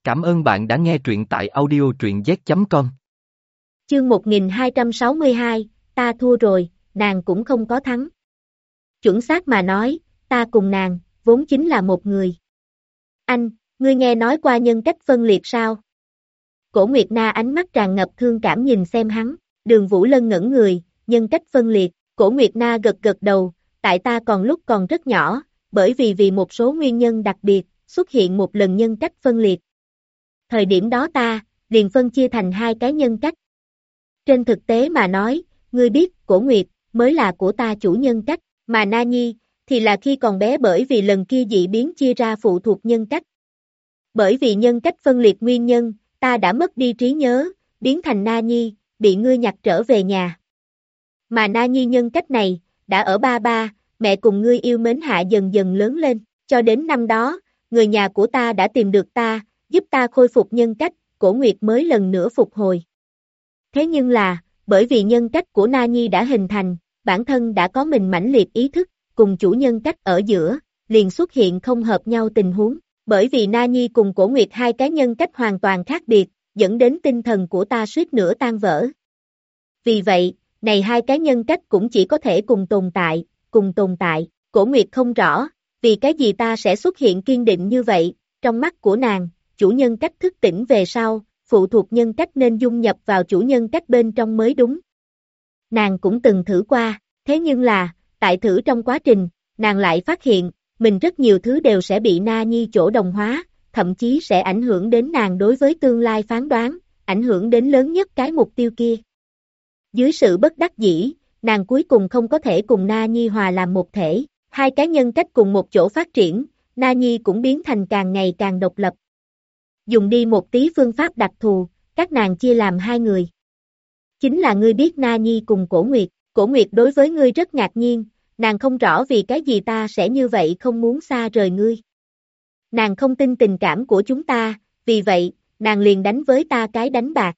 Cảm ơn bạn đã nghe truyện tại audio truyện z.com. Chương 1262, ta thua rồi, nàng cũng không có thắng. Chuẩn xác mà nói, ta cùng nàng, vốn chính là một người. Anh, ngươi nghe nói qua nhân cách phân liệt sao? Cổ Nguyệt Na ánh mắt tràn ngập thương cảm nhìn xem hắn, Đường Vũ Lân ngẩn người, nhân cách phân liệt, Cổ Nguyệt Na gật gật đầu, tại ta còn lúc còn rất nhỏ, bởi vì một số nguyên nhân đặc biệt, xuất hiện một lần nhân cách phân liệt. Thời điểm đó ta, liền phân chia thành hai cái nhân cách. Trên thực tế mà nói, ngươi biết, Cổ Nguyệt, mới là của ta chủ nhân cách, mà Na Nhi, thì là khi còn bé bởi vì lần kia dị biến chia ra phụ thuộc nhân cách. Bởi vì nhân cách phân liệt nguyên nhân, ta đã mất đi trí nhớ, biến thành Na Nhi, bị ngươi nhặt trở về nhà. Mà Na Nhi nhân cách này, đã ở ba, mẹ cùng ngươi yêu mến hạ dần dần lớn lên, cho đến năm đó, người nhà của ta đã tìm được ta, giúp ta khôi phục nhân cách, Cổ Nguyệt mới lần nữa phục hồi. Thế nhưng là, bởi vì nhân cách của Na Nhi đã hình thành, bản thân đã có mình mãnh liệt ý thức, cùng chủ nhân cách ở giữa, liền xuất hiện không hợp nhau tình huống. Bởi vì Na Nhi cùng Cổ Nguyệt hai cái nhân cách hoàn toàn khác biệt, dẫn đến tinh thần của ta suýt nữa tan vỡ. Vì vậy, này hai cái nhân cách cũng chỉ có thể cùng tồn tại, Cổ Nguyệt không rõ, vì cái gì ta sẽ xuất hiện kiên định như vậy, trong mắt của nàng, chủ nhân cách thức tỉnh về sau, phụ thuộc nhân cách nên dung nhập vào chủ nhân cách bên trong mới đúng. Nàng cũng từng thử qua, thế nhưng là, tại thử trong quá trình, nàng lại phát hiện, mình rất nhiều thứ đều sẽ bị Na Nhi chỗ đồng hóa, thậm chí sẽ ảnh hưởng đến nàng đối với tương lai phán đoán, ảnh hưởng đến lớn nhất cái mục tiêu kia. Dưới sự bất đắc dĩ, nàng cuối cùng không có thể cùng Na Nhi hòa làm một thể, hai cái nhân cách cùng một chỗ phát triển, Na Nhi cũng biến thành càng ngày càng độc lập. Dùng đi một tí phương pháp đặc thù, các nàng chia làm hai người. Chính là ngươi biết Na Nhi cùng Cổ Nguyệt đối với ngươi rất ngạc nhiên, nàng không rõ vì cái gì ta sẽ như vậy không muốn xa rời ngươi. Nàng không tin tình cảm của chúng ta, vì vậy, nàng liền đánh với ta cái đánh bạc.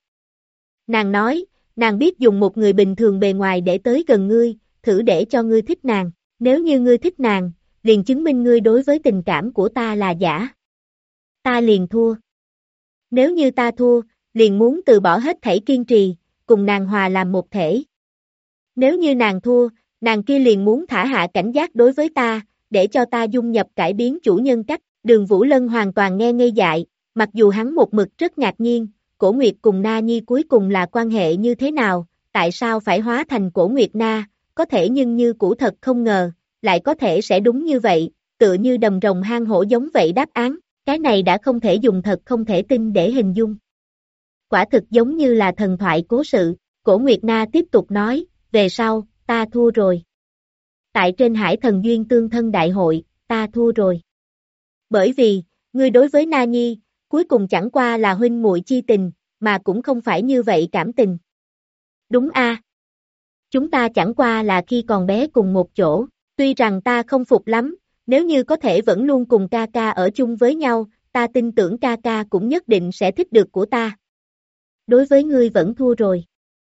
Nàng nói, nàng biết dùng một người bình thường bề ngoài để tới gần ngươi, thử để cho ngươi thích nàng, nếu như ngươi thích nàng, liền chứng minh ngươi đối với tình cảm của ta là giả. Ta liền thua. Nếu như ta thua, liền muốn từ bỏ hết thảy kiên trì, cùng nàng hòa làm một thể. Nếu như nàng thua, nàng kia liền muốn thả hạ cảnh giác đối với ta, để cho ta dung nhập cải biến chủ nhân cách. Đường Vũ Lân hoàn toàn nghe ngây dại, mặc dù hắn một mực rất ngạc nhiên, Cổ Nguyệt cùng Na Nhi cuối cùng là quan hệ như thế nào, tại sao phải hóa thành Cổ Nguyệt Na, có thể nhưng như cũ thật không ngờ, lại có thể sẽ đúng như vậy, tựa như đầm rồng hang hổ giống vậy đáp án, cái này đã không thể dùng thật không thể tin để hình dung. Quả thực giống như là thần thoại cố sự, Cổ Nguyệt Na tiếp tục nói, về sau, ta thua rồi. Tại trên Hải Thần Duyên Tương Thân Đại Hội, ta thua rồi. Bởi vì, ngươi đối với Na Nhi, cuối cùng chẳng qua là huynh muội chi tình, mà cũng không phải như vậy cảm tình. Đúng a? Chúng ta chẳng qua là khi còn bé cùng một chỗ, tuy rằng ta không phục lắm, nếu như có thể vẫn luôn cùng ca ca ở chung với nhau, ta tin tưởng ca ca cũng nhất định sẽ thích được của ta. Đối với ngươi vẫn thua rồi.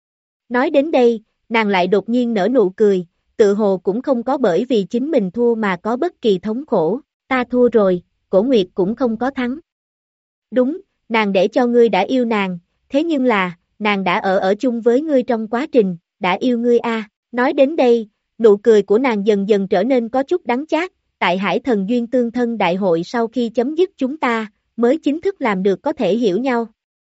Nói đến đây, nàng lại đột nhiên nở nụ cười, tự hồ cũng không có bởi vì chính mình thua mà có bất kỳ thống khổ, ta thua rồi, Cổ Nguyệt cũng không có thắng. Đúng, nàng để cho ngươi đã yêu nàng, thế nhưng là, nàng đã ở chung với ngươi trong quá trình, đã yêu ngươi a. Nói đến đây, nụ cười của nàng dần dần trở nên có chút đắng chát, tại Hải Thần Duyên Tương Thân Đại Hội sau khi chấm dứt chúng ta, mới chính thức làm được có thể hiểu nhau.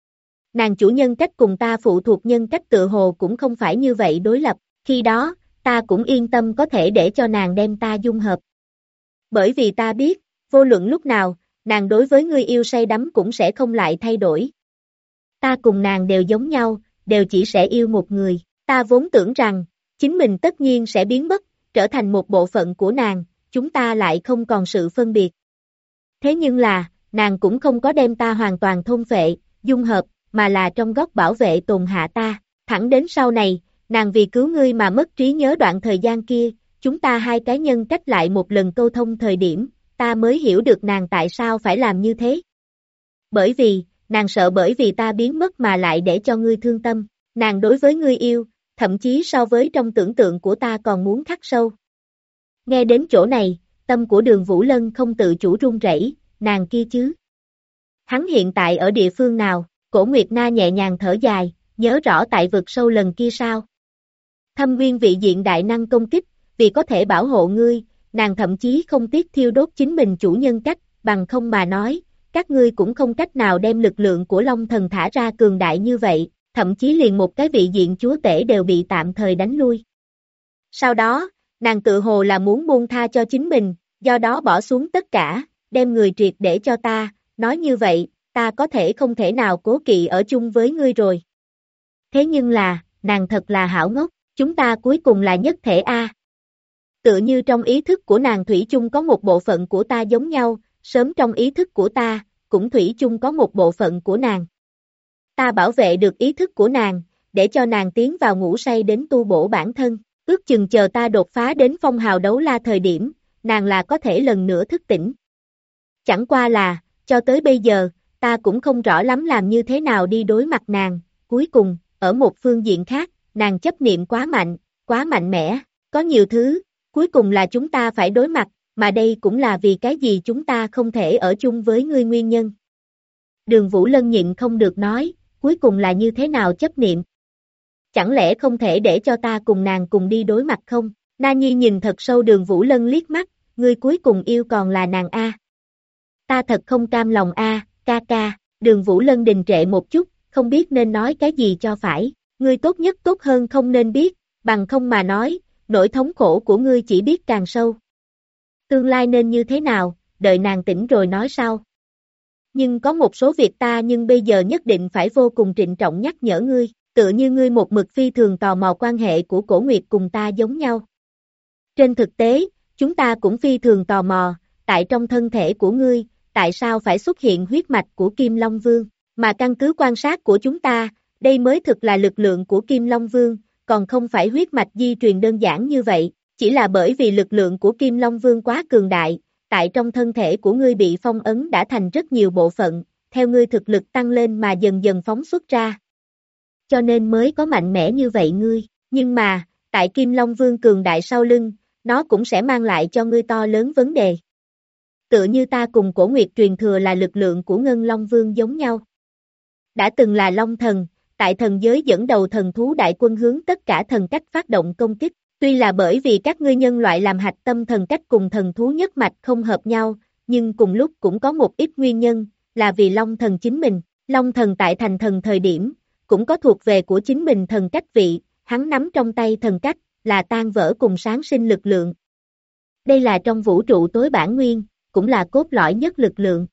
Nàng chủ nhân cách cùng ta phụ thuộc nhân cách tự hồ cũng không phải như vậy đối lập, khi đó, ta cũng yên tâm có thể để cho nàng đem ta dung hợp. Bởi vì ta biết, vô luận lúc nào, nàng đối với ngươi yêu say đắm cũng sẽ không lại thay đổi. Ta cùng nàng đều giống nhau, đều chỉ sẽ yêu một người, ta vốn tưởng rằng, chính mình tất nhiên sẽ biến mất, trở thành một bộ phận của nàng, chúng ta lại không còn sự phân biệt. Thế nhưng là, nàng cũng không có đem ta hoàn toàn thôn phệ, dung hợp, mà là trong góc bảo vệ tồn hạ ta, thẳng đến sau này, nàng vì cứu ngươi mà mất trí nhớ đoạn thời gian kia, chúng ta hai cái nhân cách lại một lần câu thông thời điểm, ta mới hiểu được nàng tại sao phải làm như thế. Bởi vì, nàng sợ bởi vì ta biến mất mà lại để cho ngươi thương tâm, nàng đối với ngươi yêu, thậm chí so với trong tưởng tượng của ta còn muốn khắc sâu. Nghe đến chỗ này, tâm của Đường Vũ Lân không tự chủ run rẩy, nàng kia chứ. Hắn hiện tại ở địa phương nào? Cổ Nguyệt Na nhẹ nhàng thở dài, nhớ rõ tại vực sâu lần kia sao? Thâm Nguyên vị diện đại năng công kích, vì có thể bảo hộ ngươi, nàng thậm chí không tiếc thiêu đốt chính mình chủ nhân cách, bằng không mà nói, các ngươi cũng không cách nào đem lực lượng của Long Thần thả ra cường đại như vậy, thậm chí liền một cái vị diện chúa tể đều bị tạm thời đánh lui. Sau đó, nàng tự hồ là muốn buông tha cho chính mình, do đó bỏ xuống tất cả, đem người triệt để cho ta, nói như vậy, ta có thể không thể nào cố kỵ ở chung với ngươi rồi. Thế nhưng là, nàng thật là hảo ngốc, chúng ta cuối cùng là nhất thể A. Tựa như trong ý thức của nàng thủy chung có một bộ phận của ta giống nhau, sớm trong ý thức của ta, cũng thủy chung có một bộ phận của nàng. Ta bảo vệ được ý thức của nàng, để cho nàng tiến vào ngủ say đến tu bổ bản thân, ước chừng chờ ta đột phá đến phong hào đấu la thời điểm, nàng là có thể lần nữa thức tỉnh. Chẳng qua là, cho tới bây giờ, ta cũng không rõ lắm làm như thế nào đi đối mặt nàng, cuối cùng, ở một phương diện khác, nàng chấp niệm quá mạnh mẽ, có nhiều thứ, cuối cùng là chúng ta phải đối mặt, mà đây cũng là vì cái gì chúng ta không thể ở chung với ngươi nguyên nhân. Đường Vũ Lân nhịn không được nói, cuối cùng là như thế nào chấp niệm? Chẳng lẽ không thể để cho ta cùng nàng cùng đi đối mặt không? Na Nhi nhìn thật sâu Đường Vũ Lân liếc mắt, ngươi cuối cùng yêu còn là nàng A. Ta thật không cam lòng A, ca ca. Đường Vũ Lân đình trệ một chút, không biết nên nói cái gì cho phải, ngươi tốt nhất tốt hơn không nên biết, bằng không mà nói, nỗi thống khổ của ngươi chỉ biết càng sâu. Tương lai nên như thế nào, đợi nàng tỉnh rồi nói sau. Nhưng có một số việc ta nhưng bây giờ nhất định phải vô cùng trịnh trọng nhắc nhở ngươi, tựa như ngươi một mực phi thường tò mò quan hệ của Cổ Nguyệt cùng ta giống nhau. Trên thực tế, chúng ta cũng phi thường tò mò, tại trong thân thể của ngươi, tại sao phải xuất hiện huyết mạch của Kim Long Vương, mà căn cứ quan sát của chúng ta, đây mới thực là lực lượng của Kim Long Vương, còn không phải huyết mạch di truyền đơn giản như vậy, chỉ là bởi vì lực lượng của Kim Long Vương quá cường đại, tại trong thân thể của ngươi bị phong ấn đã thành rất nhiều bộ phận, theo ngươi thực lực tăng lên mà dần dần phóng xuất ra. Cho nên mới có mạnh mẽ như vậy ngươi, nhưng mà, tại Kim Long Vương cường đại sau lưng, nó cũng sẽ mang lại cho ngươi to lớn vấn đề. Tựa như ta cùng Cổ Nguyệt truyền thừa là lực lượng của Ngân Long Vương giống nhau. Đã từng là Long Thần, tại thần giới dẫn đầu thần thú đại quân hướng tất cả thần cách phát động công kích, tuy là bởi vì các ngươi nhân loại làm hạch tâm thần cách cùng thần thú nhất mạch không hợp nhau, nhưng cùng lúc cũng có một ít nguyên nhân, là vì Long Thần chính mình, Long Thần tại thành thần thời điểm, cũng có thuộc về của chính mình thần cách vị, hắn nắm trong tay thần cách, là tan vỡ cùng sáng sinh lực lượng. Đây là trong vũ trụ tối bản nguyên, cũng là cốt lõi nhất lực lượng.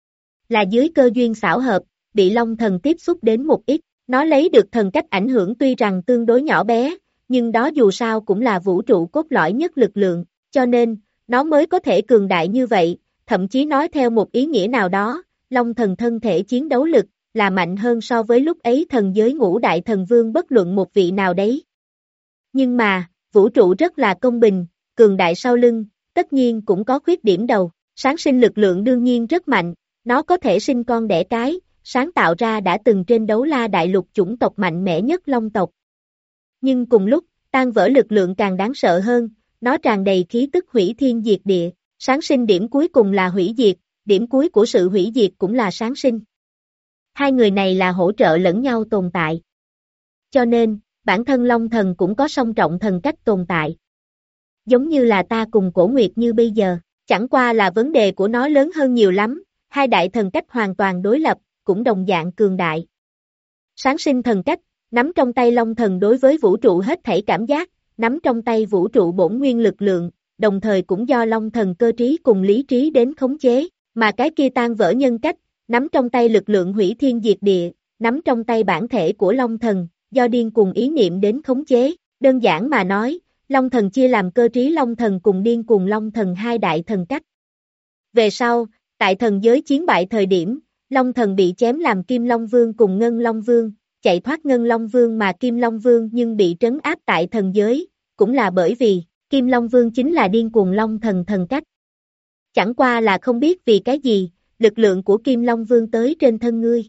Là dưới cơ duyên xảo hợp, bị Long Thần tiếp xúc đến một ít, nó lấy được thần cách ảnh hưởng tuy rằng tương đối nhỏ bé, nhưng đó dù sao cũng là vũ trụ cốt lõi nhất lực lượng, cho nên, nó mới có thể cường đại như vậy, thậm chí nói theo một ý nghĩa nào đó, Long Thần thân thể chiến đấu lực, là mạnh hơn so với lúc ấy thần giới ngũ đại thần vương bất luận một vị nào đấy. Nhưng mà, vũ trụ rất là công bình, cường đại sau lưng, tất nhiên cũng có khuyết điểm đầu, sáng sinh lực lượng đương nhiên rất mạnh, nó có thể sinh con đẻ cái, sáng tạo ra đã từng trên đấu la đại lục chủng tộc mạnh mẽ nhất Long tộc. Nhưng cùng lúc, tan vỡ lực lượng càng đáng sợ hơn, nó tràn đầy khí tức hủy thiên diệt địa, sáng sinh điểm cuối cùng là hủy diệt, điểm cuối của sự hủy diệt cũng là sáng sinh. Hai người này là hỗ trợ lẫn nhau tồn tại. Cho nên, bản thân Long Thần cũng có song trọng thần cách tồn tại. Giống như là ta cùng Cổ Nguyệt như bây giờ, chẳng qua là vấn đề của nó lớn hơn nhiều lắm, hai đại thần cách hoàn toàn đối lập, cũng đồng dạng cường đại. Sáng sinh thần cách, nắm trong tay Long Thần đối với vũ trụ hết thảy cảm giác, nắm trong tay vũ trụ bổn nguyên lực lượng, đồng thời cũng do Long Thần cơ trí cùng lý trí đến khống chế, mà cái kia tan vỡ nhân cách, nắm trong tay lực lượng hủy thiên diệt địa, nắm trong tay bản thể của Long Thần, do điên cuồng ý niệm đến khống chế, đơn giản mà nói, Long Thần chia làm cơ trí Long Thần cùng điên cuồng Long Thần hai đại thần cách. Về sau, tại thần giới chiến bại thời điểm, Long Thần bị chém làm Kim Long Vương cùng Ngân Long Vương, chạy thoát Ngân Long Vương mà Kim Long Vương nhưng bị trấn áp tại thần giới, cũng là bởi vì, Kim Long Vương chính là điên cuồng Long Thần thần cách. Chẳng qua là không biết vì cái gì, lực lượng của Kim Long Vương tới trên thân ngươi.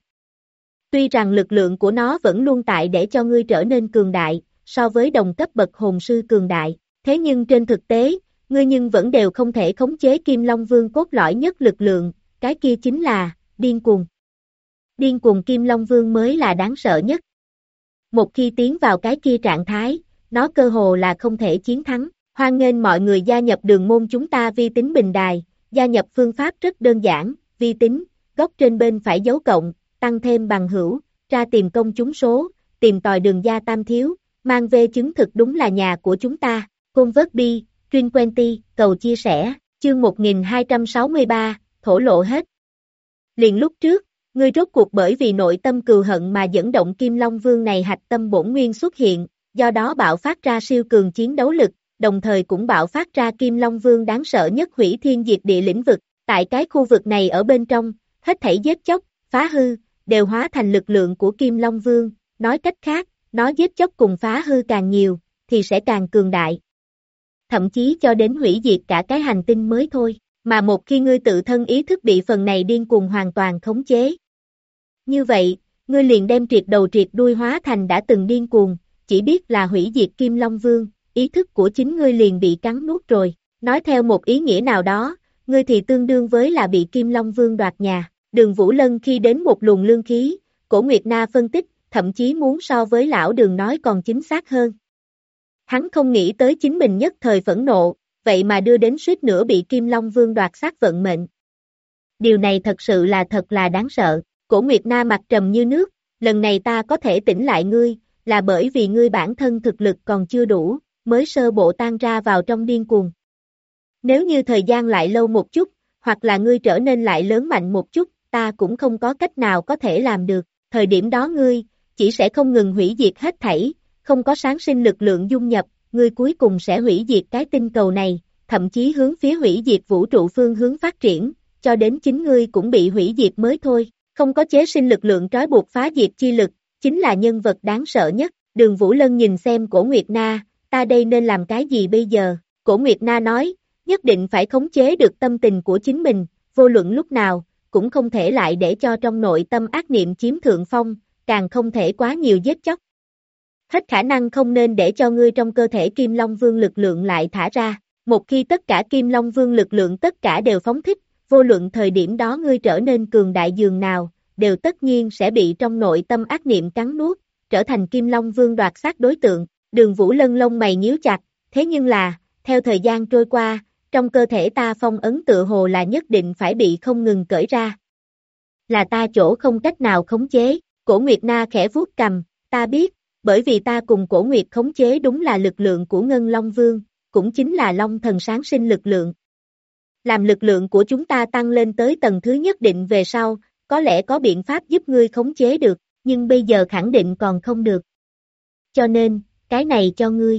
Tuy rằng lực lượng của nó vẫn luôn tại để cho ngươi trở nên cường đại, so với đồng cấp bậc hồn sư cường đại, thế nhưng trên thực tế, ngươi nhưng vẫn đều không thể khống chế Kim Long Vương cốt lõi nhất lực lượng, cái kia chính là, điên cuồng, Điên cuồng Kim Long Vương mới là đáng sợ nhất. Một khi tiến vào cái kia trạng thái, nó cơ hồ là không thể chiến thắng. Hoan nghênh mọi người gia nhập đường môn chúng ta vi tính bình đài, gia nhập phương pháp rất đơn giản, vi tính, góc trên bên phải dấu cộng, tăng thêm bằng hữu, ra tìm công chúng số, tìm tòi đường gia tam thiếu, mang về chứng thực đúng là nhà của chúng ta, Convert Bi, Truyền Quenty, cầu chia sẻ, chương 1263, thổ lộ hết. Liền lúc trước, ngươi rốt cuộc bởi vì nội tâm cừu hận mà dẫn động Kim Long Vương này hạch tâm bổn nguyên xuất hiện, do đó bạo phát ra siêu cường chiến đấu lực, đồng thời cũng bạo phát ra Kim Long Vương đáng sợ nhất hủy thiên diệt địa lĩnh vực, tại cái khu vực này ở bên trong, hết thảy giết chóc, phá hư, đều hóa thành lực lượng của Kim Long Vương, nói cách khác, nó giết chóc cùng phá hư càng nhiều, thì sẽ càng cường đại. Thậm chí cho đến hủy diệt cả cái hành tinh mới thôi, mà một khi ngươi tự thân ý thức bị phần này điên cuồng hoàn toàn khống chế. Như vậy, ngươi liền đem triệt đầu triệt đuôi hóa thành đã từng điên cuồng, chỉ biết là hủy diệt Kim Long Vương, ý thức của chính ngươi liền bị cắn nuốt rồi, nói theo một ý nghĩa nào đó, ngươi thì tương đương với là bị Kim Long Vương đoạt nhà. Đường Vũ Lân khi đến một luồng lương khí, Cổ Nguyệt Na phân tích, thậm chí muốn so với lão Đường nói còn chính xác hơn. Hắn không nghĩ tới chính mình nhất thời phẫn nộ, vậy mà đưa đến suýt nữa bị Kim Long Vương đoạt xác vận mệnh. Điều này thật sự là thật là đáng sợ. Cổ Nguyệt Na mặt trầm như nước, lần này ta có thể tỉnh lại ngươi, là bởi vì ngươi bản thân thực lực còn chưa đủ, mới sơ bộ tan ra vào trong điên cuồng. Nếu như thời gian lại lâu một chút, hoặc là ngươi trở nên lại lớn mạnh một chút, ta cũng không có cách nào có thể làm được, thời điểm đó ngươi, chỉ sẽ không ngừng hủy diệt hết thảy, không có sáng sinh lực lượng dung nhập, ngươi cuối cùng sẽ hủy diệt cái tinh cầu này, thậm chí hướng phía hủy diệt vũ trụ phương hướng phát triển, cho đến chính ngươi cũng bị hủy diệt mới thôi, không có chế sinh lực lượng trói buộc phá diệt chi lực, chính là nhân vật đáng sợ nhất. Đường Vũ Lân nhìn xem Cổ Nguyệt Na, ta đây nên làm cái gì bây giờ? Cổ Nguyệt Na nói, nhất định phải khống chế được tâm tình của chính mình, vô luận lúc nào, cũng không thể lại để cho trong nội tâm ác niệm chiếm thượng phong, càng không thể quá nhiều giết chóc. Hết khả năng không nên để cho ngươi trong cơ thể Kim Long Vương lực lượng lại thả ra, một khi tất cả Kim Long Vương lực lượng tất cả đều phóng thích, vô luận thời điểm đó ngươi trở nên cường đại dường nào, đều tất nhiên sẽ bị trong nội tâm ác niệm cắn nuốt, trở thành Kim Long Vương đoạt xác đối tượng. Đường Vũ Lân lông mày nhíu chặt, thế nhưng là, theo thời gian trôi qua, trong cơ thể ta phong ấn tựa hồ là nhất định phải bị không ngừng cởi ra. Là ta chỗ không cách nào khống chế, Cổ Nguyệt Na khẽ vuốt cầm, ta biết, bởi vì ta cùng Cổ Nguyệt khống chế đúng là lực lượng của Ngân Long Vương, cũng chính là Long Thần sáng sinh lực lượng. Làm lực lượng của chúng ta tăng lên tới tầng thứ nhất định về sau, có lẽ có biện pháp giúp ngươi khống chế được, nhưng bây giờ khẳng định còn không được. Cho nên, cái này cho ngươi.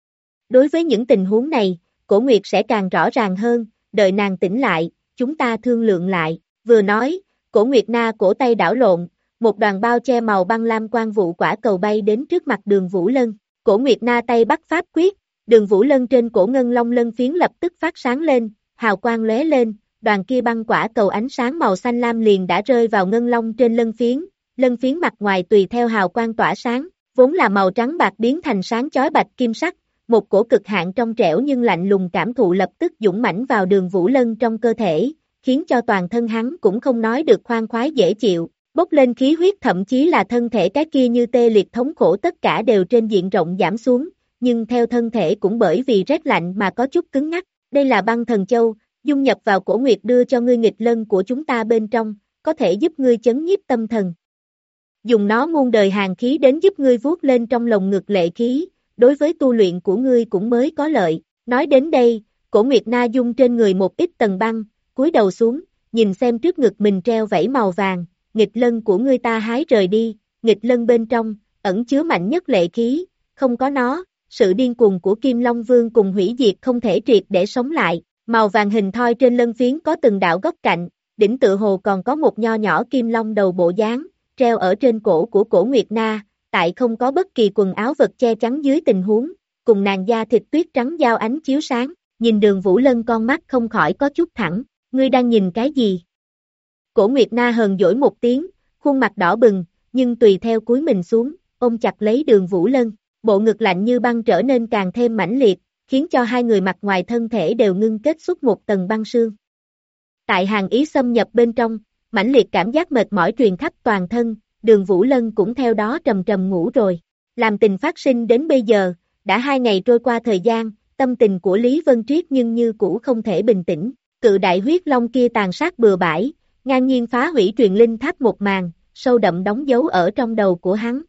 Đối với những tình huống này, Cổ Nguyệt sẽ càng rõ ràng hơn, đợi nàng tỉnh lại, chúng ta thương lượng lại. Vừa nói, Cổ Nguyệt Na cổ tay đảo lộn, một đoàn bao che màu băng lam quang vụ quả cầu bay đến trước mặt Đường Vũ Lân. Cổ Nguyệt Na tay bắt pháp quyết, Đường Vũ Lân trên cổ ngân long lân phiến lập tức phát sáng lên, hào quang lóe lên, đoàn kia băng quả cầu ánh sáng màu xanh lam liền đã rơi vào ngân long trên lân phiến mặt ngoài tùy theo hào quang tỏa sáng, vốn là màu trắng bạc biến thành sáng chói bạch kim sắc, một cổ cực hạn trong trẻo nhưng lạnh lùng cảm thụ lập tức dũng mãnh vào Đường Vũ Lân trong cơ thể, khiến cho toàn thân hắn cũng không nói được khoan khoái dễ chịu, bốc lên khí huyết thậm chí là thân thể cái kia như tê liệt thống khổ tất cả đều trên diện rộng giảm xuống, nhưng theo thân thể cũng bởi vì rét lạnh mà có chút cứng ngắc, đây là băng thần châu, dung nhập vào cổ nguyệt đưa cho ngươi nghịch lân của chúng ta bên trong, có thể giúp ngươi chấn nhiếp tâm thần. Dùng nó muôn đời hàn khí đến giúp ngươi vuốt lên trong lồng ngực lệ khí, đối với tu luyện của ngươi cũng mới có lợi. Nói đến đây, Cổ Nguyệt Na dung trên người một ít tầng băng, cúi đầu xuống, nhìn xem trước ngực mình treo vảy màu vàng, nghịch lân của ngươi ta hái rời đi, nghịch lân bên trong, ẩn chứa mạnh nhất lệ khí, không có nó, sự điên cuồng của Kim Long Vương cùng hủy diệt không thể triệt để sống lại, màu vàng hình thoi trên lân phiến có từng đạo góc cạnh, đỉnh tựa hồ còn có một nho nhỏ kim long đầu bộ dáng, treo ở trên cổ của Cổ Nguyệt Na, tại không có bất kỳ quần áo vật che chắn dưới tình huống, cùng nàng da thịt tuyết trắng giao ánh chiếu sáng, nhìn Đường Vũ Lân con mắt không khỏi có chút thẳng, ngươi đang nhìn cái gì? Cổ Nguyệt Na hờn dỗi một tiếng, khuôn mặt đỏ bừng, nhưng tùy theo cúi mình xuống, ôm chặt lấy Đường Vũ Lân, bộ ngực lạnh như băng trở nên càng thêm mãnh liệt, khiến cho hai người mặt ngoài thân thể đều ngưng kết xuất một tầng băng sương. Tại hàng ý xâm nhập bên trong, mãnh liệt cảm giác mệt mỏi truyền khắp toàn thân, Đường Vũ Lân cũng theo đó trầm trầm ngủ rồi. Làm tình phát sinh đến bây giờ, đã 2 ngày trôi qua thời gian, tâm tình của Lý Vân Triết nhưng như cũ không thể bình tĩnh. Cự đại huyết long kia tàn sát bừa bãi, ngang nhiên phá hủy truyền linh tháp một màn, sâu đậm đóng dấu ở trong đầu của hắn.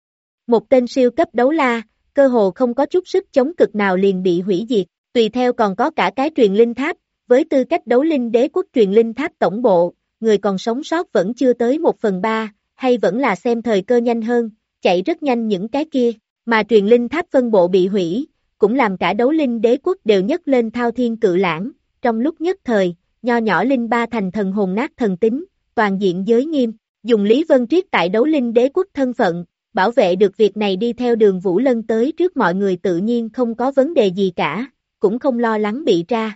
Một tên siêu cấp đấu la, cơ hồ không có chút sức chống cực nào liền bị hủy diệt, tùy theo còn có cả cái truyền linh tháp, với tư cách đấu linh đế quốc truyền linh tháp tổng bộ, người còn sống sót vẫn chưa tới 1/3, hay vẫn là xem thời cơ nhanh hơn, chạy rất nhanh những cái kia, mà truyền linh tháp phân bộ bị hủy, cũng làm cả đấu linh đế quốc đều nhấc lên thao thiên cự lãng, trong lúc nhất thời, nho nhỏ linh ba thành thần hồn nát thần tính, toàn diện giới nghiêm, dùng Lý Vân Triết tại đấu linh đế quốc thân phận, bảo vệ được việc này đi theo Đường Vũ Lân tới trước mọi người tự nhiên không có vấn đề gì cả, cũng không lo lắng bị tra.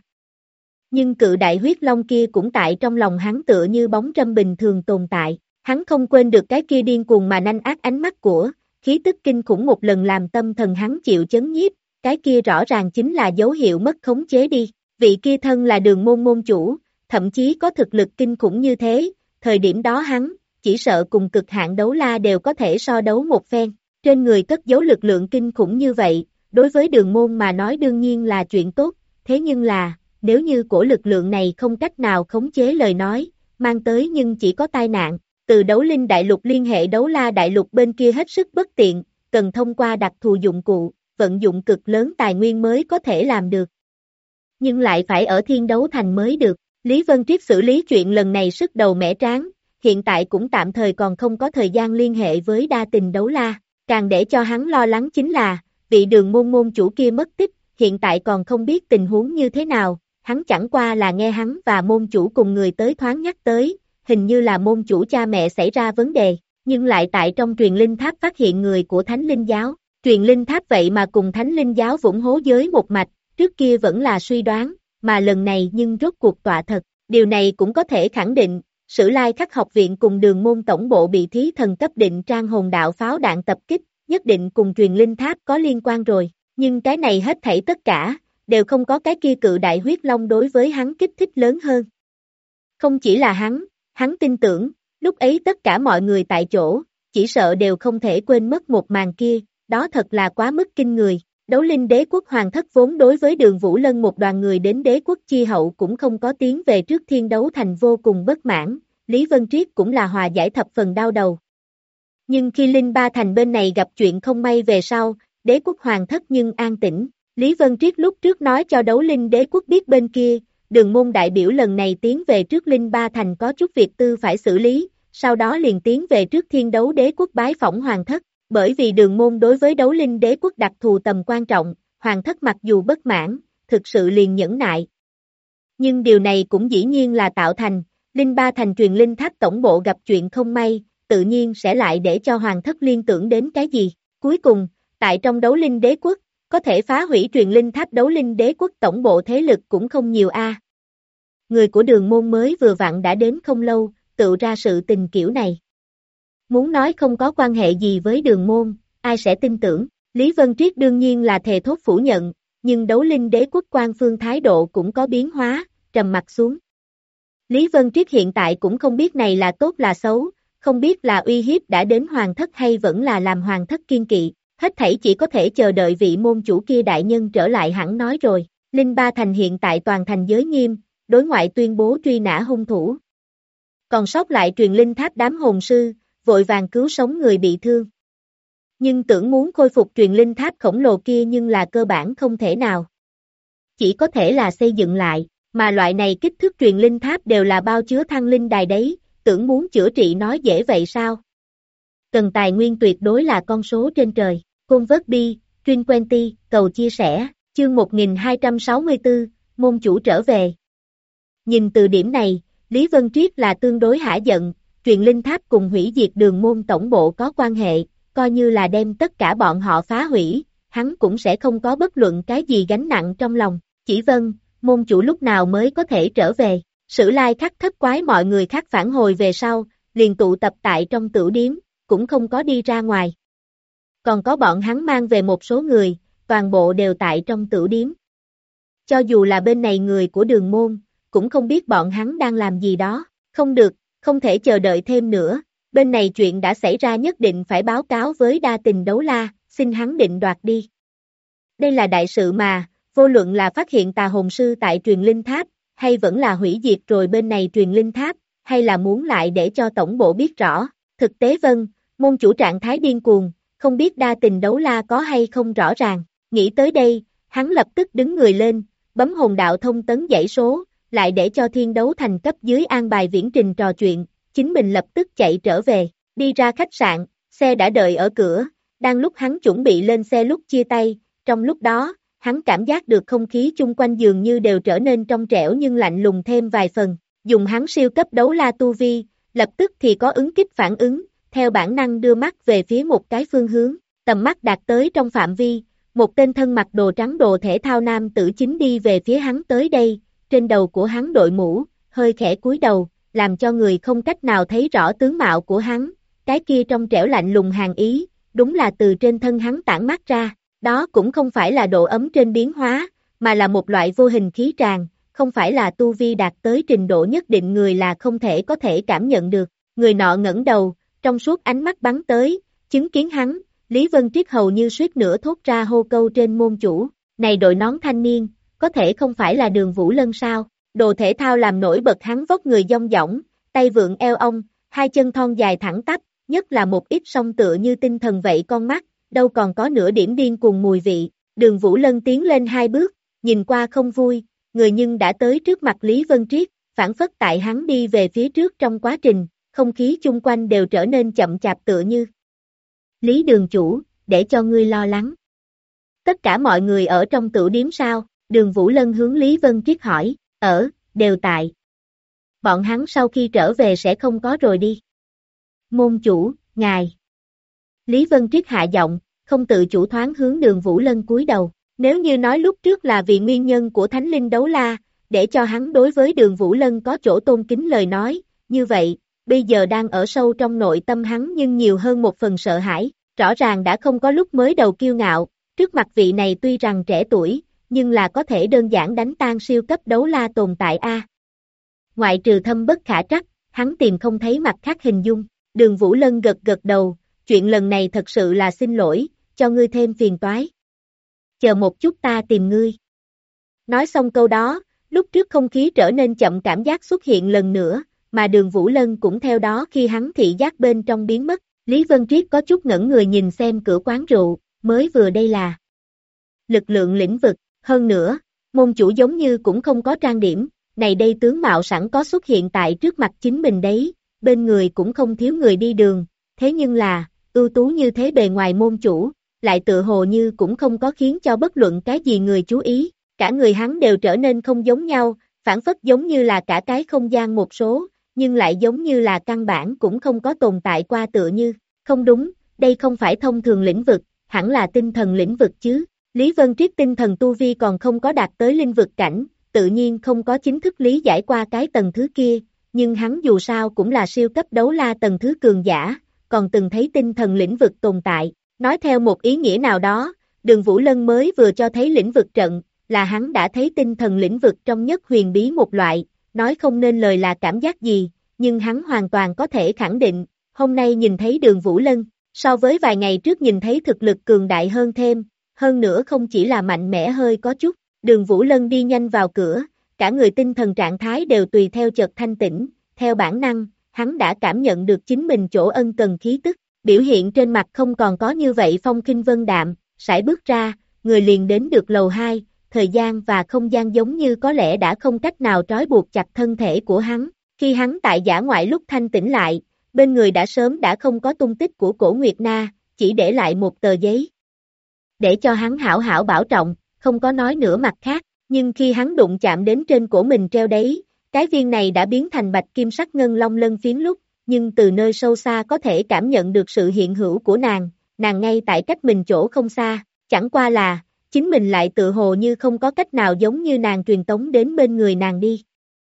Nhưng cự đại huyết long kia cũng tại trong lòng hắn tựa như bóng râm bình thường tồn tại, hắn không quên được cái kia điên cuồng mà nanh ác ánh mắt của, khí tức kinh khủng một lần làm tâm thần hắn chịu chấn nhiếp, cái kia rõ ràng chính là dấu hiệu mất khống chế đi, vị kia thân là Đường môn môn chủ, thậm chí có thực lực kinh khủng như thế, thời điểm đó hắn, chỉ sợ cùng cực hạn đấu la đều có thể so đấu một phen, trên người cất giấu lực lượng kinh khủng như vậy, đối với Đường môn mà nói đương nhiên là chuyện tốt, thế nhưng là, nếu như cổ lực lượng này không cách nào khống chế lời nói, mang tới nhưng chỉ có tai nạn, từ đấu linh đại lục liên hệ đấu la đại lục bên kia hết sức bất tiện, cần thông qua đặc thù dụng cụ, vận dụng cực lớn tài nguyên mới có thể làm được. Nhưng lại phải ở thiên đấu thành mới được, Lý Vân Triết xử lý chuyện lần này sức đầu mẻ trán, hiện tại cũng tạm thời còn không có thời gian liên hệ với đa tình đấu la, càng để cho hắn lo lắng chính là, vị Đường môn môn chủ kia mất tích, hiện tại còn không biết tình huống như thế nào, hắn chẳng qua là nghe hắn và môn chủ cùng người tới thoáng nhắc tới, hình như là môn chủ cha mẹ xảy ra vấn đề, nhưng lại tại trong truyền linh tháp phát hiện người của Thánh Linh Giáo, truyền linh tháp vậy mà cùng Thánh Linh Giáo vũng hố giới một mạch, trước kia vẫn là suy đoán, mà lần này nhưng rốt cuộc tọa thật, điều này cũng có thể khẳng định, Sử Lai Khắc học viện cùng Đường môn tổng bộ bị thí thần cấp định trang hồn đạo pháo đạn tập kích, nhất định cùng truyền linh tháp có liên quan rồi, nhưng cái này hết thảy tất cả, đều không có cái kia cự đại huyết long đối với hắn kích thích lớn hơn. Không chỉ là hắn tin tưởng, lúc ấy tất cả mọi người tại chỗ, chỉ sợ đều không thể quên mất một màn kia, đó thật là quá mức kinh người. Đấu linh đế quốc hoàng thất vốn đối với Đường Vũ Lân một đoàn người đến đế quốc chi hậu cũng không có tiến về trước thiên đấu thành vô cùng bất mãn, Lý Vân Triết cũng là hòa giải thập phần đau đầu. Nhưng khi Linh Ba Thành bên này gặp chuyện không may về sau, đế quốc hoàng thất nhưng an tĩnh, Lý Vân Triết lúc trước nói cho đấu linh đế quốc biết bên kia, Đường môn đại biểu lần này tiến về trước Linh Ba Thành có chút việc tư phải xử lý, sau đó liền tiến về trước thiên đấu đế quốc bái phỏng hoàng thất. Bởi vì Đường môn đối với đấu linh đế quốc đặc thù tầm quan trọng, hoàng thất mặc dù bất mãn, thực sự liền nhẫn nại. Nhưng điều này cũng dĩ nhiên là tạo thành, Linh Ba Thành truyền linh tháp tổng bộ gặp chuyện không may, tự nhiên sẽ lại để cho hoàng thất liên tưởng đến cái gì. Cuối cùng, tại trong đấu linh đế quốc, có thể phá hủy truyền linh tháp đấu linh đế quốc tổng bộ thế lực cũng không nhiều a. Người của Đường môn mới vừa vặn đã đến không lâu, tự ra sự tình kiểu này. Muốn nói không có quan hệ gì với Đường môn, ai sẽ tin tưởng, Lý Vân Triết đương nhiên là thề thốt phủ nhận, nhưng đấu linh đế quốc quan phương thái độ cũng có biến hóa, trầm mặt xuống. Lý Vân Triết hiện tại cũng không biết này là tốt là xấu, không biết là uy hiếp đã đến hoàng thất hay vẫn là làm hoàng thất kiên kỵ, hết thảy chỉ có thể chờ đợi vị môn chủ kia đại nhân trở lại hẳn nói rồi, Linh Ba Thành hiện tại toàn thành giới nghiêm, đối ngoại tuyên bố truy nã hung thủ. Còn sót lại truyền linh tháp đám hồn sư, vội vàng cứu sống người bị thương. Nhưng tưởng muốn khôi phục truyền linh tháp khổng lồ kia nhưng là cơ bản không thể nào. Chỉ có thể là xây dựng lại, mà loại này kích thước truyền linh tháp đều là bao chứa thăng linh đài đấy, tưởng muốn chữa trị nói dễ vậy sao? Cần tài nguyên tuyệt đối là con số trên trời. Côn vớt bi, Trin Quenty, cầu chia sẻ, chương 1264, môn chủ trở về. Nhìn từ điểm này, Lý Vân Triết là tương đối hả giận, truyền linh tháp cùng hủy diệt Đường môn tổng bộ có quan hệ, coi như là đem tất cả bọn họ phá hủy, hắn cũng sẽ không có bất luận cái gì gánh nặng trong lòng. Chỉ vâng, môn chủ lúc nào mới có thể trở về. Sử Lai Khắc thất quái mọi người khác phản hồi về sau, liền tụ tập tại trong tửu điếm, cũng không có đi ra ngoài. Còn có bọn hắn mang về một số người, toàn bộ đều tại trong tửu điếm. Cho dù là bên này người của Đường môn, cũng không biết bọn hắn đang làm gì đó. không thể chờ đợi thêm nữa, bên này chuyện đã xảy ra nhất định phải báo cáo với đa tình đấu la, xin hắn định đoạt đi. Đây là đại sự mà, vô luận là phát hiện tà hồn sư tại truyền linh tháp, hay vẫn là hủy diệt rồi bên này truyền linh tháp, hay là muốn lại để cho tổng bộ biết rõ, thực tế vâng, môn chủ trạng thái điên cuồng, không biết đa tình đấu la có hay không rõ ràng, nghĩ tới đây, hắn lập tức đứng người lên, bấm hồn đạo thông tấn dãy số, lại để cho thiên đấu thành cấp dưới an bài viễn trình trò chuyện, chính mình lập tức chạy trở về, đi ra khách sạn, xe đã đợi ở cửa, đang lúc hắn chuẩn bị lên xe lúc chia tay, trong lúc đó, hắn cảm giác được không khí chung quanh dường như đều trở nên trong trẻo nhưng lạnh lùng thêm vài phần, dùng hắn siêu cấp đấu la tu vi, lập tức thì có ứng kích phản ứng, theo bản năng đưa mắt về phía một cái phương hướng, tầm mắt đạt tới trong phạm vi, một tên thân mặc đồ trắng đồ thể thao nam tử chính đi về phía hắn tới đây, trên đầu của hắn đội mũ, hơi khẽ cúi đầu, làm cho người không cách nào thấy rõ tướng mạo của hắn, cái kia trong trẻo lạnh lùng hàng ý, đúng là từ trên thân hắn tản mát ra, đó cũng không phải là độ ấm trên biến hóa, mà là một loại vô hình khí tràn, không phải là tu vi đạt tới trình độ nhất định người là không thể có thể cảm nhận được, người nọ ngẩng đầu, trong suốt ánh mắt bắn tới, chứng kiến hắn, Lý Vân Triết hầu như suýt nữa thốt ra hô câu trên môn chủ, này đội nón thanh niên, có thể không phải là Đường Vũ Lân sao, đồ thể thao làm nổi bật hắn vóc người dong dỏng, tay vượn eo ong, hai chân thon dài thẳng tắp, nhất là một ít song tựa như tinh thần vậy con mắt, đâu còn có nửa điểm điên cùng mùi vị, Đường Vũ Lân tiến lên hai bước, nhìn qua không vui, người nhưng đã tới trước mặt Lý Vân Triết, phản phất tại hắn đi về phía trước trong quá trình, không khí chung quanh đều trở nên chậm chạp tựa như. Lý đường chủ, để cho ngươi lo lắng. Tất cả mọi người ở trong tửu điếm sao? Đường Vũ Lân hướng Lý Vân Triết hỏi, đều tại. Bọn hắn sau khi trở về sẽ không có rồi đi. Môn chủ, ngài. Lý Vân Triết hạ giọng, không tự chủ thoáng hướng Đường Vũ Lân cúi đầu. Nếu như nói lúc trước là vì nguyên nhân của Thánh Linh Đấu La, để cho hắn đối với Đường Vũ Lân có chỗ tôn kính lời nói, như vậy, bây giờ đang ở sâu trong nội tâm hắn nhưng nhiều hơn một phần sợ hãi, rõ ràng đã không có lúc mới đầu kiêu ngạo, trước mặt vị này tuy rằng trẻ tuổi, nhưng là có thể đơn giản đánh tan siêu cấp đấu la tồn tại a. Ngoại trừ thâm bất khả trắc, hắn tìm không thấy mặt khác hình dung, Đường Vũ Lân gật gật đầu, chuyện lần này thật sự là xin lỗi, cho ngươi thêm phiền toái. Chờ một chút ta tìm ngươi. Nói xong câu đó, lúc trước không khí trở nên chậm cảm giác xuất hiện lần nữa, mà Đường Vũ Lân cũng theo đó khi hắn thị giác bên trong biến mất, Lý Vân Triết có chút ngẩn người nhìn xem cửa quán rượu, mới vừa đây là lực lượng lĩnh vực, hơn nữa, môn chủ giống như cũng không có trang điểm, này đây tướng mạo sẵn có xuất hiện tại trước mặt chính mình đấy, bên người cũng không thiếu người đi đường, thế nhưng là, ưu tú như thế bề ngoài môn chủ, lại tự hồ như cũng không có khiến cho bất luận cái gì người chú ý, cả người hắn đều trở nên không giống nhau, phản phất giống như là cả cái không gian một số, nhưng lại giống như là căn bản cũng không có tồn tại qua tựa như, không đúng, đây không phải thông thường lĩnh vực, hẳn là tinh thần lĩnh vực chứ, Lý Vân Triết tinh thần tu vi còn không có đạt tới linh vực cảnh, tự nhiên không có chính thức lý giải qua cái tầng thứ kia, nhưng hắn dù sao cũng là siêu cấp đấu la tầng thứ cường giả, còn từng thấy tinh thần lĩnh vực tồn tại, nói theo một ý nghĩa nào đó, Đường Vũ Lân mới vừa cho thấy lĩnh vực trận, là hắn đã thấy tinh thần lĩnh vực trong nhất huyền bí một loại, nói không nên lời là cảm giác gì, nhưng hắn hoàn toàn có thể khẳng định, hôm nay nhìn thấy Đường Vũ Lân, so với vài ngày trước nhìn thấy thực lực cường đại hơn thêm, hơn nữa không chỉ là mạnh mẽ hơi có chút, Đường Vũ Lân đi nhanh vào cửa, cả người tinh thần trạng thái đều tùy theo chợt thanh tĩnh, theo bản năng, hắn đã cảm nhận được chính mình chỗ ân cần khí tức, biểu hiện trên mặt không còn có như vậy phong khinh vân đạm, sải bước ra, người liền đến được lầu 2, thời gian và không gian giống như có lẽ đã không cách nào trói buộc chặt thân thể của hắn, khi hắn tại dã ngoại lúc thanh tỉnh lại, bên người đã sớm đã không có tung tích của Cổ Nguyệt Na, chỉ để lại một tờ giấy. Để cho hắn hảo hảo bảo trọng, không có nói nữa mặt khác, nhưng khi hắn đụng chạm đến trên cổ mình treo đấy, cái viên này đã biến thành bạch kim sắc ngân long lân phiến lúc, nhưng từ nơi sâu xa có thể cảm nhận được sự hiện hữu của nàng ngay tại cách mình chỗ không xa, chẳng qua là, chính mình lại tự hồ như không có cách nào giống như nàng truyền tống đến bên người nàng đi.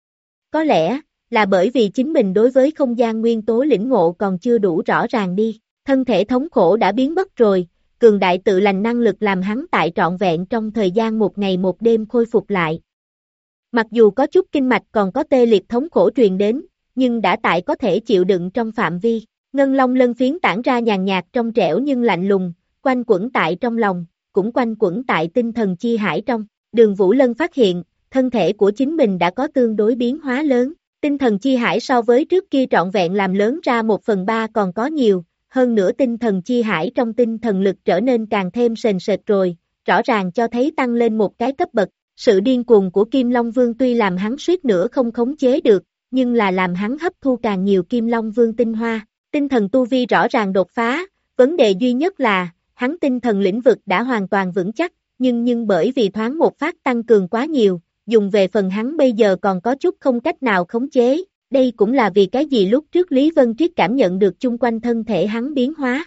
Có lẽ, là bởi vì chính mình đối với không gian nguyên tố lĩnh ngộ còn chưa đủ rõ ràng đi, thân thể thống khổ đã biến mất rồi, cường đại tự lành năng lực làm hắn tại trọn vẹn trong thời gian một ngày một đêm khôi phục lại. Mặc dù có chút kinh mạch còn có tê liệt thống khổ truyền đến, nhưng đã tại có thể chịu đựng trong phạm vi. Ngân long lân phiến tản ra nhàn nhạt trong trẻo nhưng lạnh lùng, quanh quẩn tại trong lòng, cũng quanh quẩn tại tinh thần chi hải trong. Đường Vũ Lân phát hiện, thân thể của chính mình đã có tương đối biến hóa lớn. Tinh thần chi hải so với trước kia trọn vẹn làm lớn ra 1/3 còn có nhiều, hơn nữa tinh thần chi hải trong tinh thần lực trở nên càng thêm sền sệt rồi, rõ ràng cho thấy tăng lên một cái cấp bậc. Sự điên cuồng của Kim Long Vương tuy làm hắn suýt nữa không khống chế được, nhưng là làm hắn hấp thu càng nhiều Kim Long Vương tinh hoa. Tinh thần tu vi rõ ràng đột phá, vấn đề duy nhất là, hắn tinh thần lĩnh vực đã hoàn toàn vững chắc, nhưng bởi vì thoáng một phát tăng cường quá nhiều, dùng về phần hắn bây giờ còn có chút không cách nào khống chế, đây cũng là vì cái gì lúc trước Lý Vân Triết cảm nhận được chung quanh thân thể hắn biến hóa.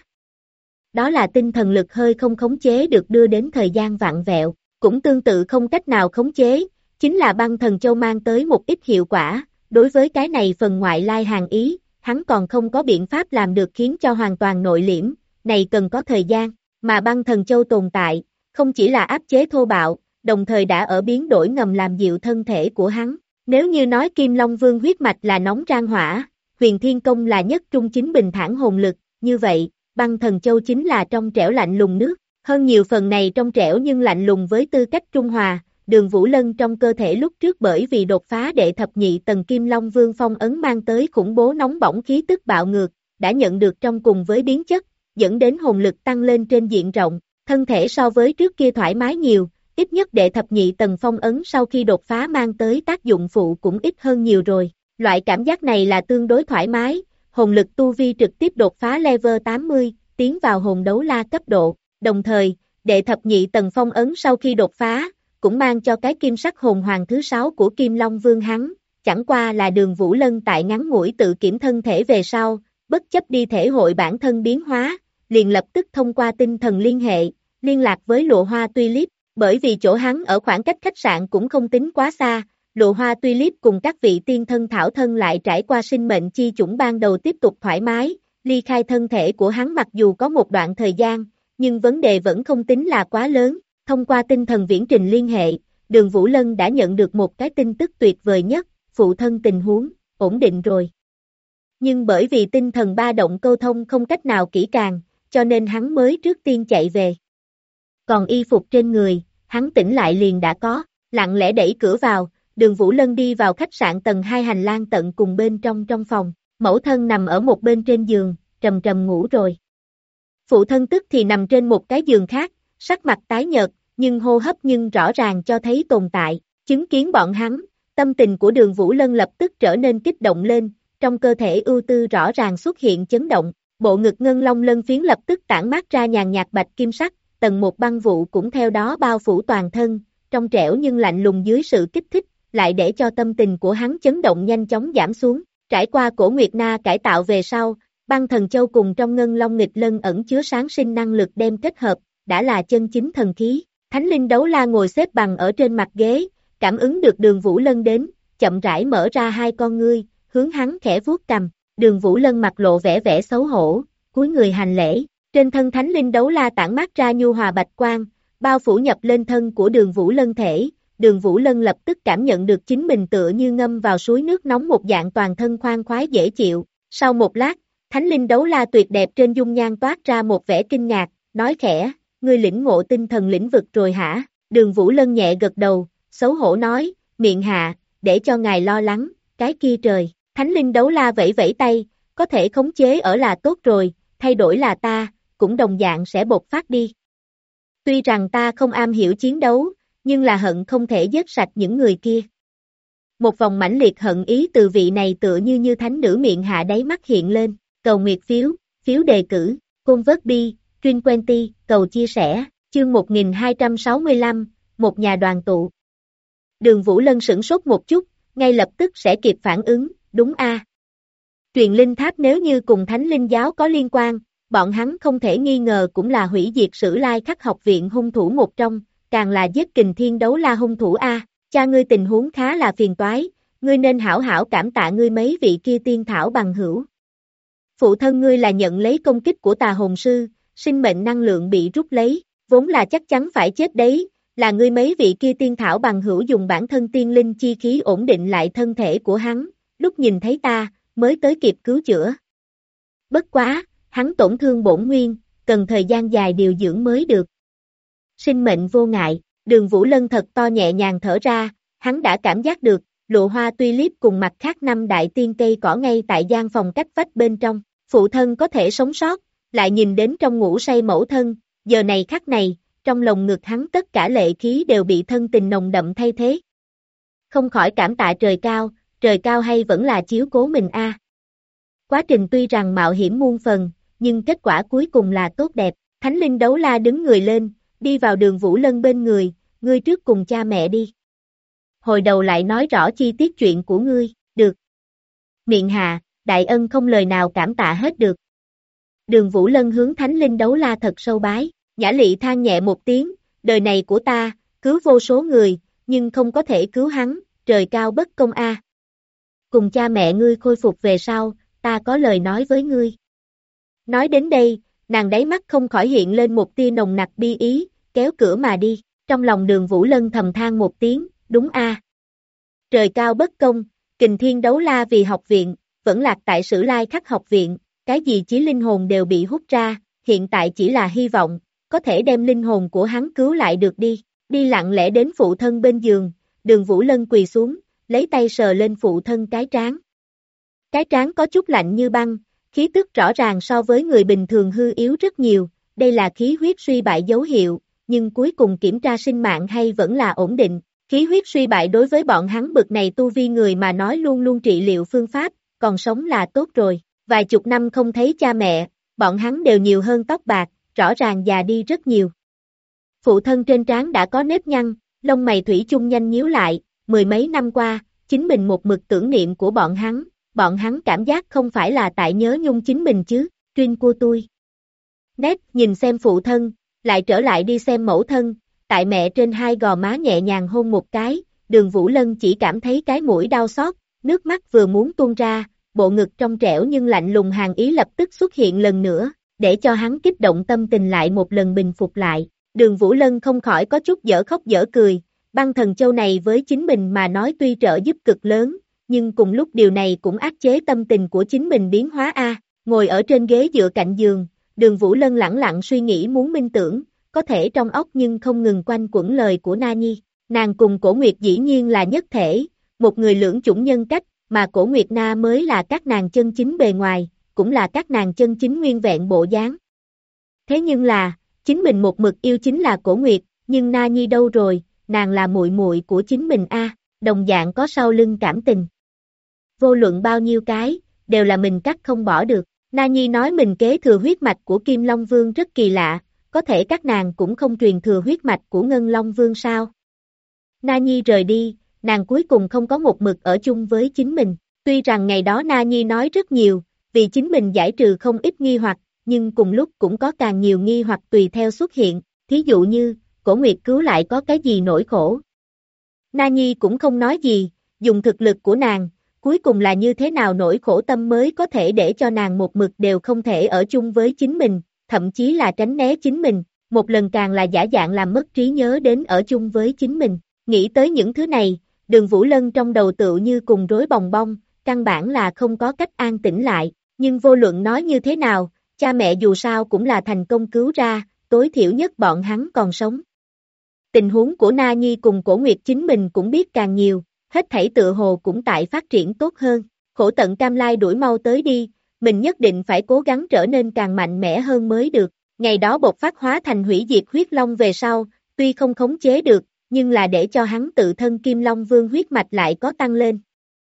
Đó là tinh thần lực hơi không khống chế được đưa đến thời gian vặn vẹo, cũng tương tự không cách nào khống chế, chính là băng thần châu mang tới một ít hiệu quả, đối với cái này phần ngoại lai hàng ý, hắn còn không có biện pháp làm được khiến cho hoàn toàn nội liễm, này cần có thời gian, mà băng thần châu tồn tại, không chỉ là áp chế thô bạo, đồng thời đã ở biến đổi ngầm làm dịu thân thể của hắn. Nếu như nói Kim Long Vương huyết mạch là nóng rang hỏa, Huyền Thiên Công là nhất trung chính bình thản hồn lực, như vậy, băng thần châu chính là trong trẻo lạnh lùng nước, hơn nhiều phần này trong trẻo nhưng lạnh lùng với tư cách trung hòa. Đường Vũ Lân trong cơ thể lúc trước bởi vì đột phá đệ thập nhị tầng Kim Long Vương phong ấn mang tới khủng bố nóng bỏng khí tức bạo ngược, đã nhận được trong cùng với biến chất, dẫn đến hồn lực tăng lên trên diện rộng, thân thể so với trước kia thoải mái nhiều, ít nhất đệ thập nhị tầng phong ấn sau khi đột phá mang tới tác dụng phụ cũng ít hơn nhiều rồi. Loại cảm giác này là tương đối thoải mái, hồn lực tu vi trực tiếp đột phá level 80, tiến vào hồn đấu la cấp độ, đồng thời, đệ thập nhị tầng phong ấn sau khi đột phá, cũng mang cho cái kim sắc hồn hoàng thứ 6 của Kim Long Vương hắn, chẳng qua là Đường Vũ Lân tại ngắn ngủi tự kiểm thân thể về sau, bất chấp đi thể hội bản thân biến hóa, liền lập tức thông qua tinh thần liên hệ, liên lạc với Lụa Hoa Tulip, bởi vì chỗ hắn ở khoảng cách khách sạn cũng không tính quá xa, Lụa Hoa Tulip cùng các vị tiên thân thảo thân lại trải qua sinh mệnh chi chủng ban đầu tiếp tục thoải mái, ly khai thân thể của hắn mặc dù có một đoạn thời gian, nhưng vấn đề vẫn không tính là quá lớn. Thông qua tinh thần viễn trình liên hệ, Đường Vũ Lân đã nhận được một cái tin tức tuyệt vời nhất, phụ thân tình huống, ổn định rồi. Nhưng bởi vì tinh thần ba động câu thông không cách nào kỹ càng, cho nên hắn mới trước tiên chạy về. Còn y phục trên người, hắn tỉnh lại liền đã có, lặng lẽ đẩy cửa vào, Đường Vũ Lân đi vào khách sạn tầng 2 hành lang tận cùng bên trong phòng, mẫu thân nằm ở một bên trên giường, trầm trầm ngủ rồi. Phụ thân tức thì nằm trên một cái giường khác, sắc mặt tái nhợt, nhưng hô hấp nhưng rõ ràng cho thấy tồn tại, chứng kiến bọn hắn, tâm tình của Đường Vũ Lân lập tức trở nên kích động lên, trong cơ thể ưu tư rõ ràng xuất hiện chấn động, bộ ngực ngân long lân phiến lập tức tản mát ra nhàn nhạt bạch kim sắc, tầng một băng vụ cũng theo đó bao phủ toàn thân, trong trẻo nhưng lạnh lùng dưới sự kích thích, lại để cho tâm tình của hắn chấn động nhanh chóng giảm xuống, trải qua cổ Nguyệt Na cải tạo về sau, băng thần châu cùng trong ngân long nghịch lân ẩn chứa sáng sinh năng lực đem kết hợp, đã là chân chính thần khí. Thánh linh đấu la ngồi xếp bằng ở trên mặt ghế, cảm ứng được Đường Vũ Lân đến, chậm rãi mở ra hai con ngươi, hướng hắn khẽ vuốt cầm. Đường Vũ Lân mặt lộ vẻ xấu hổ, cúi người hành lễ, trên thân thánh linh đấu la tản mát ra nhu hòa bạch quang, bao phủ nhập lên thân của Đường Vũ Lân thể. Đường Vũ Lân lập tức cảm nhận được chính mình tựa như ngâm vào suối nước nóng một dạng toàn thân khoan khoái dễ chịu. Sau một lát, thánh linh đấu la tuyệt đẹp trên dung nhan toát ra một vẻ kinh ngạc, nói khẽ, ngươi lĩnh ngộ tinh thần lĩnh vực rồi hả? Đường Vũ Lân nhẹ gật đầu, xấu hổ nói, miệng hạ, để cho ngài lo lắng, cái kia trời. Thánh linh đấu la vẫy vẫy tay, có thể khống chế ở là tốt rồi, thay đổi là ta, cũng đồng dạng sẽ bộc phát đi. Tuy rằng ta không am hiểu chiến đấu, nhưng là hận không thể giết sạch những người kia. Một vòng mãnh liệt hận ý từ vị này tựa như thánh nữ miệng hạ đáy mắt hiện lên, cầu nguyệt phiếu đề cử, convert bi, Truyền 20, cầu chia sẻ, chương 1265, một nhà đoàn tụ. Đường Vũ Lân sửng sốt một chút, ngay lập tức sẽ kịp phản ứng, đúng a. Truyền linh tháp nếu như cùng Thánh Linh giáo có liên quan, bọn hắn không thể nghi ngờ cũng là hủy diệt Sử Lai Khắc học viện hung thủ một trong, càng là giết Kình Thiên Đấu La hung thủ a. Cha ngươi tình huống khá là phiền toái, ngươi nên hảo hảo cảm tạ ngươi mấy vị kia tiên thảo bằng hữu. Phụ thân ngươi là nhận lấy công kích của tà hồn sư, sinh mệnh năng lượng bị rút lấy, vốn là chắc chắn phải chết đấy, là ngươi mấy vị kia tiên thảo bằng hữu dùng bản thân tiên linh chi khí ổn định lại thân thể của hắn, lúc nhìn thấy ta, mới tới kịp cứu chữa. Bất quá, hắn tổn thương bổn nguyên, cần thời gian dài điều dưỡng mới được. Sinh mệnh vô ngại, Đường Vũ Lân thật to nhẹ nhàng thở ra, hắn đã cảm giác được, lụa hoa tulip cùng mặt khác 5 đại tiên cây cỏ ngay tại gian phòng cách vách bên trong, phụ thân có thể sống sót, lại nhìn đến trong ngủ say mẫu thân, giờ này khắc này, trong lồng ngực hắn tất cả lệ khí đều bị thân tình nồng đậm thay thế. Không khỏi cảm tạ trời cao hay vẫn là chiếu cố mình a. Quá trình tuy rằng mạo hiểm muôn phần, nhưng kết quả cuối cùng là tốt đẹp. Thánh linh đấu la đứng người lên, đi vào Đường Vũ Lân bên người, ngươi trước cùng cha mẹ đi. Hồi đầu lại nói rõ chi tiết chuyện của ngươi, được. Miệng hạ, đại ân không lời nào cảm tạ hết được. Đường Vũ Lân hướng Thánh linh đấu la thật sâu bái, Nhã Lị than nhẹ một tiếng, đời này của ta, cứu vô số người, nhưng không có thể cứu hắn, trời cao bất công a. Cùng cha mẹ ngươi khôi phục về sau, ta có lời nói với ngươi. Nói đến đây, nàng đáy mắt không khỏi hiện lên một tia nồng nặc bi ý, kéo cửa mà đi, trong lòng Đường Vũ Lân thầm than một tiếng, đúng a. Trời cao bất công, Kình Thiên Đấu La vì học viện, vẫn lạc tại Sử Lai Khắc học viện, cái gì chí linh hồn đều bị hút ra, hiện tại chỉ là hy vọng, có thể đem linh hồn của hắn cứu lại được đi lặng lẽ đến phụ thân bên giường, Đường Vũ Lân quỳ xuống, lấy tay sờ lên phụ thân cái trán. Cái trán có chút lạnh như băng, khí tức rõ ràng so với người bình thường hư yếu rất nhiều, đây là khí huyết suy bại dấu hiệu, nhưng cuối cùng kiểm tra sinh mạng hay vẫn là ổn định. Khí huyết suy bại đối với bọn hắn bực này tu vi người mà nói luôn luôn trị liệu phương pháp, còn sống là tốt rồi. Vài chục năm không thấy cha mẹ, bọn hắn đều nhiều hơn tóc bạc, rõ ràng già đi rất nhiều. Phụ thân trên trán đã có nếp nhăn, lông mày thủy chung nhanh nhíu lại, 10 mấy năm qua, chính mình một mực tưởng niệm của bọn hắn cảm giác không phải là tại nhớ nhung chính mình chứ, Trinh của tôi. Nét nhìn xem phụ thân, lại trở lại đi xem mẫu thân, tại mẹ trên hai gò má nhẹ nhàng hôn một cái, Đường Vũ Lân chỉ cảm thấy cái mũi đau xót, nước mắt vừa muốn tuôn ra, bộ ngực trong trẻo nhưng lạnh lùng hàn ý lập tức xuất hiện lần nữa, để cho hắn kích động tâm tình lại một lần bình phục lại. Đường Vũ Lân không khỏi có chút dở khóc dở cười, băng thần châu này với chính mình mà nói tuy trợ giúp cực lớn, nhưng cùng lúc điều này cũng áp chế tâm tình của chính mình biến hóa a. Ngồi ở trên ghế dựa cạnh giường, Đường Vũ Lân lẳng lặng suy nghĩ muốn minh tưởng, có thể trong óc nhưng không ngừng quanh quẩn lời của Na Nhi. Nàng cùng Cổ Nguyệt dĩ nhiên là nhất thể, một người lưỡng chủng nhân cách, mà Cổ Nguyệt Na mới là các nàng chân chính bề ngoài, cũng là các nàng chân chính nguyên vẹn bộ dáng. Thế nhưng là, chính mình một mực yêu chính là Cổ Nguyệt, nhưng Na Nhi đâu rồi, nàng là muội muội của chính mình a, đồng dạng có sau lưng cảm tình. Vô luận bao nhiêu cái, đều là mình cắt không bỏ được. Na Nhi nói mình kế thừa huyết mạch của Kim Long Vương rất kỳ lạ, có thể các nàng cũng không truyền thừa huyết mạch của Ngân Long Vương sao? Na Nhi rời đi, nàng cuối cùng không có một mực ở chung với chính mình. Tuy rằng ngày đó Na Nhi nói rất nhiều, vì chính mình giải trừ không ít nghi hoặc, nhưng cùng lúc cũng có càng nhiều nghi hoặc tùy theo xuất hiện, thí dụ như, Cổ Nguyệt cứu lại có cái gì nỗi khổ. Na Nhi cũng không nói gì, dùng thực lực của nàng, cuối cùng là như thế nào nỗi khổ tâm mới có thể để cho nàng một mực đều không thể ở chung với chính mình, thậm chí là tránh né chính mình, một lần càng là giả dạng làm mất trí nhớ đến ở chung với chính mình. Nghĩ tới những thứ này, Đường Vũ Lân trong đầu tựu như cùng rối bòng bong, căn bản là không có cách an tĩnh lại, nhưng vô luận nói như thế nào, cha mẹ dù sao cũng là thành công cứu ra, tối thiểu nhất bọn hắn còn sống. Tình huống của Na Nhi cùng Cổ Nguyệt chính mình cũng biết càng nhiều, hết thảy tựa hồ cũng tại phát triển tốt hơn, khổ tận cam lai đuổi mau tới đi, mình nhất định phải cố gắng trở nên càng mạnh mẽ hơn mới được. Ngày đó bộc phát hóa thành hủy diệt huyết long về sau, tuy không khống chế được, nhưng là để cho hắn tự thân Kim Long Vương huyết mạch lại có tăng lên.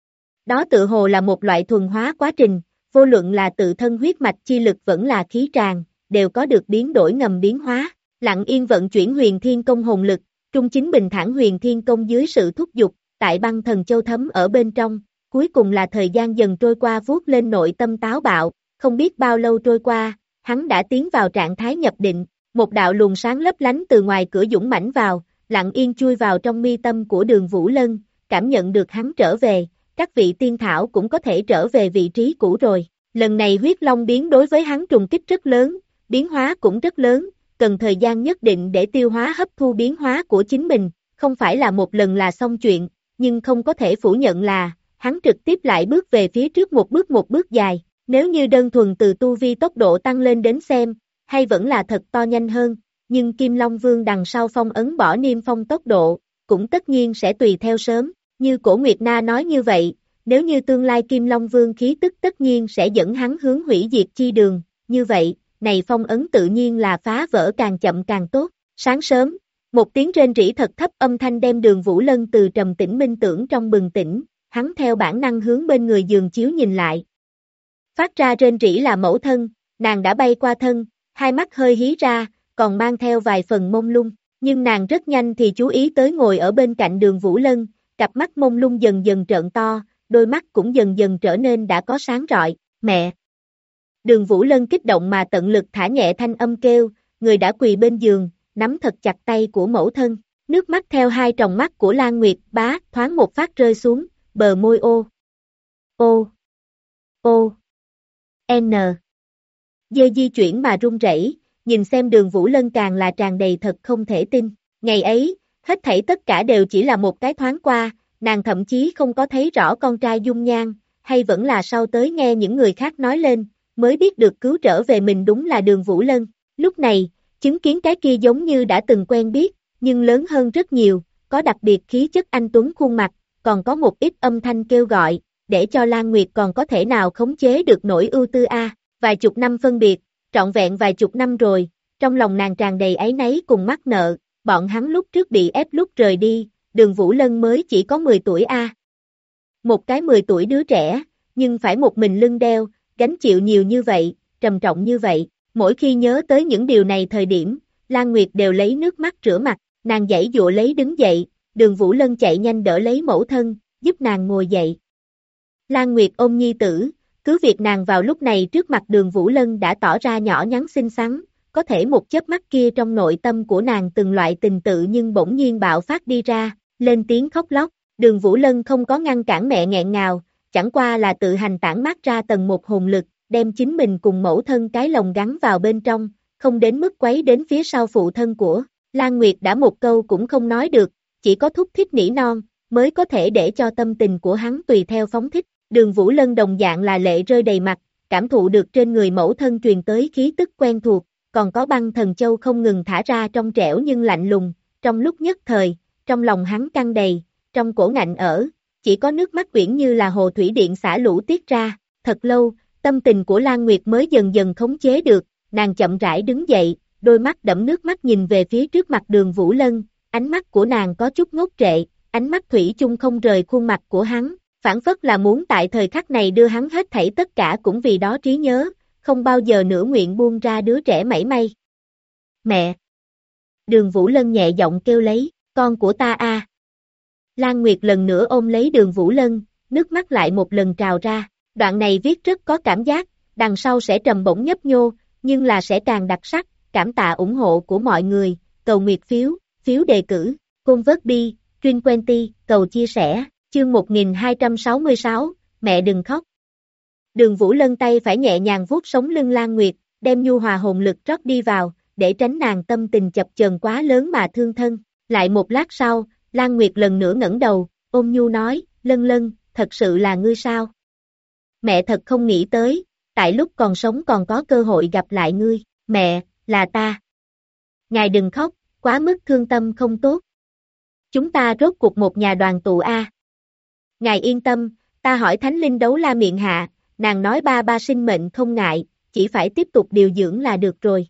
Đó tự hồ là một loại thuần hóa quá trình, vô luận là tự thân huyết mạch chi lực vẫn là khí tràng, đều có được biến đổi ngầm biến hóa. Lặng yên vận chuyển huyền thiên công hồn lực, trung chính bình thản huyền thiên công dưới sự thúc giục, tại băng thần châu thấm ở bên trong, cuối cùng là thời gian dần trôi qua vuốt lên nội tâm táo bạo, không biết bao lâu trôi qua, hắn đã tiến vào trạng thái nhập định, một đạo luồng sáng lấp lánh từ ngoài cửa dũng mãnh vào, lặng yên chui vào trong mi tâm của Đường Vũ Lân, cảm nhận được hắn trở về, các vị tiên thảo cũng có thể trở về vị trí cũ rồi. Lần này huyết long biến đối với hắn trùng kích rất lớn, biến hóa cũng rất lớn, cần thời gian nhất định để tiêu hóa hấp thu biến hóa của chính mình, không phải là một lần là xong chuyện, nhưng không có thể phủ nhận là, hắn trực tiếp lại bước về phía trước một bước dài, nếu như đơn thuần từ tu vi tốc độ tăng lên đến xem, hay vẫn là thật to nhanh hơn, nhưng Kim Long Vương đằng sau phong ấn bỏ niêm phong tốc độ, cũng tất nhiên sẽ tùy theo sớm, như Cổ Nguyệt Na nói như vậy, nếu như tương lai Kim Long Vương khí tức tất nhiên sẽ dẫn hắn hướng hủy diệt chi đường, như vậy, này phong ấn tự nhiên là phá vỡ càng chậm càng tốt. Sáng sớm, một tiếng rên rỉ thật thấp âm thanh đem Đường Vũ Lân từ trầm tĩnh minh tưởng trong bừng tỉnh, hắn theo bản năng hướng bên người giường chiếu nhìn lại. Phát ra rên rỉ là mẫu thân, nàng đã bay qua thân, hai mắt hơi hí ra, còn mang theo vài phần mông lung, nhưng nàng rất nhanh thì chú ý tới ngồi ở bên cạnh Đường Vũ Lân, cặp mắt mông lung dần dần trợn to, đôi mắt cũng dần dần trở nên đã có sáng rọi, mẹ. Đường Vũ Lân kích động mà tận lực thả nhẹ thanh âm kêu, người đã quỳ bên giường, nắm thật chặt tay của mẫu thân, nước mắt theo hai tròng mắt của Lan Nguyệt bá thoáng một phát rơi xuống, bờ môi ô, n, dê di chuyển mà run rẩy, nhìn xem Đường Vũ Lân càng là tràn đầy thật không thể tin, ngày ấy, hết thảy tất cả đều chỉ là một cái thoáng qua, nàng thậm chí không có thấy rõ con trai dung nhan, hay vẫn là sau tới nghe những người khác nói lên, mới biết được cứu trở về mình đúng là Đường Vũ Lân, lúc này, chứng kiến cái kia giống như đã từng quen biết, nhưng lớn hơn rất nhiều, có đặc biệt khí chất anh tuấn khuôn mặt, còn có một ít âm thanh kêu gọi, để cho Lan Nguyệt còn có thể nào khống chế được nỗi ưu tư a. Vài chục năm phân biệt, trọn vẹn vài chục năm rồi, trong lòng nàng tràn đầy áy náy cùng mắc nợ, bọn hắn lúc trước bị ép lúc rời đi, Đường Vũ Lân mới chỉ có 10 tuổi a. Một cái 10 tuổi đứa trẻ, nhưng phải một mình lưng đeo, gánh chịu nhiều như vậy, trầm trọng như vậy, mỗi khi nhớ tới những điều này thời điểm, Lan Nguyệt đều lấy nước mắt rửa mặt, nàng giãy dụa lấy đứng dậy, Đường Vũ Lân chạy nhanh đỡ lấy mẫu thân, giúp nàng ngồi dậy. Lan Nguyệt ôm nhi tử, cứ việc nàng vào lúc này trước mặt Đường Vũ Lân đã tỏ ra nhỏ nhắn xinh xắn, có thể một chớp mắt kia trong nội tâm của nàng từng loại tình tự nhưng bỗng nhiên bạo phát đi ra, lên tiếng khóc lóc, Đường Vũ Lân không có ngăn cản mẹ nghẹn ngào, chẳng qua là tự hành tản mát ra tầng một hồn lực, đem chính mình cùng mẫu thân cái lồng gắn vào bên trong, không đến mức quấy đến phía sau phụ thân của Lan Nguyệt đã một câu cũng không nói được, chỉ có thúc thích nỉ non, mới có thể để cho tâm tình của hắn tùy theo phóng thích. Đường Vũ Lân đồng dạng là lệ rơi đầy mặt, cảm thụ được trên người mẫu thân truyền tới khí tức quen thuộc, còn có băng thần châu không ngừng thả ra trong trẻo nhưng lạnh lùng, trong lúc nhất thời, trong lòng hắn căng đầy, trong cổ ngạnh ở, chỉ có nước mắt quyển như là hồ thủy điện xả lũ tiết ra, thật lâu, tâm tình của Lan Nguyệt mới dần dần khống chế được, nàng chậm rãi đứng dậy, đôi mắt đẫm nước mắt nhìn về phía trước mặt Đường Vũ Lân, ánh mắt của nàng có chút ngốc trệ, ánh mắt thủy chung không rời khuôn mặt của hắn, phảng phất là muốn tại thời khắc này đưa hắn hết thảy tất cả cũng vì đó trí nhớ, không bao giờ nữa nguyện buông ra đứa trẻ mảy may. Mẹ! Đường Vũ Lân nhẹ giọng kêu lấy, con của ta a. Lan Nguyệt lần nữa ôm lấy Đường Vũ Lân, nước mắt lại một lần trào ra, đoạn này viết rất có cảm giác, đằng sau sẽ trầm bổng nhấp nhô, nhưng là sẽ càng đặc sắc, cảm tạ ủng hộ của mọi người, cầu nguyệt phiếu đề cử, Convert Truyền Quenty, cầu chia sẻ. Chương 1266, mẹ đừng khóc. Đường Vũ Lân tay phải nhẹ nhàng vuốt sống lưng Lan Nguyệt, đem nhu hòa hồn lực rót đi vào, để tránh nàng tâm tình chập chờn quá lớn mà thương thân. Lại một lát sau, Lan Nguyệt lần nữa ngẩng đầu, ôm nhu nói, Lân Lân, thật sự là ngươi sao? Mẹ thật không nghĩ tới, tại lúc còn sống còn có cơ hội gặp lại ngươi, mẹ, là ta. Ngài đừng khóc, quá mức thương tâm không tốt. Chúng ta rốt cuộc một nhà đoàn tụ a. Ngài yên tâm, ta hỏi Thánh Linh Đấu La miệng hạ, nàng nói ba sinh mệnh không ngại, chỉ phải tiếp tục điều dưỡng là được rồi,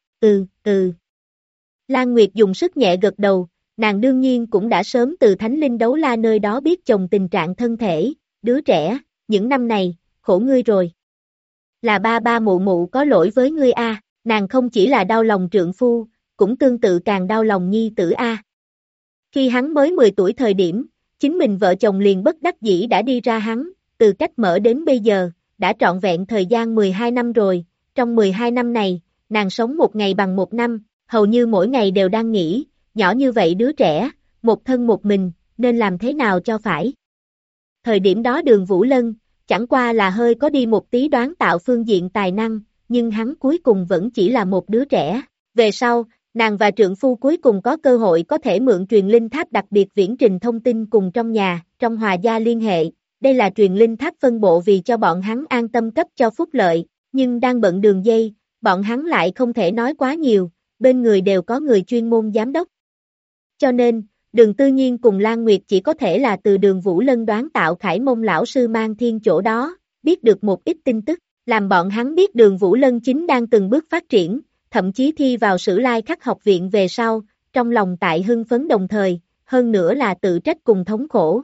Lan Nguyệt dùng sức nhẹ gật đầu, nàng đương nhiên cũng đã sớm từ Thánh Linh Đấu La nơi đó biết chồng tình trạng thân thể, đứa trẻ, những năm này, khổ ngươi rồi. Là ba mụ mụ có lỗi với ngươi a, nàng không chỉ là đau lòng trượng phu, cũng tương tự càng đau lòng nhi tử a. Khi hắn mới 10 tuổi thời điểm, chính mình vợ chồng liền bất đắc dĩ đã đi ra hắn, từ cách mở đến bây giờ, đã trọn vẹn thời gian 12 năm rồi, trong 12 năm này, nàng sống một ngày bằng một năm, hầu như mỗi ngày đều đang nghĩ, nhỏ như vậy đứa trẻ, một thân một mình, nên làm thế nào cho phải. Thời điểm đó Đường Vũ Lân, chẳng qua là hơi có đi một tí đoán tạo phương diện tài năng, nhưng hắn cuối cùng vẫn chỉ là một đứa trẻ. Về sau, nàng và trượng phu cuối cùng có cơ hội có thể mượn truyền linh tháp đặc biệt viễn trình thông tin cùng trong nhà, trong hòa gia liên hệ, đây là truyền linh tháp phân bộ vì cho bọn hắn an tâm cấp cho phúc lợi, nhưng đang bận đường dây, bọn hắn lại không thể nói quá nhiều, bên người đều có người chuyên môn giám đốc. Cho nên, Đường Tư Nhiên cùng Lan Nguyệt chỉ có thể là từ Đường Vũ Lân đoán tạo Khải Môn lão sư Mang Thiên chỗ đó, biết được một ít tin tức, làm bọn hắn biết Đường Vũ Lân chính đang từng bước phát triển, thậm chí thi vào Sử Lai Khắc học viện về sau, trong lòng tại hưng phấn đồng thời, hơn nữa là tự trách cùng thống khổ.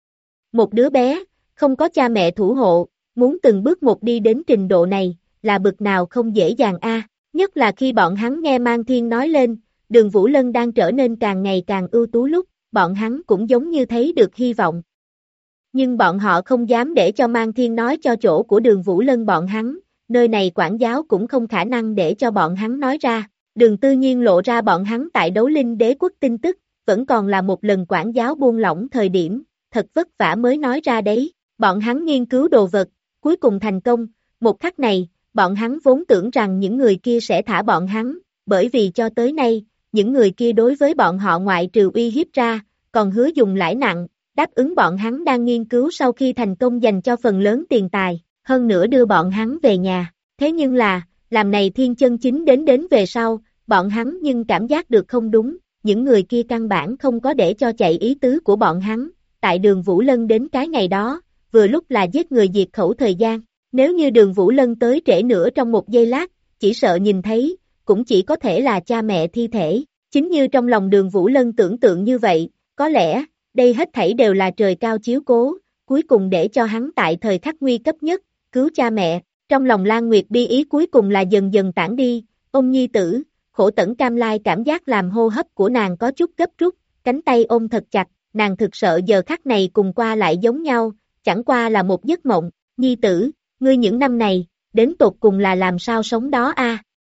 Một đứa bé, không có cha mẹ thủ hộ, muốn từng bước một đi đến trình độ này, là bực nào không dễ dàng a. Nhất là khi bọn hắn nghe Mang Thiên nói lên, Đường Vũ Lân đang trở nên càng ngày càng ưu tú lúc, bọn hắn cũng giống như thấy được hy vọng. Nhưng bọn họ không dám để cho Mang Thiên nói cho chỗ của Đường Vũ Lân bọn hắn, nơi này quản giáo cũng không khả năng để cho bọn hắn nói ra. Đường Tư Nhiên lộ ra bọn hắn tại Đấu Linh Đế Quốc tin tức, vẫn còn là một lần quản giáo buông lỏng thời điểm, thật vất vả mới nói ra đấy. Bọn hắn nghiên cứu đồ vật, cuối cùng thành công, một khắc này, bọn hắn vốn tưởng rằng những người kia sẽ thả bọn hắn, bởi vì cho tới nay, những người kia đối với bọn họ ngoại trừ uy hiếp ra, còn hứa dùng lãi nặng, đáp ứng bọn hắn đang nghiên cứu sau khi thành công dành cho phần lớn tiền tài, hơn nữa đưa bọn hắn về nhà. Thế nhưng là, làm này thiên chân chính đến về sau, bọn hắn nhưng cảm giác được không đúng, những người kia căn bản không có để cho chạy ý tứ của bọn hắn, tại Đường Vũ Lân đến cái ngày đó, vừa lúc là giết người diệt khẩu thời gian, nếu như Đường Vũ Lân tới trễ nữa trong một giây lát, chỉ sợ nhìn thấy, cũng chỉ có thể là cha mẹ thi thể, chính như trong lòng Đường Vũ Lân tưởng tượng như vậy, có lẽ, đây hết thảy đều là trời cao chiếu cố, cuối cùng để cho hắn tại thời khắc nguy cấp nhất, cứu cha mẹ, trong lòng Lan Nguyệt bi ý cuối cùng là dần dần tản đi, ôm nhi tử, khổ tẩn cam lai cảm giác làm hô hấp của nàng có chút gấp rút, cánh tay ôm thật chặt, nàng thực sợ giờ khắc này cùng qua lại giống nhau, chẳng qua là một giấc mộng, nhi tử, ngươi những năm này, đến tột cùng là làm sao sống đó a?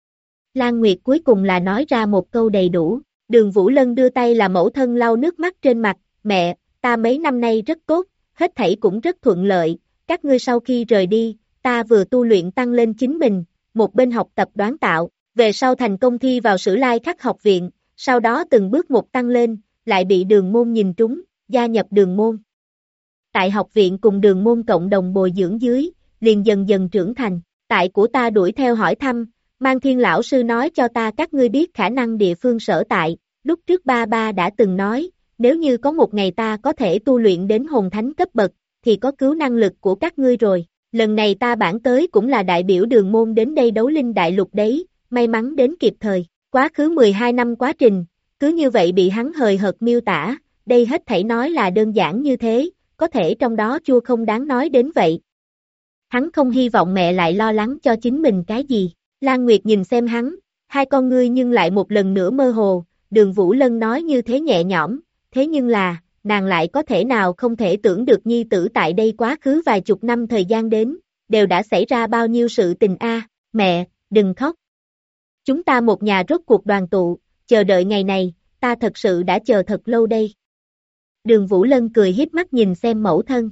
Lan Nguyệt cuối cùng là nói ra một câu đầy đủ, Đường Vũ Lân đưa tay là mẫu thân lau nước mắt trên mặt, mẹ, ta mấy năm nay rất tốt, hết thảy cũng rất thuận lợi, các ngươi sau khi rời đi, ta vừa tu luyện tăng lên chính mình, một bên học tập đoán tạo, về sau thành công thi vào Sử Lai Khắc học viện, sau đó từng bước một tăng lên, lại bị Đường môn nhìn trúng, gia nhập Đường môn. Tại học viện cùng Đường môn cộng đồng bồi dưỡng dưới, liền dần dần trưởng thành, tại của ta đuổi theo hỏi thăm, Mang Thiên lão sư nói cho ta các ngươi biết khả năng địa phương sở tại, lúc trước ba ba đã từng nói, nếu như có một ngày ta có thể tu luyện đến hồn thánh cấp bậc, thì có cứu năng lực của các ngươi rồi, lần này ta bản tới cũng là đại biểu Đường môn đến đây đấu linh đại lục đấy, may mắn đến kịp thời, quá khứ 12 năm quá trình, cứ như vậy bị hắn hời hợt miêu tả, đây hết thảy nói là đơn giản như thế, có thể trong đó chua không đáng nói đến vậy. Hắn không hy vọng mẹ lại lo lắng cho chính mình cái gì, Lan Nguyệt nhìn xem hắn, hai con ngươi nhưng lại một lần nữa mơ hồ, Đường Vũ Lân nói như thế nhẹ nhõm, thế nhưng là, nàng lại có thể nào không thể tưởng được nhi tử tại đây quá khứ vài chục năm thời gian đến, đều đã xảy ra bao nhiêu sự tình a, mẹ, đừng khóc. Chúng ta một nhà rốt cuộc đoàn tụ, chờ đợi ngày này, ta thật sự đã chờ thật lâu đây. Đường Vũ Lân cười hiếp mắt nhìn xem mẫu thân,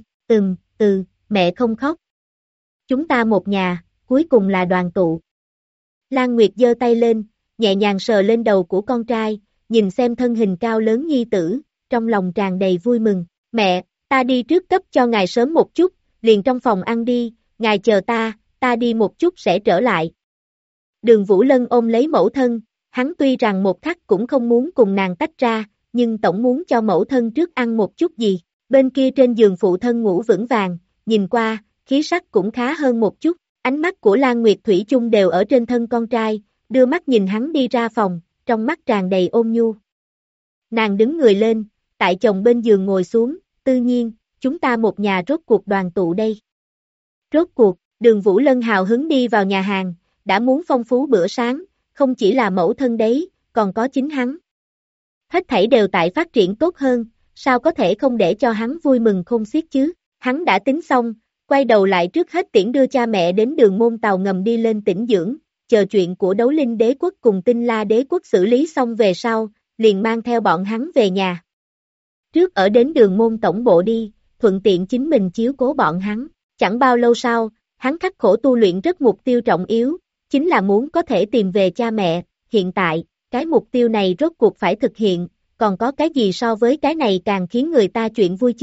mẹ không khóc. Chúng ta một nhà, cuối cùng là đoàn tụ. Lan Nguyệt giơ tay lên, nhẹ nhàng sờ lên đầu của con trai, nhìn xem thân hình cao lớn nhi tử, trong lòng tràn đầy vui mừng. Mẹ, ta đi trước cấp cho ngài sớm một chút, liền trong phòng ăn đi, ngài chờ ta đi một chút sẽ trở lại. Đường Vũ Lân ôm lấy mẫu thân, hắn tuy rằng một khắc cũng không muốn cùng nàng tách ra, nhưng tổng muốn cho mẫu thân trước ăn một chút gì. Bên kia trên giường phụ thân ngủ vững vàng, nhìn qua, khí sắc cũng khá hơn một chút. Ánh mắt của Lan Nguyệt Thủy chung đều ở trên thân con trai, đưa mắt nhìn hắn đi ra phòng, trong mắt tràn đầy ôn nhu. Nàng đứng người lên, tại chồng bên giường ngồi xuống, Tư Nhiên, chúng ta một nhà rốt cuộc đoàn tụ đây. Rốt cuộc, Đường Vũ Lân hào hứng đi vào nhà hàng, đã muốn phong phú bữa sáng, không chỉ là mẫu thân đấy, còn có chính hắn. Hết thảy đều tại phát triển tốt hơn, sao có thể không để cho hắn vui mừng khôn xiết chứ, hắn đã tính xong, quay đầu lại trước hết tiễn đưa cha mẹ đến Đường môn tàu ngầm đi lên tỉnh dưỡng, chờ chuyện của Đấu Linh Đế Quốc cùng Tinh La Đế Quốc xử lý xong về sau, liền mang theo bọn hắn về nhà. Trước ở đến Đường môn tổng bộ đi, thuận tiện chính mình chiếu cố bọn hắn, chẳng bao lâu sau, hắn khắc khổ tu luyện rất mục tiêu trọng yếu, chính là muốn có thể tìm về cha mẹ, hiện tại, cái mục tiêu này rốt cuộc phải thực hiện, còn có cái gì so với cái này càng khiến người ta chuyện vui chứ,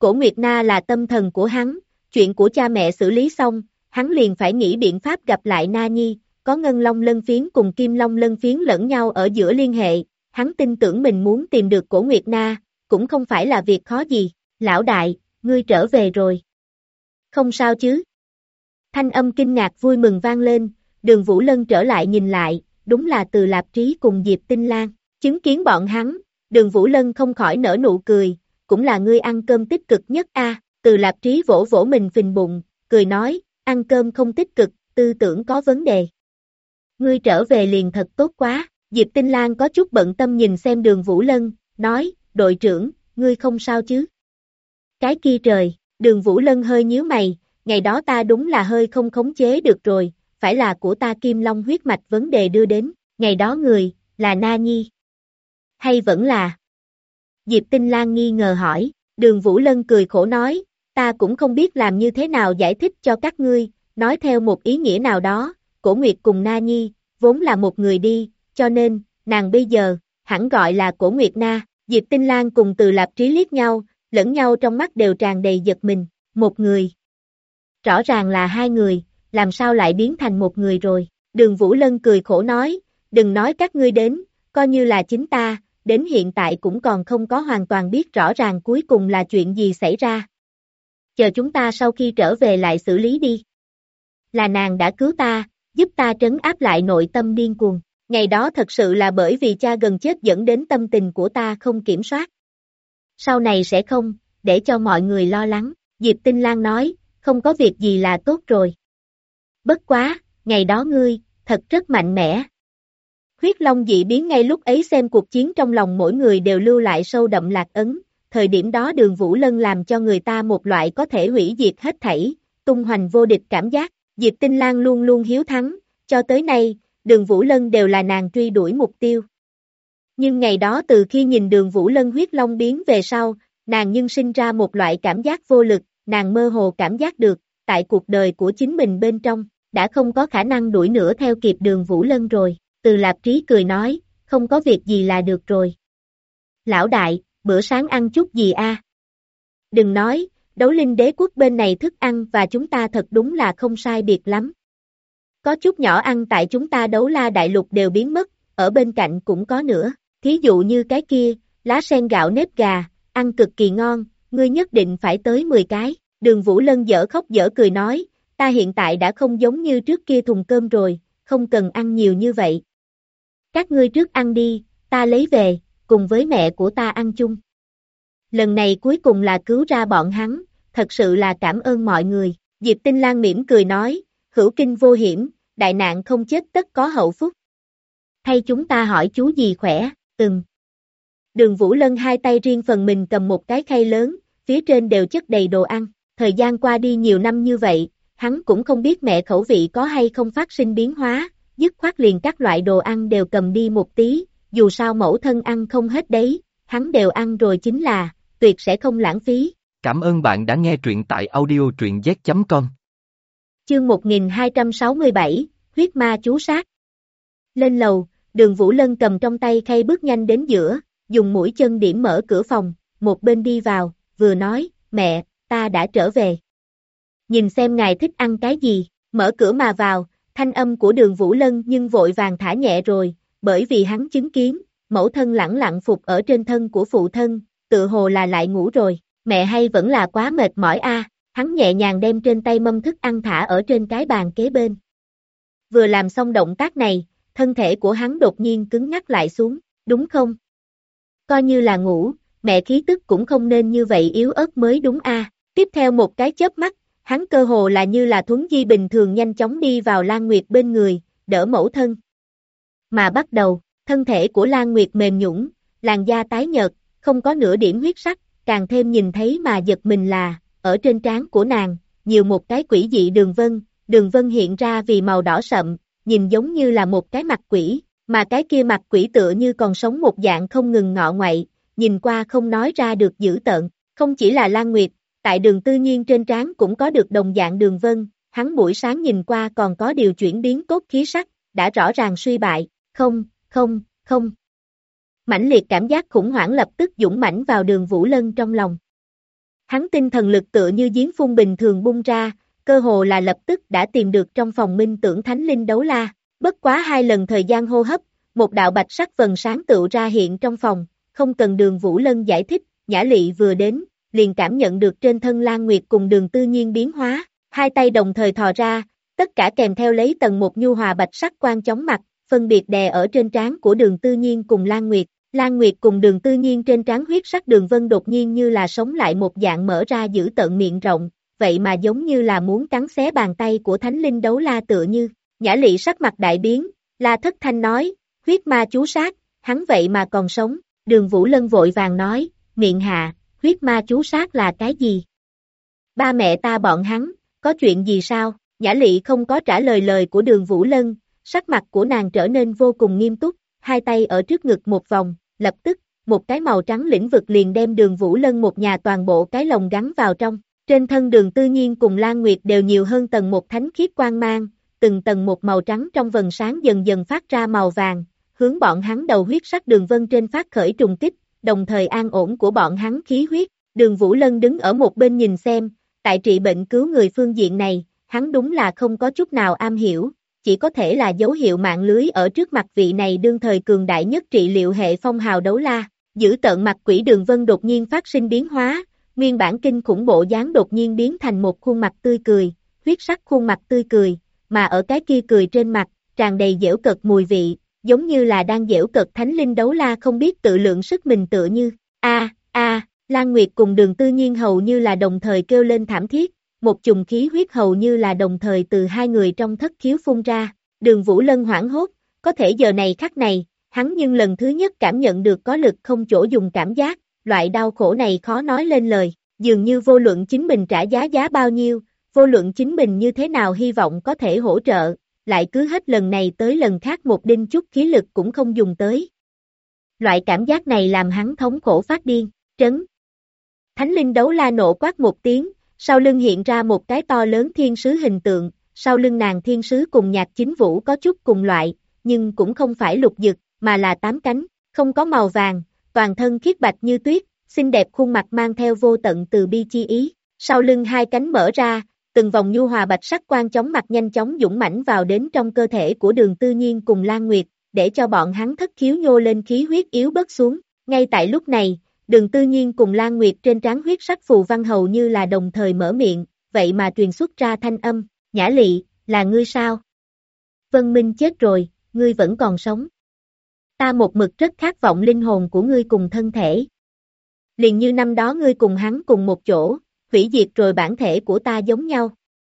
Cổ Nguyệt Na là tâm thần của hắn, chuyện của cha mẹ xử lý xong, hắn liền phải nghĩ biện pháp gặp lại Na Nhi, có Ngân Long Lân Phiến cùng Kim Long Lân Phiến lẫn nhau ở giữa liên hệ, hắn tin tưởng mình muốn tìm được Cổ Nguyệt Na, cũng không phải là việc khó gì. Lão đại, ngươi trở về rồi. Không sao chứ? Thanh âm kinh ngạc vui mừng vang lên, Đường Vũ Lân trở lại nhìn lại, đúng là Từ Lạp Trí cùng Diệp Tinh Lan. Chứng kiến bọn hắn, Đường Vũ Lân không khỏi nở nụ cười, cũng là ngươi ăn cơm tích cực nhất a. Từ Lạp Trí vỗ vỗ mình phình bụng, cười nói, ăn cơm không tích cực, tư tưởng có vấn đề. Ngươi trở về liền thật tốt quá. Diệp Tinh Lan có chút bận tâm nhìn xem Đường Vũ Lân, nói, đội trưởng, ngươi không sao chứ? Cái kia trời, Đường Vũ Lân hơi nhíu mày, ngày đó ta đúng là hơi không khống chế được rồi, phải là của ta Kim Long huyết mạch vấn đề đưa đến, ngày đó người, là Na Nhi. Hay vẫn là? Diệp Tinh Lan nghi ngờ hỏi, Đường Vũ Lân cười khổ nói, ta cũng không biết làm như thế nào giải thích cho các ngươi, nói theo một ý nghĩa nào đó, Cổ Nguyệt cùng Na Nhi, vốn là một người đi, cho nên, nàng bây giờ, hẳn gọi là Cổ Nguyệt Na. Diệp Tinh Lan cùng Từ Lạp Trí liếc nhau, lẫn nhau trong mắt đều tràn đầy giật mình, một người. Rõ ràng là hai người, làm sao lại biến thành một người rồi. Đường Vũ Lân cười khổ nói, đừng nói các ngươi đến, coi như là chính ta, đến hiện tại cũng còn không có hoàn toàn biết rõ ràng cuối cùng là chuyện gì xảy ra. Chờ chúng ta sau khi trở về lại xử lý đi. Là nàng đã cứu ta, giúp ta trấn áp lại nội tâm điên cuồng. Ngày đó thật sự là bởi vì cha gần chết dẫn đến tâm tình của ta không kiểm soát. Sau này sẽ không, để cho mọi người lo lắng. Diệp Tinh Lan nói, không có việc gì là tốt rồi. Bất quá, ngày đó ngươi, thật rất mạnh mẽ. Huyết Long dị biến ngay lúc ấy xem cuộc chiến trong lòng mỗi người đều lưu lại sâu đậm lạc ấn. Thời điểm đó Đường Vũ Lân làm cho người ta một loại có thể hủy diệt hết thảy, tung hoành vô địch cảm giác. Diệp Tinh Lan luôn luôn hiếu thắng, cho tới nay, Đường Vũ Lân đều là nàng truy đuổi mục tiêu. Nhưng ngày đó từ khi nhìn Đường Vũ Lân huyết long biến về sau, nàng nhưng sinh ra một loại cảm giác vô lực, nàng mơ hồ cảm giác được, tại cuộc đời của chính mình bên trong, đã không có khả năng đuổi nữa theo kịp Đường Vũ Lân rồi. Từ Lạp Trí cười nói, không có việc gì là được rồi. Lão đại, bữa sáng ăn chút gì a? Đừng nói, Đấu Linh Đế quốc bên này thức ăn và chúng ta thật đúng là không sai biệt lắm. Có chút nhỏ ăn tại chúng ta Đấu La Đại Lục đều biến mất, ở bên cạnh cũng có nữa, thí dụ như cái kia, lá sen gạo nếp gà, ăn cực kỳ ngon, ngươi nhất định phải tới 10 cái. Đường Vũ Lân dở khóc dở cười nói, ta hiện tại đã không giống như trước kia thùng cơm rồi, không cần ăn nhiều như vậy. Các ngươi trước ăn đi, ta lấy về, cùng với mẹ của ta ăn chung. Lần này cuối cùng là cứu ra bọn hắn, thật sự là cảm ơn mọi người. Diệp Tinh Lan mỉm cười nói, hữu kinh vô hiểm, đại nạn không chết tất có hậu phúc. Thay chúng ta hỏi chú gì khỏe, Đường Vũ Lân hai tay riêng phần mình cầm một cái khay lớn, phía trên đều chất đầy đồ ăn. Thời gian qua đi nhiều năm như vậy, hắn cũng không biết mẹ khẩu vị có hay không phát sinh biến hóa, dứt khoát liền các loại đồ ăn đều cầm đi một tí, dù sao mẫu thân ăn không hết đấy, hắn đều ăn rồi chính là, tuyệt sẽ không lãng phí. Cảm ơn bạn đã nghe truyện tại audio truyện z.com. Chương 1267, huyết ma chú sát. Lên lầu, Đường Vũ Lân cầm trong tay khay bước nhanh đến giữa, dùng mũi chân điểm mở cửa phòng, một bên đi vào, vừa nói, mẹ, ta đã trở về. Nhìn xem ngài thích ăn cái gì, mở cửa mà vào, thanh âm của Đường Vũ Lân nhưng vội vàng thả nhẹ rồi, bởi vì hắn chứng kiến, mẫu thân lẳng lặng phục ở trên thân của phụ thân, tự hồ là lại ngủ rồi, mẹ hay vẫn là quá mệt mỏi a. Hắn nhẹ nhàng đem trên tay mâm thức ăn thả ở trên cái bàn kế bên. Vừa làm xong động tác này, thân thể của hắn đột nhiên cứng ngắc lại xuống, đúng không? Coi như là ngủ, mẹ khí tức cũng không nên như vậy yếu ớt mới đúng a. Tiếp theo một cái chớp mắt, hắn cơ hồ là như là thuấn di bình thường nhanh chóng đi vào Lan Nguyệt bên người, đỡ mẫu thân. Mà bắt đầu, thân thể của Lan Nguyệt mềm nhũn, làn da tái nhợt, không có nửa điểm huyết sắc, càng thêm nhìn thấy mà giật mình là, ở trên trán của nàng, nhiều một cái quỷ dị đường vân hiện ra vì màu đỏ sậm, nhìn giống như là một cái mặt quỷ, mà cái kia mặt quỷ tựa như còn sống một dạng không ngừng ngọ ngoại, nhìn qua không nói ra được dữ tợn, không chỉ là Lan Nguyệt, tại Đường Tư Nhiên trên trán cũng có được đồng dạng đường vân, hắn buổi sáng nhìn qua còn có điều chuyển biến cốt khí sắc, đã rõ ràng suy bại, không. Mãnh liệt cảm giác khủng hoảng lập tức dũng mãnh vào Đường Vũ Lân trong lòng. Hắn tinh thần lực tựa như giếng phun bình thường bung ra, cơ hồ là lập tức đã tìm được trong phòng minh tưởng thánh linh đấu la. Bất quá 2 lần thời gian hô hấp, một đạo bạch sắc vầng sáng tựu ra hiện trong phòng, không cần Đường Vũ Lân giải thích, Nhã Lị vừa đến, liền cảm nhận được trên thân Lan Nguyệt cùng Đường Tư Nhiên biến hóa, hai tay đồng thời thò ra, tất cả kèm theo lấy tầng một nhu hòa bạch sắc quang chóng mặt, phân biệt đè ở trên trán của Đường Tư Nhiên cùng Lan Nguyệt. Lan Nguyệt cùng Đường Tư Nhiên trên trán huyết sắc đường vân đột nhiên như là sống lại một dạng mở ra giữ tợn miệng rộng, vậy mà giống như là muốn cắn xé bàn tay của thánh linh đấu la tựa như. Nhã Lị sắc mặt đại biến, La Thất Thanh nói, huyết ma chú sát, hắn vậy mà còn sống. Đường Vũ Lân vội vàng nói, miệng hạ, huyết ma chú sát là cái gì? Ba mẹ ta bọn hắn, có chuyện gì sao? Nhã Lị không có trả lời lời của Đường Vũ Lân, sắc mặt của nàng trở nên vô cùng nghiêm túc, hai tay ở trước ngực một vòng, lập tức, một cái màu trắng lĩnh vực liền đem Đường Vũ Lân một nhà toàn bộ cái lồng gắn vào trong. Trên thân Đường Tư Nhiên cùng Lan Nguyệt đều nhiều hơn tầng một thánh khiết quang mang, từng tầng một màu trắng trong vầng sáng dần dần phát ra màu vàng, hướng bọn hắn đầu huyết sắc đường vân trên phát khởi trùng kích, đồng thời an ổn của bọn hắn khí huyết. Đường Vũ Lân đứng ở một bên nhìn xem, tại trị bệnh cứu người phương diện này, hắn đúng là không có chút nào am hiểu, chỉ có thể là dấu hiệu mạng lưới ở trước mặt vị này đương thời cường đại nhất trị liệu hệ phong hào đấu la. Giữ tợn mặt quỷ Đường Vân đột nhiên phát sinh biến hóa, nguyên bản kinh khủng bộ dáng đột nhiên biến thành một khuôn mặt tươi cười, huyết sắc khuôn mặt tươi cười, mà ở cái kia cười trên mặt, tràn đầy giễu cợt mùi vị, giống như là đang giễu cợt thánh linh đấu la không biết tự lượng sức mình tựa như. Lan Nguyệt cùng Đường Tư Nhiên hầu như là đồng thời kêu lên thảm thiết, một chùm khí huyết hầu như là đồng thời từ hai người trong thất khiếu phun ra. Đường Vũ Lân hoảng hốt, có thể giờ này khắc này, hắn nhưng lần thứ nhất cảm nhận được có lực không chỗ dùng cảm giác, loại đau khổ này khó nói lên lời, dường như vô luận chính mình trả giá bao nhiêu, vô luận chính mình như thế nào hy vọng có thể hỗ trợ, lại cứ hết lần này tới lần khác một đinh chút khí lực cũng không dùng tới. Loại cảm giác này làm hắn thống khổ phát điên, trấn. Thánh linh đấu la nộ quát một tiếng, sau lưng hiện ra một cái to lớn thiên sứ hình tượng, sau lưng nàng thiên sứ cùng Nhạc Chính Vũ có chút cùng loại, nhưng cũng không phải lục dực, mà là 8 cánh, không có màu vàng, toàn thân khiết bạch như tuyết, xinh đẹp khuôn mặt mang theo vô tận từ bi chi ý, sau lưng hai cánh mở ra, từng vòng nhu hòa bạch sắc quang chóng mặt nhanh chóng dũng mãnh vào đến trong cơ thể của Đường Tư Nhiên cùng Lan Nguyệt, để cho bọn hắn thất khiếu nhô lên khí huyết yếu bớt xuống. Ngay tại lúc này, Đường Tư Nhiên cùng Lan Nguyệt trên trán huyết sắc phù văn hầu như là đồng thời mở miệng, vậy mà truyền xuất ra thanh âm, Nhã Lị, là ngươi sao? Vân Minh chết rồi, ngươi vẫn còn sống. Ta một mực rất khát vọng linh hồn của ngươi cùng thân thể. Liền như năm đó ngươi cùng hắn cùng một chỗ, hủy diệt rồi bản thể của ta giống nhau.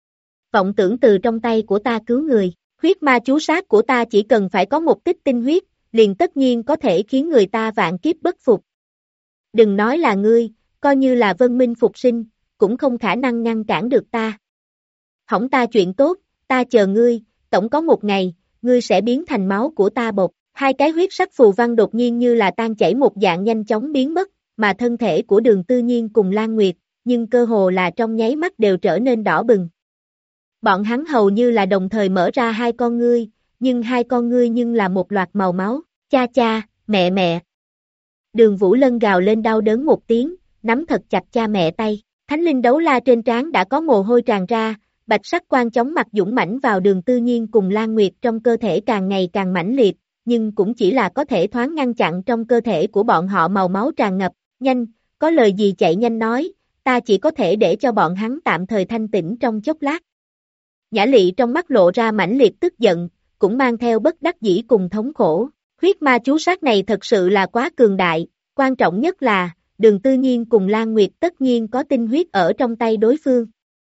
Vọng tưởng từ trong tay của ta cứu người, huyết ma chú sát của ta chỉ cần phải có một tích tinh huyết, liền tất nhiên có thể khiến người ta vạn kiếp bất phục. Đừng nói là ngươi, coi như là Vân Minh phục sinh, cũng không khả năng ngăn cản được ta. Hỏng ta chuyện tốt, ta chờ ngươi, tổng có một ngày, ngươi sẽ biến thành máu của ta bột. Hai cái huyết sắc phù văn đột nhiên như là tan chảy một dạng nhanh chóng biến mất, mà thân thể của Đường Tư Nhiên cùng Lan Nguyệt, nhưng cơ hồ là trong nháy mắt đều trở nên đỏ bừng. Bọn hắn hầu như là đồng thời mở ra hai con ngươi, nhưng hai con ngươi nhưng là một loạt màu máu, cha cha, mẹ mẹ. Đường Vũ Lân gào lên đau đớn một tiếng, nắm thật chặt cha mẹ tay, thánh linh đấu la trên trán đã có mồ hôi tràn ra, bạch sắc quang chóng mặt dũng mãnh vào Đường Tư Nhiên cùng Lan Nguyệt trong cơ thể càng ngày càng mãnh liệt, nhưng cũng chỉ là có thể thoáng ngăn chặn trong cơ thể của bọn họ màu máu tràn ngập. Nhanh, có lời gì chạy nhanh nói, ta chỉ có thể để cho bọn hắn tạm thời thanh tĩnh trong chốc lát. Nhã Lị trong mắt lộ ra mãnh liệt tức giận, cũng mang theo bất đắc dĩ cùng thống khổ. Huyết ma chú sát này thật sự là quá cường đại, quan trọng nhất là, Đường Tư Nhiên cùng Lan Nguyệt tất nhiên có tinh huyết ở trong tay đối phương.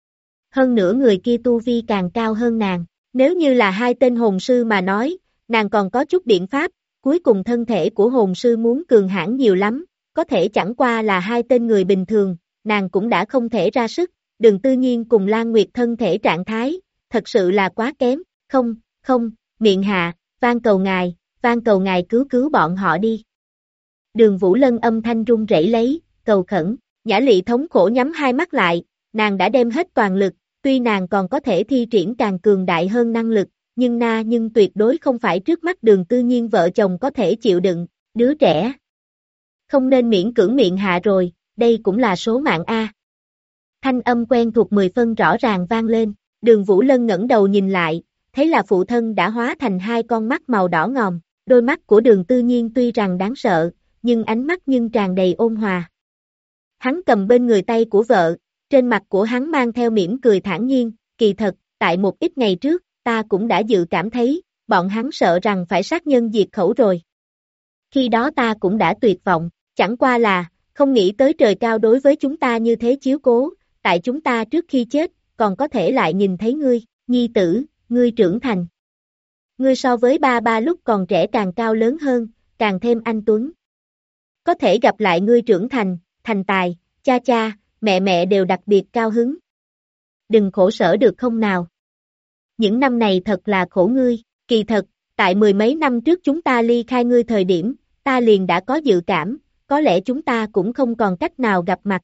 Hơn nữa người kia tu vi càng cao hơn nàng, nếu như là hai tên hồn sư mà nói, nàng còn có chút biện pháp, cuối cùng thân thể của hồn sư muốn cường hãn nhiều lắm, có thể chẳng qua là hai tên người bình thường, nàng cũng đã không thể ra sức. Đường Tư Nhiên cùng Lan Nguyệt thân thể trạng thái, thật sự là quá kém, không, miệng hạ, van cầu ngài cứu bọn họ đi. Đường Vũ Lân âm thanh run rẩy lấy, cầu khẩn. Nhã Lị thống khổ nhắm hai mắt lại, nàng đã đem hết toàn lực, tuy nàng còn có thể thi triển càng cường đại hơn năng lực, nhưng tuyệt đối không phải trước mắt Đường Tư Nhiên vợ chồng có thể chịu đựng, đứa trẻ. Không nên miễn cưỡng miệng hạ rồi, đây cũng là số mạng A. Thanh âm quen thuộc 10 phân rõ ràng vang lên, Đường Vũ Lân ngẩng đầu nhìn lại, thấy là phụ thân đã hóa thành hai con mắt màu đỏ ngòm, đôi mắt của Đường Tư Nhiên tuy rằng đáng sợ, nhưng ánh mắt nhưng tràn đầy ôn hòa. Hắn cầm bên người tay của vợ, trên mặt của hắn mang theo mỉm cười thản nhiên, kỳ thật, tại một ít ngày trước, ta cũng đã dự cảm thấy, bọn hắn sợ rằng phải sát nhân diệt khẩu rồi. Khi đó ta cũng đã tuyệt vọng, chẳng qua là, không nghĩ tới trời cao đối với chúng ta như thế chiếu cố, tại chúng ta trước khi chết, còn có thể lại nhìn thấy ngươi, nhi tử, ngươi trưởng thành. Ngươi so với ba ba lúc còn trẻ càng cao lớn hơn, càng thêm anh tuấn. Có thể gặp lại ngươi trưởng thành, thành tài, cha cha, mẹ mẹ đều đặc biệt cao hứng. Đừng khổ sở được không nào. Những năm này thật là khổ ngươi, kỳ thật, tại 10 mấy năm trước chúng ta ly khai ngươi thời điểm, ta liền đã có dự cảm, có lẽ chúng ta cũng không còn cách nào gặp mặt.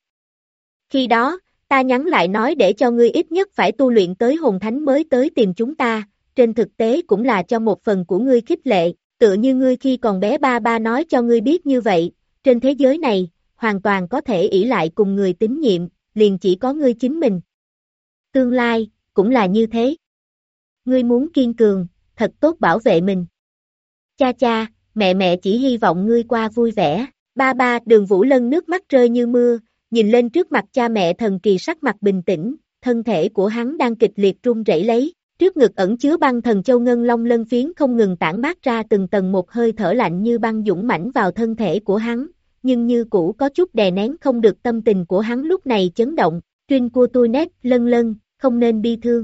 Khi đó, ta nhắn lại nói để cho ngươi ít nhất phải tu luyện tới hồn thánh mới tới tìm chúng ta, trên thực tế cũng là cho một phần của ngươi khích lệ, tựa như ngươi khi còn bé ba ba nói cho ngươi biết như vậy, trên thế giới này, hoàn toàn có thể ỷ lại cùng người tín nhiệm, liền chỉ có ngươi chính mình. Tương lai, cũng là như thế. Ngươi muốn kiên cường, thật tốt bảo vệ mình. Cha cha, mẹ mẹ chỉ hy vọng ngươi qua vui vẻ. Ba ba, Đường Vũ Lân nước mắt rơi như mưa, nhìn lên trước mặt cha mẹ thần kỳ sắc mặt bình tĩnh, thân thể của hắn đang kịch liệt run rẩy lấy, trước ngực ẩn chứa băng thần châu ngân long lân phiến không ngừng tản mát ra từng tầng một hơi thở lạnh như băng dũng mãnh vào thân thể của hắn, nhưng như cũ có chút đè nén không được tâm tình của hắn lúc này chấn động, truyên của tôi nét, lân lân, không nên bi thương.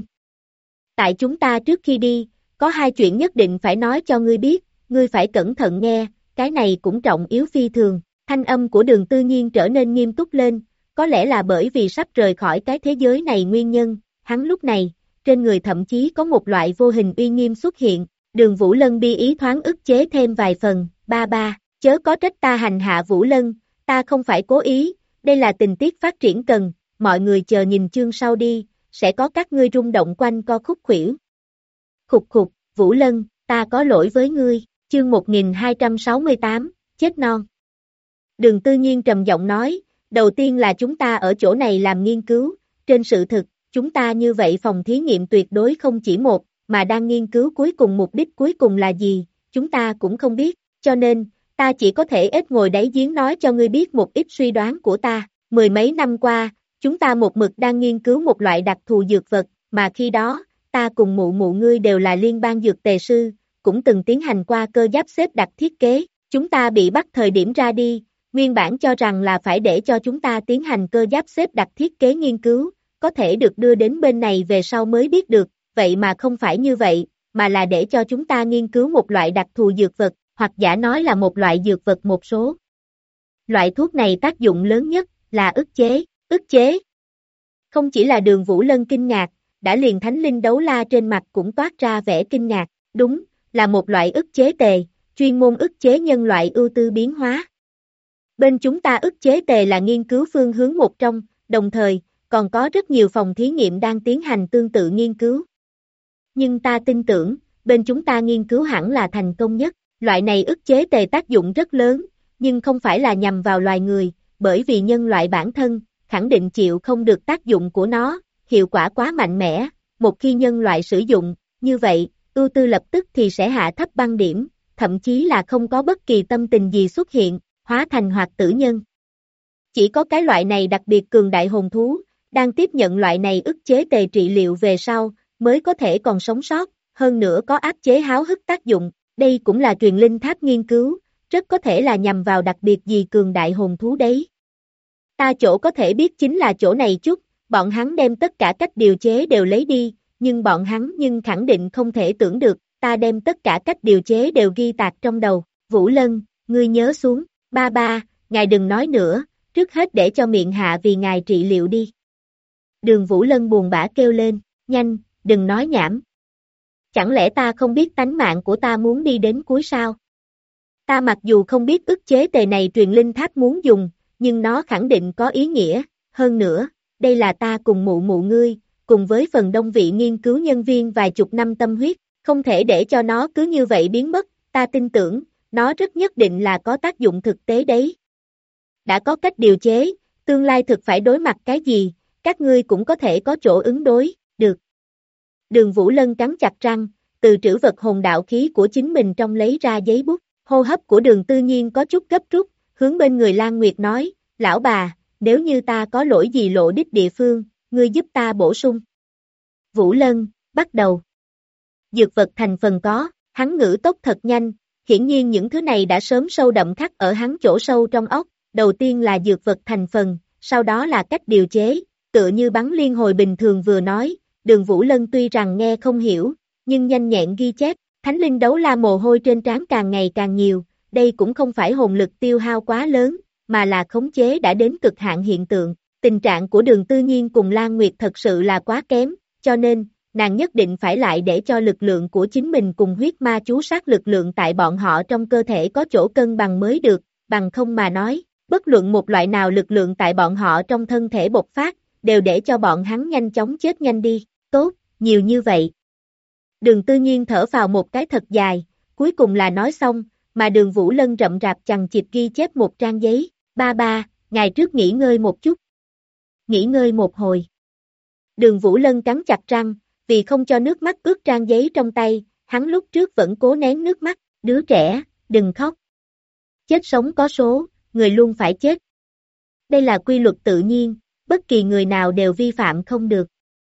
Tại chúng ta trước khi đi, có hai chuyện nhất định phải nói cho ngươi biết, ngươi phải cẩn thận nghe, cái này cũng trọng yếu phi thường. Thanh âm của Đường Tư Nhiên trở nên nghiêm túc lên, có lẽ là bởi vì sắp rời khỏi cái thế giới này nguyên nhân, hắn lúc này, trên người thậm chí có một loại vô hình uy nghiêm xuất hiện, Đường Vũ Lân bi ý thoáng ức chế thêm vài phần, ba ba, chớ có trách ta hành hạ Vũ Lân, ta không phải cố ý, đây là tình tiết phát triển cần, mọi người chờ nhìn chương sau đi, sẽ có các ngươi rung động quanh co khúc khuỷu. Khục khục, Vũ Lân, ta có lỗi với ngươi, chương 1268, chết non. Đường Tư Nhiên trầm giọng nói, đầu tiên là chúng ta ở chỗ này làm nghiên cứu, trên sự thực, chúng ta như vậy phòng thí nghiệm tuyệt đối không chỉ một, mà đang nghiên cứu cuối cùng mục đích cuối cùng là gì, chúng ta cũng không biết, cho nên, ta chỉ có thể ít ngồi đáy giếng nói cho ngươi biết một ít suy đoán của ta, 10 mấy năm qua, chúng ta một mực đang nghiên cứu một loại đặc thù dược vật, mà khi đó, ta cùng mụ mụ ngươi đều là liên bang dược tề sư, cũng từng tiến hành qua cơ giáp xếp đặt thiết kế, chúng ta bị bắt thời điểm ra đi, nguyên bản cho rằng là phải để cho chúng ta tiến hành cơ giáp xếp đặt thiết kế nghiên cứu, có thể được đưa đến bên này về sau mới biết được, vậy mà không phải như vậy, mà là để cho chúng ta nghiên cứu một loại đặc thù dược vật, hoặc giả nói là một loại dược vật một số. Loại thuốc này tác dụng lớn nhất là ức chế. Không chỉ là Đường Vũ Lân kinh ngạc, đã liền Thánh Linh Đấu La trên mặt cũng toát ra vẻ kinh ngạc, đúng, là một loại ức chế tề, chuyên môn ức chế nhân loại ưu tư biến hóa. Bên chúng ta ức chế tề là nghiên cứu phương hướng một trong, đồng thời, còn có rất nhiều phòng thí nghiệm đang tiến hành tương tự nghiên cứu. Nhưng ta tin tưởng, bên chúng ta nghiên cứu hẳn là thành công nhất, loại này ức chế tề tác dụng rất lớn, nhưng không phải là nhằm vào loài người, bởi vì nhân loại bản thân, khẳng định chịu không được tác dụng của nó, hiệu quả quá mạnh mẽ, một khi nhân loại sử dụng, như vậy, ưu tư lập tức thì sẽ hạ thấp băng điểm, thậm chí là không có bất kỳ tâm tình gì xuất hiện, hóa thành hoạt tử nhân. Chỉ có cái loại này đặc biệt cường đại hồn thú, đang tiếp nhận loại này ức chế tề trị liệu về sau, mới có thể còn sống sót, hơn nữa có áp chế háo hức tác dụng, đây cũng là truyền linh tháp nghiên cứu, rất có thể là nhằm vào đặc biệt gì cường đại hồn thú đấy. Ta chỗ có thể biết chính là chỗ này chút, bọn hắn đem tất cả cách điều chế đều lấy đi, nhưng bọn hắn khẳng định không thể tưởng được, ta đem tất cả cách điều chế đều ghi tạc trong đầu, Vũ Lân, ngươi nhớ xuống, ba ba, ngài đừng nói nữa, trước hết để cho miệng hạ vì ngài trị liệu đi. Đường Vũ Lân buồn bã kêu lên, nhanh, đừng nói nhảm. Chẳng lẽ ta không biết tánh mạng của ta muốn đi đến cuối sao? Ta mặc dù không biết ức chế tề này truyền linh tháp muốn dùng, nhưng nó khẳng định có ý nghĩa, hơn nữa, đây là ta cùng mụ mụ ngươi, cùng với phần đông vị nghiên cứu nhân viên vài chục năm tâm huyết, không thể để cho nó cứ như vậy biến mất, ta tin tưởng, nó rất nhất định là có tác dụng thực tế đấy. Đã có cách điều chế, tương lai thực phải đối mặt cái gì, các ngươi cũng có thể có chỗ ứng đối, được. Đường Vũ Lân cắn chặt răng, từ trữ vật hồn đạo khí của chính mình trong lấy ra giấy bút, hô hấp của Đường Tư Nhiên có chút gấp rút, hướng bên người Lan Nguyệt nói, lão bà, nếu như ta có lỗi gì lộ đích địa phương, ngươi giúp ta bổ sung. Vũ Lân, bắt đầu. Dược vật thành phần có, hắn ngữ tốc thật nhanh, hiển nhiên những thứ này đã sớm sâu đậm khắc ở hắn chỗ sâu trong óc, đầu tiên là dược vật thành phần, sau đó là cách điều chế, tựa như bắn liên hồi bình thường vừa nói, Đường Vũ Lân tuy rằng nghe không hiểu, nhưng nhanh nhẹn ghi chép, Thánh Linh Đấu La mồ hôi trên trán càng ngày càng nhiều, đây cũng không phải hồn lực tiêu hao quá lớn, mà là khống chế đã đến cực hạn hiện tượng, tình trạng của Đường Tư Nhiên cùng Lan Nguyệt thật sự là quá kém, cho nên, nàng nhất định phải lại để cho lực lượng của chính mình cùng huyết ma chú sát lực lượng tại bọn họ trong cơ thể có chỗ cân bằng mới được, bằng không mà nói, bất luận một loại nào lực lượng tại bọn họ trong thân thể bộc phát, đều để cho bọn hắn nhanh chóng chết nhanh đi, tốt, nhiều như vậy. Đường Tư Nhiên thở vào một cái thật dài, cuối cùng là nói xong, mà Đường Vũ Lân rậm rạp chằng chịt ghi chép một trang giấy, ba, ngày trước nghỉ ngơi một chút. Nghỉ ngơi một hồi. Đường Vũ Lân cắn chặt răng, vì không cho nước mắt ướt trang giấy trong tay, hắn lúc trước vẫn cố nén nước mắt, đứa trẻ, đừng khóc. Chết sống có số, người luôn phải chết. Đây là quy luật tự nhiên, bất kỳ người nào đều vi phạm không được.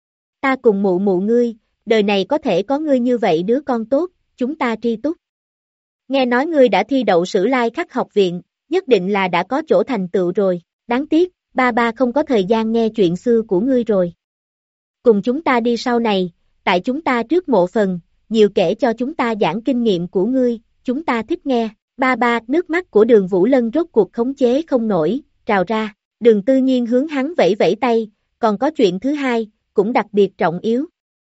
Ta cùng mụ mụ ngươi, đời này có thể có ngươi như vậy đứa con tốt, chúng ta tri túc. Nghe nói ngươi đã thi đậu Sử Lai Khắc học viện, nhất định là đã có chỗ thành tựu rồi, đáng tiếc, ba không có thời gian nghe chuyện xưa của ngươi rồi. Cùng chúng ta đi sau này, tại chúng ta trước mộ phần, nhiều kể cho chúng ta giảng kinh nghiệm của ngươi, chúng ta thích nghe. Ba, nước mắt của Đường Vũ Lân rốt cuộc khống chế không nổi, trào ra, Đường Tư Nhiên hướng hắn vẫy vẫy tay, còn có chuyện thứ hai, cũng đặc biệt trọng yếu.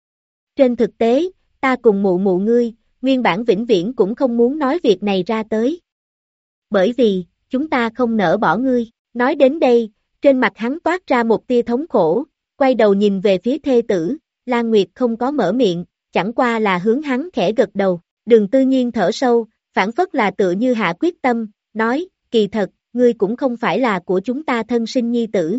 Trên thực tế, ta cùng mụ mụ ngươi, nguyên bản vĩnh viễn cũng không muốn nói việc này ra tới. Bởi vì, chúng ta không nỡ bỏ ngươi, nói đến đây, trên mặt hắn toát ra một tia thống khổ, quay đầu nhìn về phía thê tử, Lan Nguyệt không có mở miệng, chẳng qua là hướng hắn khẽ gật đầu, Đường Tư Nhiên thở sâu, phản phất là tựa như hạ quyết tâm, nói, kỳ thật, ngươi cũng không phải là của chúng ta thân sinh nhi tử,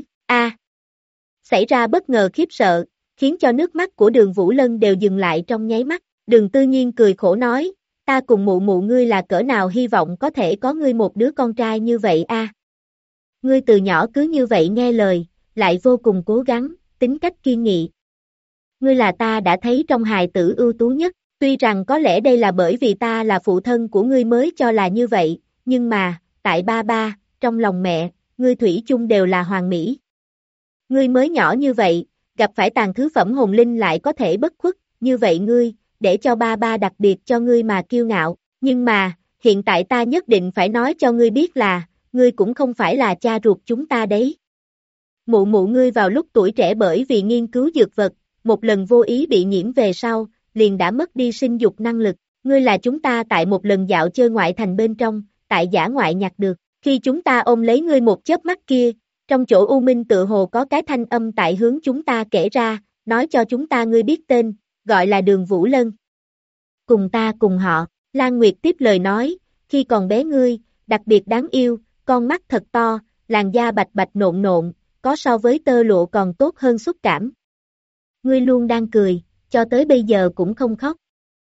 Xảy ra bất ngờ khiếp sợ, khiến cho nước mắt của Đường Vũ Lân đều dừng lại trong nháy mắt, Đường Tư Nhiên cười khổ nói, ta cùng mụ mụ ngươi là cỡ nào hy vọng có thể có ngươi một đứa con trai như vậy Ngươi từ nhỏ cứ như vậy nghe lời, lại vô cùng cố gắng, tính cách kiên nghị. Ngươi là ta đã thấy trong hài tử ưu tú nhất, tuy rằng có lẽ đây là bởi vì ta là phụ thân của ngươi mới cho là như vậy, nhưng mà, tại ba, trong lòng mẹ, ngươi thủy chung đều là hoàn mỹ. Ngươi mới nhỏ như vậy, gặp phải tàn thứ phẩm hồn linh lại có thể bất khuất, như vậy ngươi, để cho ba đặc biệt cho ngươi mà kiêu ngạo, nhưng mà, hiện tại ta nhất định phải nói cho ngươi biết là, ngươi cũng không phải là cha ruột chúng ta đấy. Mụ mụ ngươi vào lúc tuổi trẻ bởi vì nghiên cứu dược vật, một lần vô ý bị nhiễm về sau, liền đã mất đi sinh dục năng lực, ngươi là chúng ta tại một lần dạo chơi ngoại thành bên trong, tại dã ngoại nhặt được, khi chúng ta ôm lấy ngươi một chớp mắt kia, trong chỗ u minh tựa hồ có cái thanh âm tại hướng chúng ta kể ra, nói cho chúng ta ngươi biết tên, gọi là Đường Vũ Lân. Cùng ta cùng họ, Lan Nguyệt tiếp lời nói, khi còn bé ngươi, đặc biệt đáng yêu, con mắt thật to, làn da bạch bạch nộn nộn, có so với tơ lụa còn tốt hơn xúc cảm. Ngươi luôn đang cười, cho tới bây giờ cũng không khóc.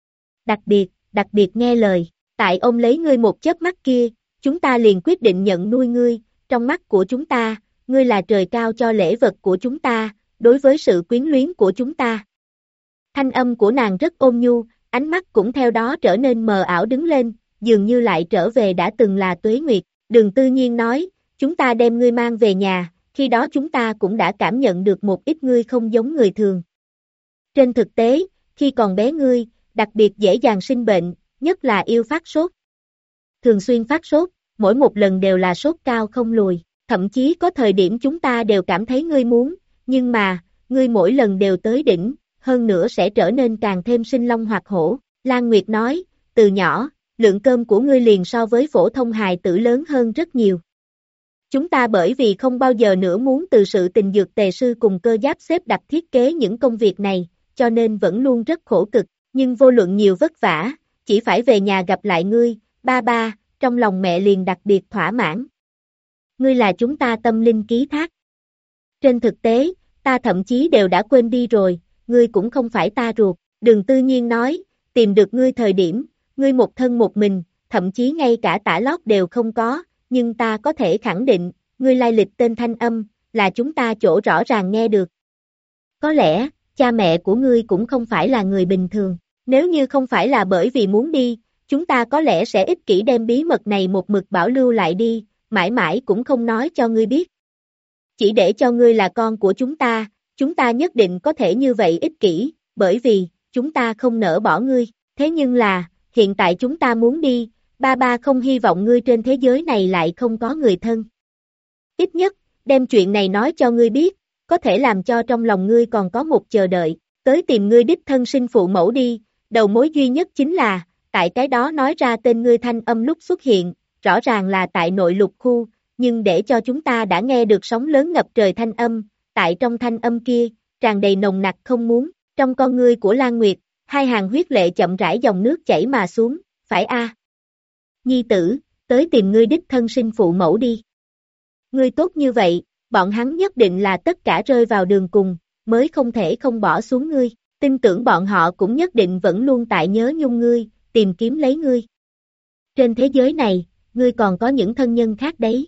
Đặc biệt nghe lời, tại ôm lấy ngươi một chớp mắt kia, chúng ta liền quyết định nhận nuôi ngươi, trong mắt của chúng ta, ngươi là trời cao cho lễ vật của chúng ta, đối với sự quyến luyến của chúng ta. Thanh âm của nàng rất ôn nhu, ánh mắt cũng theo đó trở nên mờ ảo đứng lên, dường như lại trở về đã từng là Tuế Nguyệt. Đường Tư Nhiên nói, chúng ta đem ngươi mang về nhà, khi đó chúng ta cũng đã cảm nhận được một ít ngươi không giống người thường. Trên thực tế, khi còn bé ngươi, đặc biệt dễ dàng sinh bệnh, nhất là yêu phát sốt. Thường xuyên phát sốt, mỗi một lần đều là sốt cao không lùi, thậm chí có thời điểm chúng ta đều cảm thấy ngươi muốn, nhưng mà, ngươi mỗi lần đều tới đỉnh, hơn nữa sẽ trở nên càng thêm sinh long hoạt hổ. Lan Nguyệt nói, từ nhỏ, lượng cơm của ngươi liền so với phổ thông hài tử lớn hơn rất nhiều. Chúng ta bởi vì không bao giờ nữa muốn từ sự tình dược tề sư cùng cơ giáp xếp đặt thiết kế những công việc này, cho nên vẫn luôn rất khổ cực, nhưng vô luận nhiều vất vả, chỉ phải về nhà gặp lại ngươi, ba, trong lòng mẹ liền đặc biệt thỏa mãn. Ngươi là chúng ta tâm linh ký thác. Trên thực tế, ta thậm chí đều đã quên đi rồi, ngươi cũng không phải ta ruột. Đường Tư Nhiên nói, tìm được ngươi thời điểm, ngươi một thân một mình, thậm chí ngay cả tả lót đều không có, nhưng ta có thể khẳng định, ngươi lai lịch tên thanh âm, là chúng ta chỗ rõ ràng nghe được. Có lẽ, cha mẹ của ngươi cũng không phải là người bình thường, nếu như không phải là bởi vì muốn đi, chúng ta có lẽ sẽ ích kỷ đem bí mật này một mực bảo lưu lại đi, mãi mãi cũng không nói cho ngươi biết. Chỉ để cho ngươi là con của chúng ta nhất định có thể như vậy ích kỷ, bởi vì, chúng ta không nỡ bỏ ngươi, thế nhưng là, hiện tại chúng ta muốn đi, ba không hy vọng ngươi trên thế giới này lại không có người thân. Ít nhất, đem chuyện này nói cho ngươi biết, có thể làm cho trong lòng ngươi còn có một chờ đợi, tới tìm ngươi đích thân sinh phụ mẫu đi, đầu mối duy nhất chính là, tại cái đó nói ra tên ngươi thanh âm lúc xuất hiện, rõ ràng là tại nội lục khu, nhưng để cho chúng ta đã nghe được sóng lớn ngập trời thanh âm, tại trong thanh âm kia, tràn đầy nồng nặc không muốn, trong con ngươi của Lan Nguyệt, hai hàng huyết lệ chậm rãi dòng nước chảy mà xuống, phải a? Nhi tử, tới tìm ngươi đích thân sinh phụ mẫu đi. Ngươi tốt như vậy, bọn hắn nhất định là tất cả rơi vào đường cùng, mới không thể không bỏ xuống ngươi, tin tưởng bọn họ cũng nhất định vẫn luôn tại nhớ nhung ngươi, tìm kiếm lấy ngươi. Trên thế giới này, ngươi còn có những thân nhân khác đấy.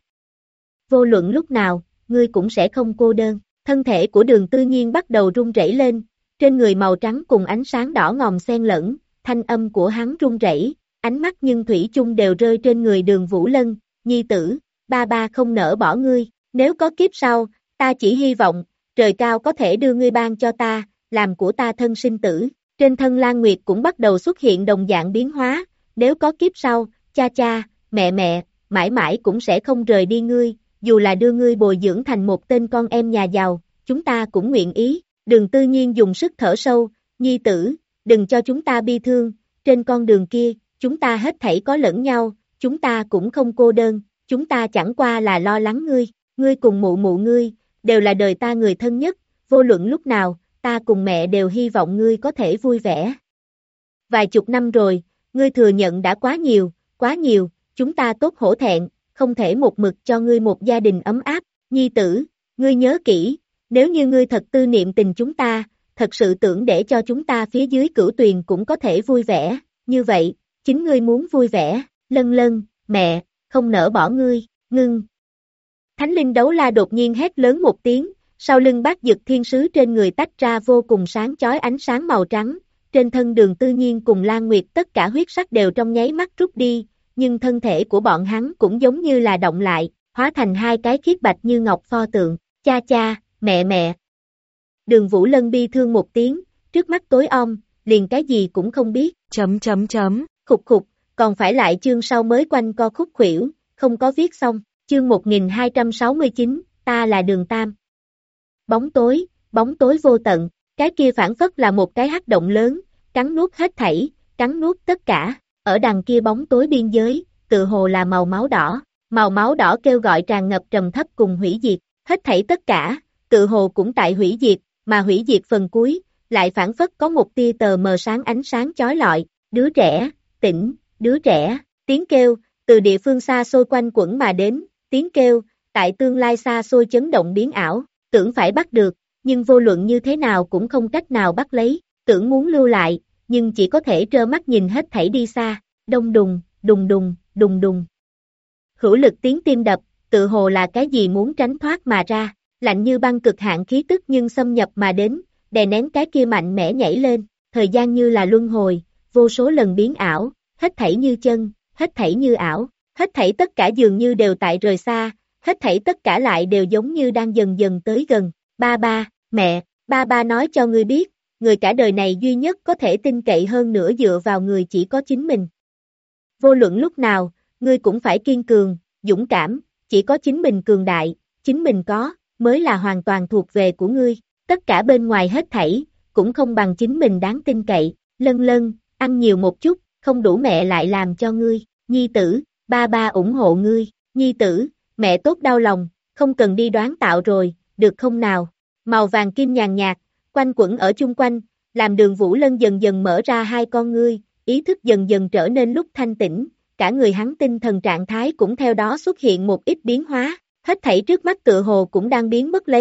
Vô luận lúc nào, ngươi cũng sẽ không cô đơn. Thân thể của Đường Tư Nhiên bắt đầu run rẩy lên, trên người màu trắng cùng ánh sáng đỏ ngòm xen lẫn, thanh âm của hắn run rẩy, ánh mắt nhưng thủy chung đều rơi trên người Đường Vũ Lân, nhi tử, ba không nỡ bỏ ngươi, nếu có kiếp sau, ta chỉ hy vọng, trời cao có thể đưa ngươi ban cho ta, làm của ta thân sinh tử. Trên thân Lan Nguyệt cũng bắt đầu xuất hiện đồng dạng biến hóa, nếu có kiếp sau, cha, mẹ, mãi mãi cũng sẽ không rời đi ngươi, dù là đưa ngươi bồi dưỡng thành một tên con em nhà giàu, chúng ta cũng nguyện ý. Đường Tư Nhiên dùng sức thở sâu, nhi tử, đừng cho chúng ta bi thương, trên con đường kia, chúng ta hết thảy có lẫn nhau, chúng ta cũng không cô đơn, chúng ta chẳng qua là lo lắng ngươi cùng mụ ngươi, đều là đời ta người thân nhất, vô luận lúc nào, ta cùng mẹ đều hy vọng ngươi có thể vui vẻ. Vài chục năm rồi, ngươi thừa nhận đã quá nhiều, chúng ta tốt hổ thẹn, không thể một mực cho ngươi một gia đình ấm áp, nhi tử, ngươi nhớ kỹ, nếu như ngươi thật tư niệm tình chúng ta, thật sự tưởng để cho chúng ta phía dưới Cửu Tuyền cũng có thể vui vẻ, như vậy, chính ngươi muốn vui vẻ, Lân, mẹ, không nỡ bỏ ngươi, ngưng. Thánh linh đấu la đột nhiên hét lớn một tiếng, sau lưng Bát Dực Thiên Sứ trên người tách ra vô cùng sáng chói ánh sáng màu trắng, trên thân Đường Tư Nhiên cùng Lan Nguyệt tất cả huyết sắc đều trong nháy mắt rút đi, nhưng thân thể của bọn hắn cũng giống như là động lại, hóa thành hai cái khiết bạch như ngọc pho tượng, cha, mẹ. Đường Vũ Lân bi thương một tiếng, trước mắt tối om, liền cái gì cũng không biết, khục, còn phải lại chương sau mới quanh co khúc khuỷu, không có viết xong, chương 1269, ta là Đường Tam. Bóng tối vô tận, cái kia phản phất là một cái hắc động lớn, cắn nuốt hết thảy, cắn nuốt tất cả, ở đằng kia bóng tối biên giới, tự hồ là màu máu đỏ kêu gọi tràn ngập trầm thấp cùng hủy diệt, hết thảy tất cả, tự hồ cũng tại hủy diệt, mà hủy diệt phần cuối, lại phản phất có một tia tờ mờ sáng ánh sáng chói lọi, đứa trẻ, tỉnh, đứa trẻ, tiếng kêu, từ địa phương xa xôi quanh quẩn mà đến, tiếng kêu, tại tương lai xa xôi chấn động biến ảo, tưởng phải bắt được, nhưng vô luận như thế nào cũng không cách nào bắt lấy, tưởng muốn lưu lại, nhưng chỉ có thể trơ mắt nhìn hết thảy đi xa, đông đùng. Hữu lực tiếng tim đập, tự hồ là cái gì muốn tránh thoát mà ra, lạnh như băng cực hạn khí tức nhưng xâm nhập mà đến, đè nén cái kia mạnh mẽ nhảy lên, thời gian như là luân hồi, vô số lần biến ảo, hết thảy như chân, hết thảy như ảo, hết thảy tất cả dường như đều tại rời xa, hết thảy tất cả lại đều giống như đang dần dần tới gần, mẹ, ba nói cho ngươi biết, người cả đời này duy nhất có thể tin cậy hơn nữa dựa vào người chỉ có chính mình. Vô luận lúc nào, ngươi cũng phải kiên cường, dũng cảm, chỉ có chính mình cường đại, chính mình có, mới là hoàn toàn thuộc về của ngươi, tất cả bên ngoài hết thảy, cũng không bằng chính mình đáng tin cậy, Lân, ăn nhiều một chút, không đủ mẹ lại làm cho ngươi, nhi tử, ba ủng hộ ngươi, nhi tử, mẹ tốt đau lòng, không cần đi đoán tạo rồi, được không nào, màu vàng kim nhàn nhạt, quanh quẩn ở chung quanh, làm Đường Vũ Lân dần dần mở ra hai con ngươi, ý thức dần dần trở nên lúc thanh tĩnh, cả người hắn tinh thần trạng thái cũng theo đó xuất hiện một ít biến hóa, hết thảy trước mắt tựa hồ cũng đang biến mất lấy,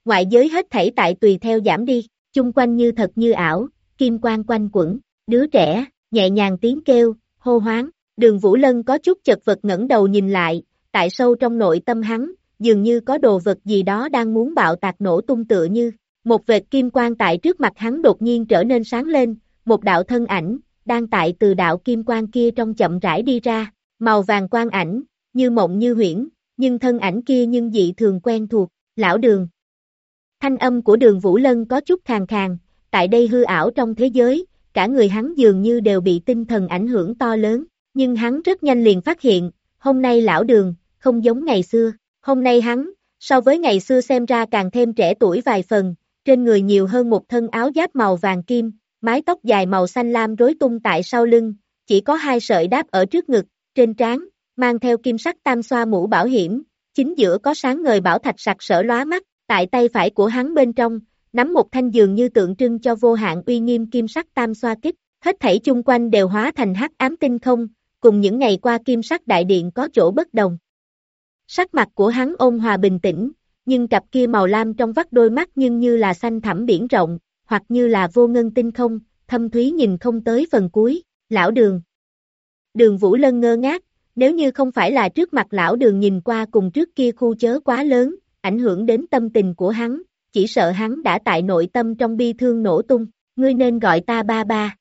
ngoại giới hết thảy tại tùy theo giảm đi, chung quanh như thật như ảo, kim quang quanh quẩn, đứa trẻ, nhẹ nhàng tiếng kêu, hô hoáng, Đường Vũ Lân có chút chật vật ngẩng đầu nhìn lại, tại sâu trong nội tâm hắn, dường như có đồ vật gì đó đang muốn bạo tạc nổ tung tựa như, một vệt kim quang tại trước mặt hắn đột nhiên trở nên sáng lên, một đạo thân ảnh, đang tại từ đạo kim quang kia trong chậm rãi đi ra, màu vàng quang ảnh, như mộng như huyễn, nhưng thân ảnh kia nhưng dị thường quen thuộc, lão Đường. Thanh âm của Đường Vũ Lân có chút khàn khàn, tại đây hư ảo trong thế giới, cả người hắn dường như đều bị tinh thần ảnh hưởng to lớn, nhưng hắn rất nhanh liền phát hiện, hôm nay lão Đường, không giống ngày xưa, hôm nay hắn, so với ngày xưa xem ra càng thêm trẻ tuổi vài phần, trên người nhiều hơn một thân áo giáp màu vàng kim, mái tóc dài màu xanh lam rối tung tại sau lưng, chỉ có 2 sợi đáp ở trước ngực, trên trán, mang theo kim sắc tam xoa mũ bảo hiểm, chính giữa có sáng ngời bảo thạch sặc sỡ lóa mắt, tại tay phải của hắn bên trong, nắm một thanh dường như tượng trưng cho vô hạn uy nghiêm kim sắc tam xoa kích, hết thảy chung quanh đều hóa thành hắc ám tinh không, cùng những ngày qua kim sắc đại điện có chỗ bất đồng. Sắc mặt của hắn ôn hòa bình tĩnh, nhưng cặp kia màu lam trong vắt đôi mắt nhưng như là xanh thẳm biển rộng, hoặc như là vô ngân tinh không, thâm thúy nhìn không tới phần cuối, lão Đường. Đường Vũ Lân ngơ ngác, nếu như không phải là trước mặt lão Đường nhìn qua cùng trước kia khu chớ quá lớn, ảnh hưởng đến tâm tình của hắn, chỉ sợ hắn đã tại nội tâm trong bi thương nổ tung, ngươi nên gọi ta ba ba.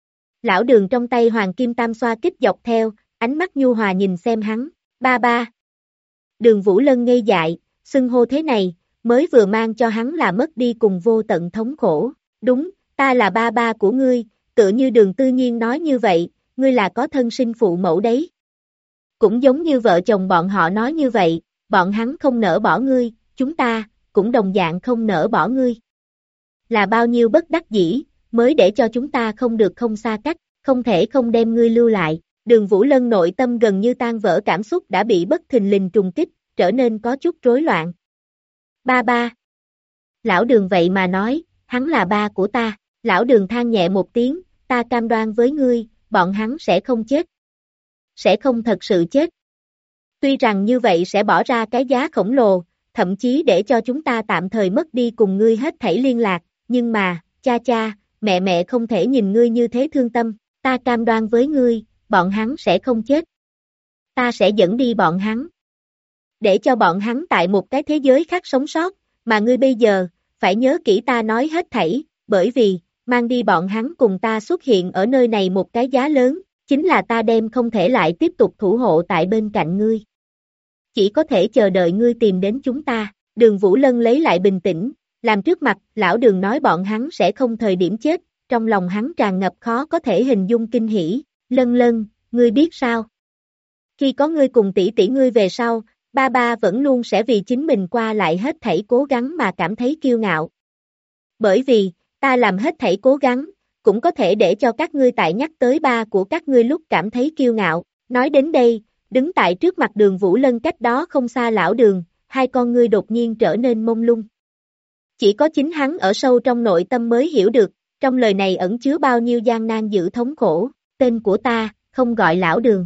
Lão Đường trong tay hoàng kim tam xoa kích dọc theo, ánh mắt nhu hòa nhìn xem hắn, ba ba. Đường Vũ Lân ngây dại, xưng hô thế này, mới vừa mang cho hắn là mất đi cùng vô tận thống khổ, đúng, ta là ba ba của ngươi, tựa như Đường Tư Nhiên nói như vậy, ngươi là có thân sinh phụ mẫu đấy. Cũng giống như vợ chồng bọn họ nói như vậy, bọn hắn không nỡ bỏ ngươi, chúng ta, cũng đồng dạng không nỡ bỏ ngươi. Là bao nhiêu bất đắc dĩ, mới để cho chúng ta không được không xa cách, không thể không đem ngươi lưu lại. Đường Vũ Lân nội tâm gần như tan vỡ, cảm xúc đã bị bất thình lình trùng kích, trở nên có chút rối loạn. Ba ba. Lão Đường vậy mà nói, hắn là ba của ta. Lão Đường than nhẹ một tiếng, ta cam đoan với ngươi, bọn hắn sẽ không chết. Sẽ không thật sự chết. Tuy rằng như vậy sẽ bỏ ra cái giá khổng lồ, thậm chí để cho chúng ta tạm thời mất đi cùng ngươi hết thảy liên lạc, nhưng mà, cha cha, mẹ mẹ không thể nhìn ngươi như thế thương tâm, ta cam đoan với ngươi, bọn hắn sẽ không chết. Ta sẽ dẫn đi bọn hắn. Để cho bọn hắn tại một cái thế giới khác sống sót, mà ngươi bây giờ, phải nhớ kỹ ta nói hết thảy, bởi vì, mang đi bọn hắn cùng ta xuất hiện ở nơi này một cái giá lớn, chính là ta đem không thể lại tiếp tục thủ hộ tại bên cạnh ngươi. Chỉ có thể chờ đợi ngươi tìm đến chúng ta. Đường Vũ Lân lấy lại bình tĩnh, làm trước mặt, lão Đường nói bọn hắn sẽ không thời điểm chết, trong lòng hắn tràn ngập khó có thể hình dung kinh hỉ. Lân Lân, ngươi biết sao? Khi có ngươi cùng tỷ tỷ ngươi về sau, ba ba vẫn luôn sẽ vì chính mình qua lại hết thảy cố gắng mà cảm thấy kiêu ngạo. Bởi vì, ta làm hết thảy cố gắng, cũng có thể để cho các ngươi tại nhắc tới ba của các ngươi lúc cảm thấy kiêu ngạo. Nói đến đây, đứng tại trước mặt Đường Vũ Lân cách đó không xa lão Đường, hai con ngươi đột nhiên trở nên mông lung. Chỉ có chính hắn ở sâu trong nội tâm mới hiểu được, trong lời này ẩn chứa bao nhiêu gian nan dữ thống khổ. Tên của ta, không gọi lão Đường.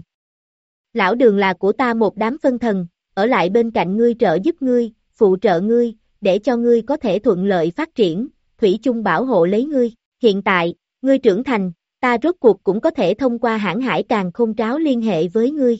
Lão Đường là của ta một đám phân thần, ở lại bên cạnh ngươi trợ giúp ngươi, phụ trợ ngươi, để cho ngươi có thể thuận lợi phát triển, thủy chung bảo hộ lấy ngươi. Hiện tại, ngươi trưởng thành, ta rốt cuộc cũng có thể thông qua hãn hải càn khôn tráo liên hệ với ngươi.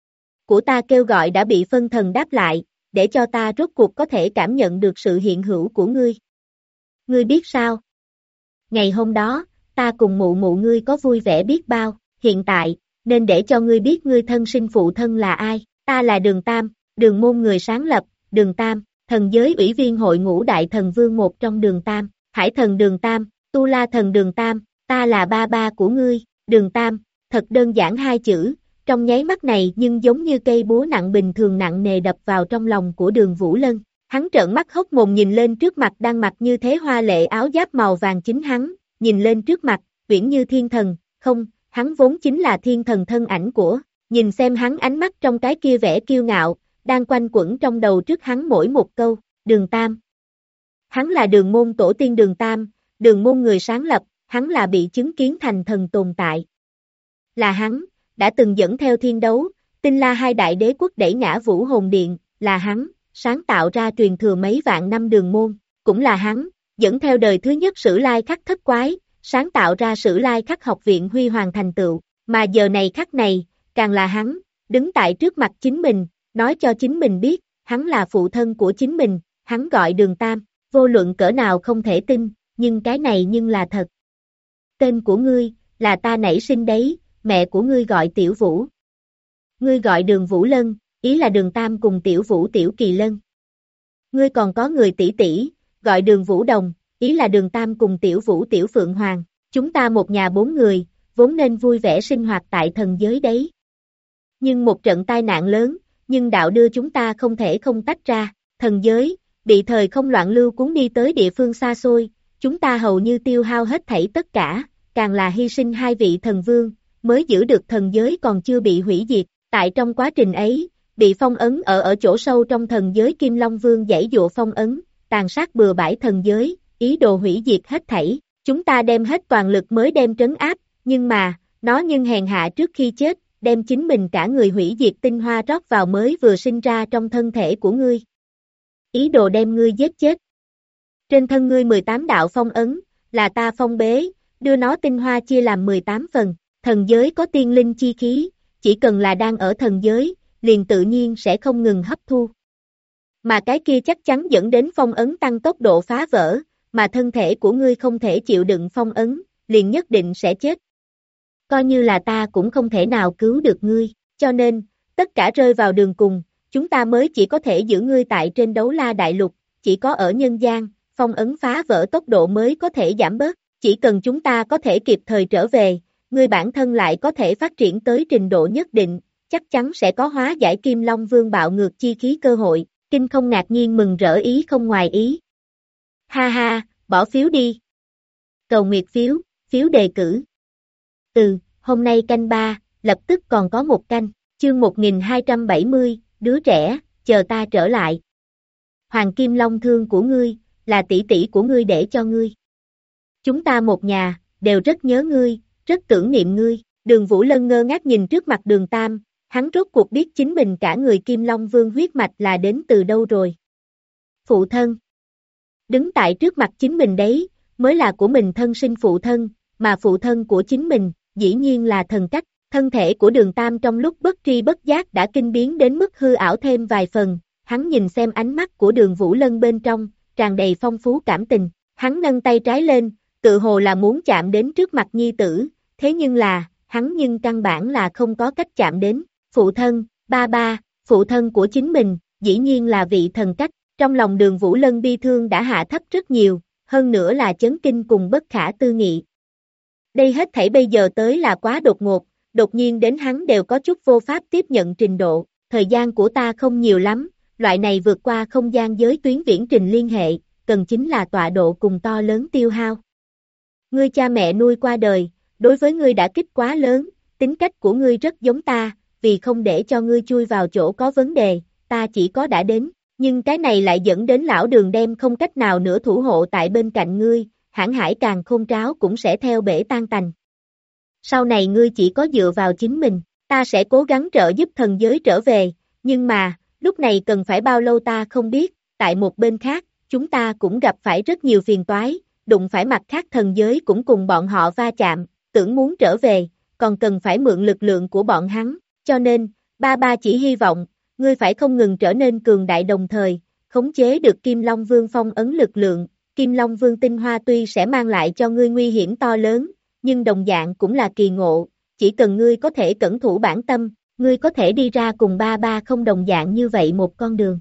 Của ta kêu gọi đã bị phân thần đáp lại, để cho ta rốt cuộc có thể cảm nhận được sự hiện hữu của ngươi. Ngươi biết sao? Ngày hôm đó, ta cùng mụ mụ ngươi có vui vẻ biết bao, hiện tại, nên để cho ngươi biết ngươi thân sinh phụ thân là ai. Ta là Đường Tam, Đường môn người sáng lập, Đường Tam, thần giới ủy viên hội ngũ đại thần vương một trong Đường Tam, hải thần Đường Tam, tu la thần Đường Tam, ta là ba ba của ngươi. Đường Tam, thật đơn giản hai chữ, trong nháy mắt này nhưng giống như cây búa nặng bình thường nặng nề đập vào trong lòng của Đường Vũ Lân. Hắn trợn mắt hốc mồm nhìn lên trước mặt đang mặc như thế hoa lệ áo giáp màu vàng chính hắn, nhìn lên trước mặt, uyển như thiên thần, không, hắn vốn chính là thiên thần thân ảnh của, nhìn xem hắn ánh mắt trong cái kia vẻ kiêu ngạo, đang quanh quẩn trong đầu trước hắn mỗi một câu, Đường Tam. Hắn là Đường môn tổ tiên Đường Tam, Đường môn người sáng lập, hắn là bị chứng kiến thành thần tồn tại. Là hắn, đã từng dẫn theo thiên đấu, tinh la hai đại đế quốc đẩy ngã Vũ Hồn Điện, là hắn, sáng tạo ra truyền thừa mấy vạn năm đường môn, cũng là hắn, dẫn theo đời thứ nhất Sử Lai Khắc thất quái, sáng tạo ra Sử Lai Khắc học viện huy hoàng thành tựu, mà giờ này khắc này, càng là hắn, đứng tại trước mặt chính mình, nói cho chính mình biết, hắn là phụ thân của chính mình, hắn gọi Đường Tam, vô luận cỡ nào không thể tin, nhưng cái này nhưng là thật. Tên của ngươi, là ta nảy sinh đấy, mẹ của ngươi gọi Tiểu Vũ. Ngươi gọi Đường Vũ Lân, ý là Đường Tam cùng Tiểu Vũ Tiểu Kỳ Lân. Ngươi còn có người tỷ tỷ, gọi Đường Vũ Đồng, ý là Đường Tam cùng Tiểu Vũ Tiểu Phượng Hoàng. Chúng ta một nhà 4 người, vốn nên vui vẻ sinh hoạt tại thần giới đấy. Nhưng một trận tai nạn lớn, nhưng đạo đưa chúng ta không thể không tách ra, thần giới, bị thời không loạn lưu cuốn đi tới địa phương xa xôi, chúng ta hầu như tiêu hao hết thảy tất cả, càng là hy sinh 2 vị thần vương, mới giữ được thần giới còn chưa bị hủy diệt, tại trong quá trình ấy, bị phong ấn ở chỗ sâu trong thần giới Kim Long Vương giãy dụa phong ấn, tàn sát bừa bãi thần giới, ý đồ hủy diệt hết thảy, chúng ta đem hết toàn lực mới đem trấn áp, nhưng mà, nó nhưng hèn hạ trước khi chết, đem chính mình cả người hủy diệt tinh hoa rót vào mới vừa sinh ra trong thân thể của ngươi. Ý đồ đem ngươi giết chết. Trên thân ngươi 18 đạo phong ấn, là ta phong bế, đưa nó tinh hoa chia làm 18 phần, thần giới có tiên linh chi khí, chỉ cần là đang ở thần giới, liền tự nhiên sẽ không ngừng hấp thu. Mà cái kia chắc chắn dẫn đến phong ấn tăng tốc độ phá vỡ, mà thân thể của ngươi không thể chịu đựng phong ấn, liền nhất định sẽ chết. Coi như là ta cũng không thể nào cứu được ngươi, cho nên, tất cả rơi vào đường cùng, chúng ta mới chỉ có thể giữ ngươi tại trên Đấu La Đại Lục, chỉ có ở nhân gian, phong ấn phá vỡ tốc độ mới có thể giảm bớt, chỉ cần chúng ta có thể kịp thời trở về, ngươi bản thân lại có thể phát triển tới trình độ nhất định, chắc chắn sẽ có hóa giải Kim Long Vương bạo ngược chi khí cơ hội, Kinh không ngạc nhiên mừng rỡ ý không ngoài ý. Ha ha, bỏ phiếu đi. Cầu nguyệt phiếu, phiếu đề cử. Hôm nay canh 3, lập tức còn có một canh, chương 1270, đứa trẻ, chờ ta trở lại. Hoàng Kim Long thương của ngươi, là tỷ tỷ của ngươi để cho ngươi. Chúng ta một nhà, đều rất nhớ ngươi, rất tưởng niệm ngươi. Đường Vũ Lân ngơ ngác nhìn trước mặt Đường Tam, hắn rốt cuộc biết chính mình cả người Kim Long Vương huyết mạch là đến từ đâu rồi. Phụ thân. Đứng tại trước mặt chính mình đấy, mới là của mình thân sinh phụ thân, mà phụ thân của chính mình, dĩ nhiên là thần cách. Thân thể của Đường Tam trong lúc bất tri bất giác đã kinh biến đến mức hư ảo thêm vài phần, hắn nhìn xem ánh mắt của Đường Vũ Lân bên trong, tràn đầy phong phú cảm tình, hắn nâng tay trái lên, tự hồ là muốn chạm đến trước mặt nhi tử, thế nhưng là, hắn nhưng căn bản là không có cách chạm đến, phụ thân, ba, phụ thân của chính mình, dĩ nhiên là vị thần cách, trong lòng Đường Vũ Lân bi thương đã hạ thấp rất nhiều, hơn nữa là chấn kinh cùng bất khả tư nghị. Đây hết thảy bây giờ tới là quá đột ngột, đột nhiên đến hắn đều có chút vô pháp tiếp nhận trình độ, thời gian của ta không nhiều lắm, loại này vượt qua không gian giới tuyến viễn trình liên hệ, cần chính là tọa độ cùng to lớn tiêu hao. Ngươi cha mẹ nuôi qua đời, đối với ngươi đã kích quá lớn, tính cách của ngươi rất giống ta, vì không để cho ngươi chui vào chỗ có vấn đề, ta chỉ có đã đến, nhưng cái này lại dẫn đến lão Đường đem không cách nào nữa thủ hộ tại bên cạnh ngươi, hãn hải càng khôn tráo cũng sẽ theo bể tan tành. Sau này ngươi chỉ có dựa vào chính mình, ta sẽ cố gắng trợ giúp thần giới trở về, nhưng mà, lúc này cần phải bao lâu ta không biết, tại một bên khác, chúng ta cũng gặp phải rất nhiều phiền toái, đụng phải mặt khác thần giới cũng cùng bọn họ va chạm, tưởng muốn trở về, còn cần phải mượn lực lượng của bọn hắn, cho nên, ba chỉ hy vọng, ngươi phải không ngừng trở nên cường đại đồng thời, khống chế được Kim Long Vương phong ấn lực lượng, Kim Long Vương tinh hoa tuy sẽ mang lại cho ngươi nguy hiểm to lớn, nhưng đồng dạng cũng là kỳ ngộ, chỉ cần ngươi có thể cẩn thủ bản tâm, ngươi có thể đi ra cùng ba không đồng dạng như vậy một con đường.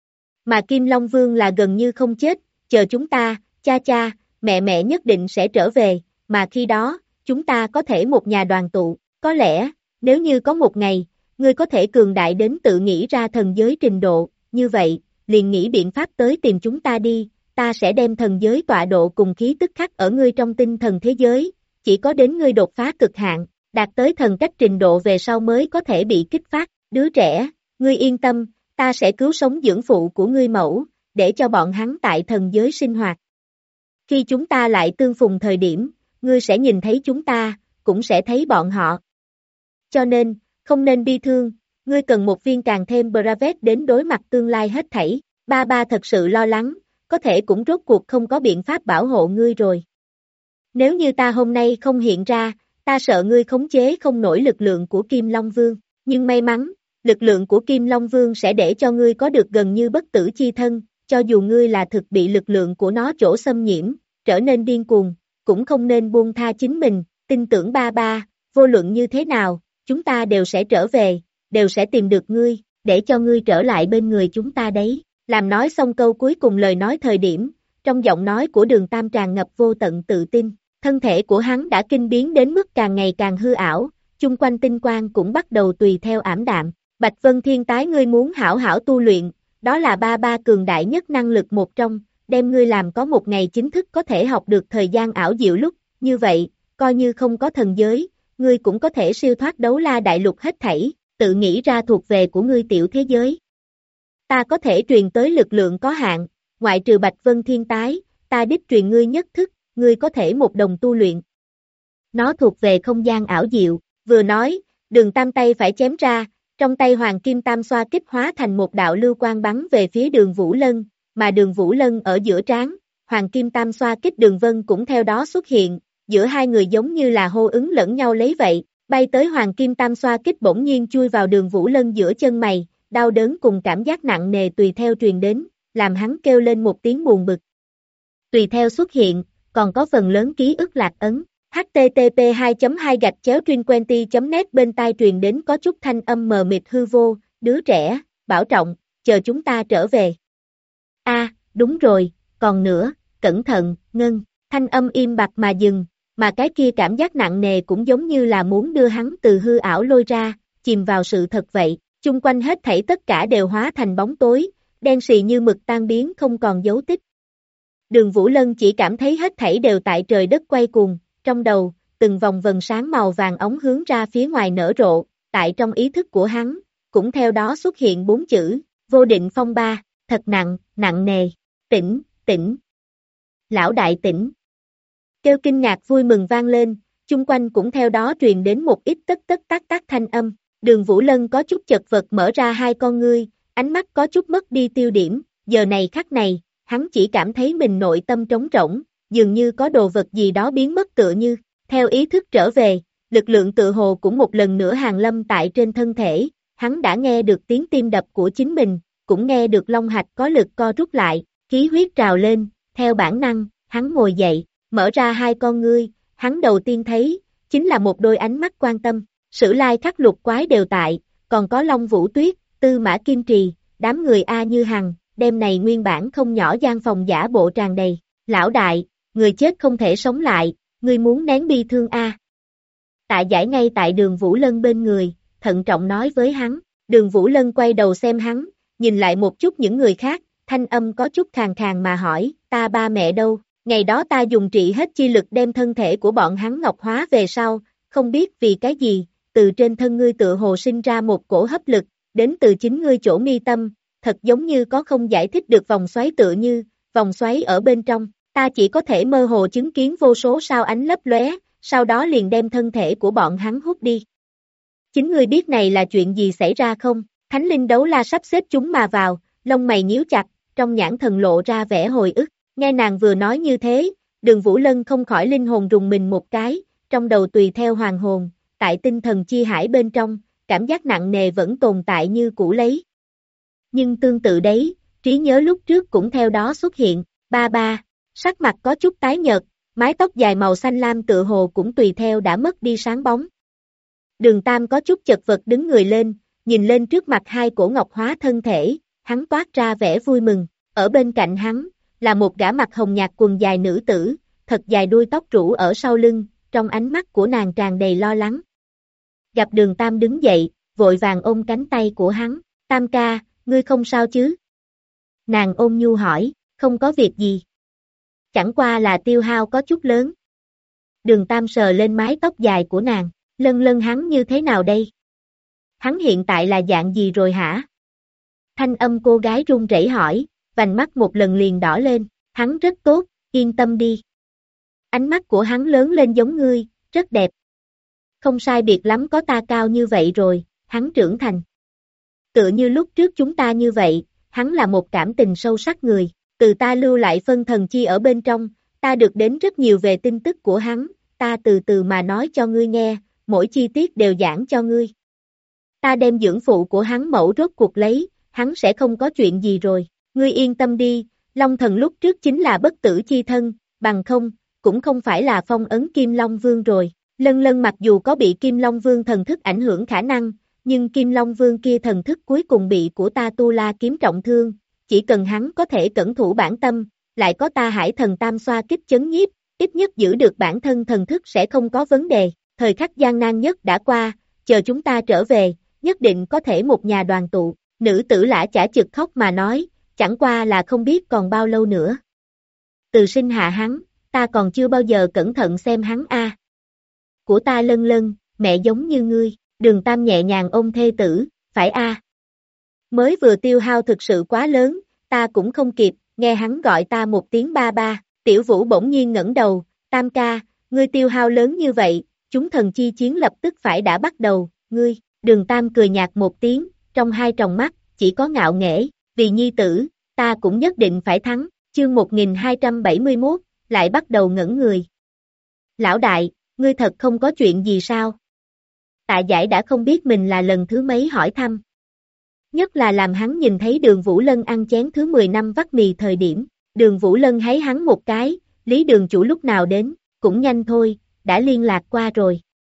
Mà Kim Long Vương là gần như không chết, chờ chúng ta, cha, mẹ nhất định sẽ trở về, mà khi đó, chúng ta có thể một nhà đoàn tụ, có lẽ, nếu như có một ngày, ngươi có thể cường đại đến tự nghĩ ra thần giới trình độ, như vậy, liền nghĩ biện pháp tới tìm chúng ta đi, ta sẽ đem thần giới tọa độ cùng khí tức khắc ở ngươi trong tinh thần thế giới, chỉ có đến ngươi đột phá cực hạn, đạt tới thần cách trình độ về sau mới có thể bị kích phát, đứa trẻ, ngươi yên tâm, ta sẽ cứu sống dưỡng phụ của ngươi mẫu, để cho bọn hắn tại thần giới sinh hoạt. Khi chúng ta lại tương phùng thời điểm, ngươi sẽ nhìn thấy chúng ta, cũng sẽ thấy bọn họ. Cho nên, không nên bi thương, ngươi cần một viên càng thêm Bravet đến đối mặt tương lai hết thảy, ba thật sự lo lắng, có thể cũng rốt cuộc không có biện pháp bảo hộ ngươi rồi. Nếu như ta hôm nay không hiện ra, ta sợ ngươi khống chế không nổi lực lượng của Kim Long Vương, nhưng may mắn, lực lượng của Kim Long Vương sẽ để cho ngươi có được gần như bất tử chi thân, cho dù ngươi là thực bị lực lượng của nó chỗ xâm nhiễm, trở nên điên cuồng, cũng không nên buông tha chính mình, tin tưởng ba, vô luận như thế nào, chúng ta đều sẽ trở về, đều sẽ tìm được ngươi, để cho ngươi trở lại bên người chúng ta đấy. Làm nói xong câu cuối cùng lời nói thời điểm, trong giọng nói của Đường Tam tràn ngập vô tận tự tin, thân thể của hắn đã kinh biến đến mức càng ngày càng hư ảo, chung quanh tinh quang cũng bắt đầu tùy theo ảm đạm. Bạch Vân Thiên tái ngươi muốn hảo hảo tu luyện, đó là ba cường đại nhất năng lực một trong, đem ngươi làm có một ngày chính thức có thể học được thời gian ảo diệu lúc, như vậy, coi như không có thần giới, ngươi cũng có thể siêu thoát đấu la đại lục hết thảy, tự nghĩ ra thuộc về của ngươi tiểu thế giới. Ta có thể truyền tới lực lượng có hạn, ngoại trừ Bạch Vân Thiên tái, ta đích truyền ngươi nhất thức, ngươi có thể một đồng tu luyện. Nó thuộc về không gian ảo diệu, vừa nói, Đường Tam tay phải chém ra, trong tay Hoàng Kim Tam xoa kích hóa thành một đạo lưu quang bắn về phía Đường Vũ Lân, mà Đường Vũ Lân ở giữa trán, Hoàng Kim Tam xoa kích Đường Vân cũng theo đó xuất hiện, giữa hai người giống như là hô ứng lẫn nhau lấy vậy, bay tới Hoàng Kim Tam xoa kích bỗng nhiên chui vào Đường Vũ Lân giữa chân mày, đau đớn cùng cảm giác nặng nề tùy theo truyền đến, làm hắn kêu lên một tiếng buồn bực. Tùy theo xuất hiện, còn có phần lớn ký ức lạc ấn. http://2.2-truyênquenti.net bên tai truyền đến có chút thanh âm mờ mịt hư vô, đứa trẻ, bảo trọng, chờ chúng ta trở về. Đúng rồi, còn nữa, cẩn thận, Ngân, thanh âm im bặt mà dừng, mà cái kia cảm giác nặng nề cũng giống như là muốn đưa hắn từ hư ảo lôi ra, chìm vào sự thật vậy, chung quanh hết thảy tất cả đều hóa thành bóng tối, đen xì như mực tan biến không còn dấu tích. Đường Vũ Lân chỉ cảm thấy hết thảy đều tại trời đất quay cuồng, trong đầu, từng vòng vần sáng màu vàng ống hướng ra phía ngoài nở rộ, tại trong ý thức của hắn, cũng theo đó xuất hiện 4 chữ, vô định phong ba, thật nặng, nặng nề, tỉnh. Lão đại tỉnh. Kêu kinh ngạc vui mừng vang lên, chung quanh cũng theo đó truyền đến một ít tất tác thanh âm, Đường Vũ Lân có chút chật vật mở ra hai con ngươi, ánh mắt có chút mất đi tiêu điểm, giờ này khắc này, hắn chỉ cảm thấy mình nội tâm trống rỗng, dường như có đồ vật gì đó biến mất tựa như, theo ý thức trở về, lực lượng tự hồ cũng một lần nữa hàng lâm tại trên thân thể, hắn đã nghe được tiếng tim đập của chính mình, cũng nghe được long hạch có lực co rút lại, khí huyết trào lên, theo bản năng, hắn ngồi dậy, mở ra hai con ngươi, hắn đầu tiên thấy, chính là một đôi ánh mắt quan tâm, Sử Lai Khắc Lục Quái đều tại, còn có Long Vũ Tuyết, Tư Mã Kim Trì, đám người A Như Hằng, đêm này nguyên bản không nhỏ gian phòng giả bộ tràn đầy, lão đại, người chết không thể sống lại, ngươi muốn nén bi thương a. Tạ Giải ngay tại Đường Vũ Lân bên người, thận trọng nói với hắn, Đường Vũ Lân quay đầu xem hắn, nhìn lại một chút những người khác, thanh âm có chút khàn khàn mà hỏi, ta ba mẹ đâu, ngày đó ta dùng trị hết chi lực đem thân thể của bọn hắn ngọc hóa về sau, không biết vì cái gì, từ trên thân ngươi tựa hồ sinh ra một cổ hấp lực, đến từ chính ngươi chỗ mi tâm, thật giống như có không giải thích được vòng xoáy tựa như, vòng xoáy ở bên trong, ta chỉ có thể mơ hồ chứng kiến vô số sao ánh lấp lóe, sau đó liền đem thân thể của bọn hắn hút đi. Chính ngươi biết này là chuyện gì xảy ra không? Thánh linh đấu la sắp xếp chúng mà vào, lông mày nhíu chặt, trong nhãn thần lộ ra vẻ hồi ức, nghe nàng vừa nói như thế, Đường Vũ Lân không khỏi linh hồn rùng mình một cái, trong đầu tùy theo hoàng hồn, tại tinh thần chi hải bên trong, cảm giác nặng nề vẫn tồn tại như cũ lấy. Nhưng tương tự đấy, trí nhớ lúc trước cũng theo đó xuất hiện, ba, sắc mặt có chút tái nhợt, mái tóc dài màu xanh lam tựa hồ cũng tùy theo đã mất đi sáng bóng. Đường Tam có chút chật vật đứng người lên, nhìn lên trước mặt hai cổ ngọc hóa thân thể, hắn toát ra vẻ vui mừng, ở bên cạnh hắn, là một gã mặt hồng nhạt quần dài nữ tử, thật dài đuôi tóc rủ ở sau lưng, trong ánh mắt của nàng tràn đầy lo lắng. Gặp Đường Tam đứng dậy, vội vàng ôm cánh tay của hắn, Tam ca, ngươi không sao chứ? Nàng ôm nhu hỏi, không có việc gì. Chẳng qua là tiêu hao có chút lớn. Đường Tam sờ lên mái tóc dài của nàng, lân hắn như thế nào đây? Hắn hiện tại là dạng gì rồi hả? Thanh âm cô gái run rẩy hỏi, vành mắt một lần liền đỏ lên, hắn rất tốt, yên tâm đi. Ánh mắt của hắn lớn lên giống ngươi, rất đẹp. Không sai biệt lắm có ta cao như vậy rồi, hắn trưởng thành. tựa như lúc trước chúng ta như vậy, hắn là một cảm tình sâu sắc người, từ ta lưu lại phân thần chi ở bên trong, ta được đến rất nhiều về tin tức của hắn, ta từ từ mà nói cho ngươi nghe, mỗi chi tiết đều giảng cho ngươi. Ta đem dưỡng phụ của hắn mẫu rốt cuộc lấy, hắn sẽ không có chuyện gì rồi, ngươi yên tâm đi, Long Thần lúc trước chính là bất tử chi thân, bằng không, cũng không phải là phong ấn Kim Long Vương rồi. Lân Lân mặc dù có bị Kim Long Vương thần thức ảnh hưởng khả năng, nhưng Kim Long Vương kia thần thức cuối cùng bị của ta Tu La kiếm trọng thương, chỉ cần hắn có thể cẩn thủ bản tâm, lại có ta Hải Thần Tam Xoa kích chấn nhiếp, ít nhất giữ được bản thân thần thức sẽ không có vấn đề, thời khắc gian nan nhất đã qua, chờ chúng ta trở về, nhất định có thể một nhà đoàn tụ, nữ tử lã chả chực khóc mà nói, chẳng qua là không biết còn bao lâu nữa. Từ sinh hạ hắn, ta còn chưa bao giờ cẩn thận xem hắn a. Của ta Lân Lân, mẹ giống như ngươi, Đường Tam nhẹ nhàng ôm thê tử, phải a. Mới vừa tiêu hao thực sự quá lớn, ta cũng không kịp, nghe hắn gọi ta một tiếng ba ba, Tiểu Vũ bỗng nhiên ngẩng đầu, Tam ca, ngươi tiêu hao lớn như vậy, chúng thần chi chiến lập tức phải đã bắt đầu, ngươi, Đường Tam cười nhạt một tiếng, trong hai tròng mắt, chỉ có ngạo nghễ, vì nhi tử, ta cũng nhất định phải thắng, chương 1271, lại bắt đầu ngẩn người. Lão đại, ngươi thật không có chuyện gì sao? Tạ Giải đã không biết mình là lần thứ mấy hỏi thăm. Nhất là làm hắn nhìn thấy Đường Vũ Lân ăn chén thứ 10 năm vắt mì thời điểm, Đường Vũ Lân hấy hắn một cái, Lý Đường chủ lúc nào đến, cũng nhanh thôi, đã liên lạc qua rồi.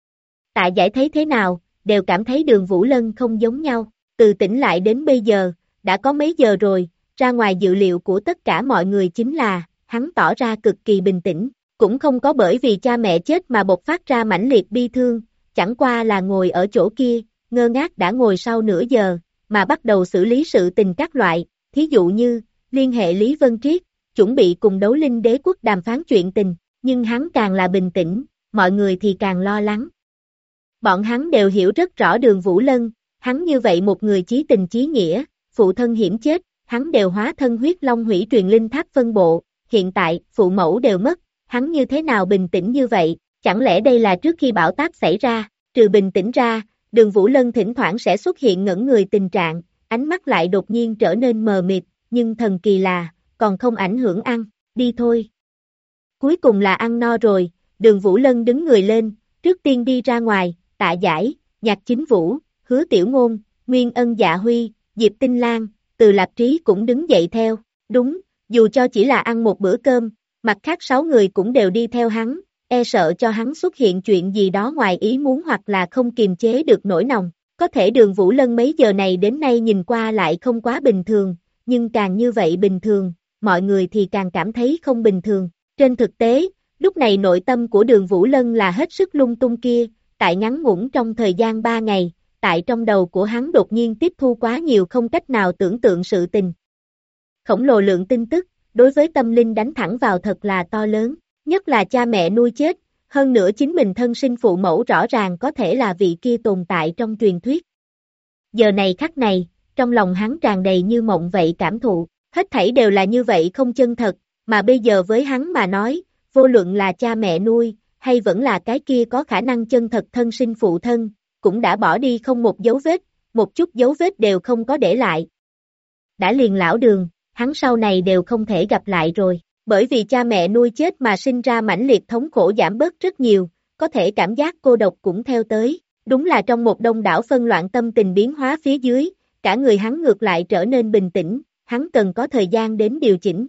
Tạ Giải thấy thế nào, đều cảm thấy Đường Vũ Lân không giống nhau, từ tỉnh lại đến bây giờ, đã có mấy giờ rồi, ra ngoài dự liệu của tất cả mọi người chính là, hắn tỏ ra cực kỳ bình tĩnh, cũng không có bởi vì cha mẹ chết mà bộc phát ra mãnh liệt bi thương, chẳng qua là ngồi ở chỗ kia, ngơ ngác đã ngồi sau nửa giờ, mà bắt đầu xử lý sự tình các loại, thí dụ như, liên hệ Lý Vân Triết, chuẩn bị cùng Đấu Linh Đế quốc đàm phán chuyện tình, nhưng hắn càng là bình tĩnh, mọi người thì càng lo lắng. Bọn hắn đều hiểu rất rõ Đường Vũ Lân, hắn như vậy một người chí tình chí nghĩa, phụ thân hiểm chết, hắn đều hóa thân huyết long hủy truyền linh tháp phân bộ, hiện tại, phụ mẫu đều mất, hắn như thế nào bình tĩnh như vậy, chẳng lẽ đây là trước khi bão táp xảy ra, trừ bình tĩnh ra, Đường Vũ Lân thỉnh thoảng sẽ xuất hiện ngẩn người tình trạng, ánh mắt lại đột nhiên trở nên mờ mịt, nhưng thần kỳ là, còn không ảnh hưởng ăn, đi thôi. Cuối cùng là ăn no rồi, Đường Vũ Lân đứng người lên, trước tiên đi ra ngoài, Tạ Giải, Nhạc Chính Vũ, Hứa Tiểu Ngôn, Nguyên Ân Dạ Huy, Diệp Tinh Lan, Từ Lạp Trí cũng đứng dậy theo, đúng, dù cho chỉ là ăn một bữa cơm, mặt khác 6 người cũng đều đi theo hắn, e sợ cho hắn xuất hiện chuyện gì đó ngoài ý muốn hoặc là không kiềm chế được nỗi lòng. Có thể Đường Vũ Lân mấy giờ này đến nay nhìn qua lại không quá bình thường, nhưng càng như vậy bình thường, mọi người thì càng cảm thấy không bình thường. Trên thực tế, lúc này nội tâm của Đường Vũ Lân là hết sức lung tung kia, tại ngắn ngủn trong thời gian 3 ngày, tại trong đầu của hắn đột nhiên tiếp thu quá nhiều không cách nào tưởng tượng sự tình. Khổng lồ lượng tin tức, đối với tâm linh đánh thẳng vào thật là to lớn, nhất là cha mẹ nuôi chết, hơn nữa chính mình thân sinh phụ mẫu rõ ràng có thể là vị kia tồn tại trong truyền thuyết. Giờ này khắc này, trong lòng hắn tràn đầy như mộng vậy cảm thụ, hết thảy đều là như vậy không chân thật, mà bây giờ với hắn mà nói, vô luận là cha mẹ nuôi, hay vẫn là cái kia có khả năng chân thật thân sinh phụ thân, cũng đã bỏ đi không một dấu vết, một chút dấu vết đều không có để lại. Đã liền lão Đường, hắn sau này đều không thể gặp lại rồi, bởi vì cha mẹ nuôi chết mà sinh ra mãnh liệt thống khổ giảm bớt rất nhiều, có thể cảm giác cô độc cũng theo tới, đúng là trong một đông đảo phân loạn tâm tình biến hóa phía dưới, cả người hắn ngược lại trở nên bình tĩnh, hắn cần có thời gian đến điều chỉnh.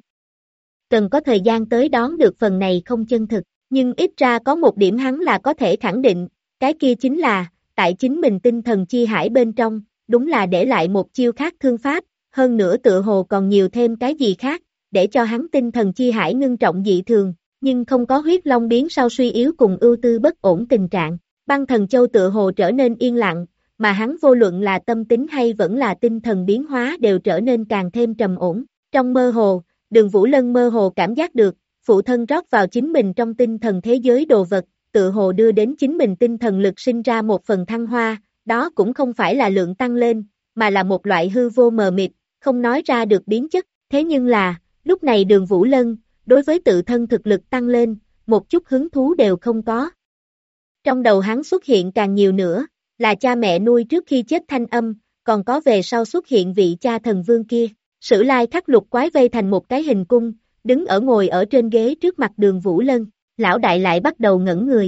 Cần có thời gian tới đón được phần này không chân thực, nhưng ít ra có một điểm hắn là có thể khẳng định, cái kia chính là, tại chính mình tinh thần chi hải bên trong, đúng là để lại một chiêu khác thương pháp, hơn nữa tựa hồ còn nhiều thêm cái gì khác, để cho hắn tinh thần chi hải ngưng trọng dị thường, nhưng không có huyết long biến sau suy yếu cùng ưu tư bất ổn tình trạng. Băng thần châu tựa hồ trở nên yên lặng, mà hắn vô luận là tâm tính hay vẫn là tinh thần biến hóa đều trở nên càng thêm trầm ổn. Trong mơ hồ, Đường Vũ Lân mơ hồ cảm giác được, phụ thân rót vào chính mình trong tinh thần thế giới đồ vật, tựa hồ đưa đến chính mình tinh thần lực sinh ra một phần thăng hoa, đó cũng không phải là lượng tăng lên, mà là một loại hư vô mờ mịt, không nói ra được biến chất. Thế nhưng là, lúc này Đường Vũ Lân, đối với tự thân thực lực tăng lên, một chút hứng thú đều không có. Trong đầu hắn xuất hiện càng nhiều nữa, là cha mẹ nuôi trước khi chết thanh âm, còn có về sau xuất hiện vị cha thần vương kia. Sử Lai Khắc lục quái vây thành một cái hình cung, đứng ngồi ở trên ghế trước mặt Đường Vũ Lân, lão đại lại bắt đầu ngẩn người.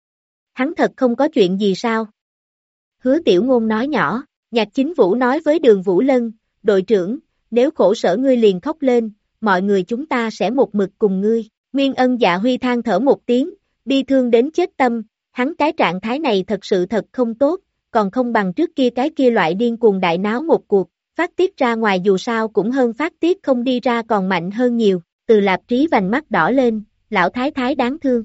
Hắn thật không có chuyện gì sao? Hứa Tiểu Ngôn nói nhỏ, Nhạc Chính Vũ nói với Đường Vũ Lân, đội trưởng, nếu khổ sở ngươi liền khóc lên, mọi người chúng ta sẽ một mực cùng ngươi. Nguyên Ân Dạ Huy than thở một tiếng, bi thương đến chết tâm, hắn cái trạng thái này thật sự thật không tốt, còn không bằng trước kia cái kia loại điên cuồng đại náo một cuộc, phát tiết ra ngoài dù sao cũng hơn phát tiết không đi ra còn mạnh hơn nhiều. Từ Lạp Trí vành mắt đỏ lên, lão thái thái đáng thương.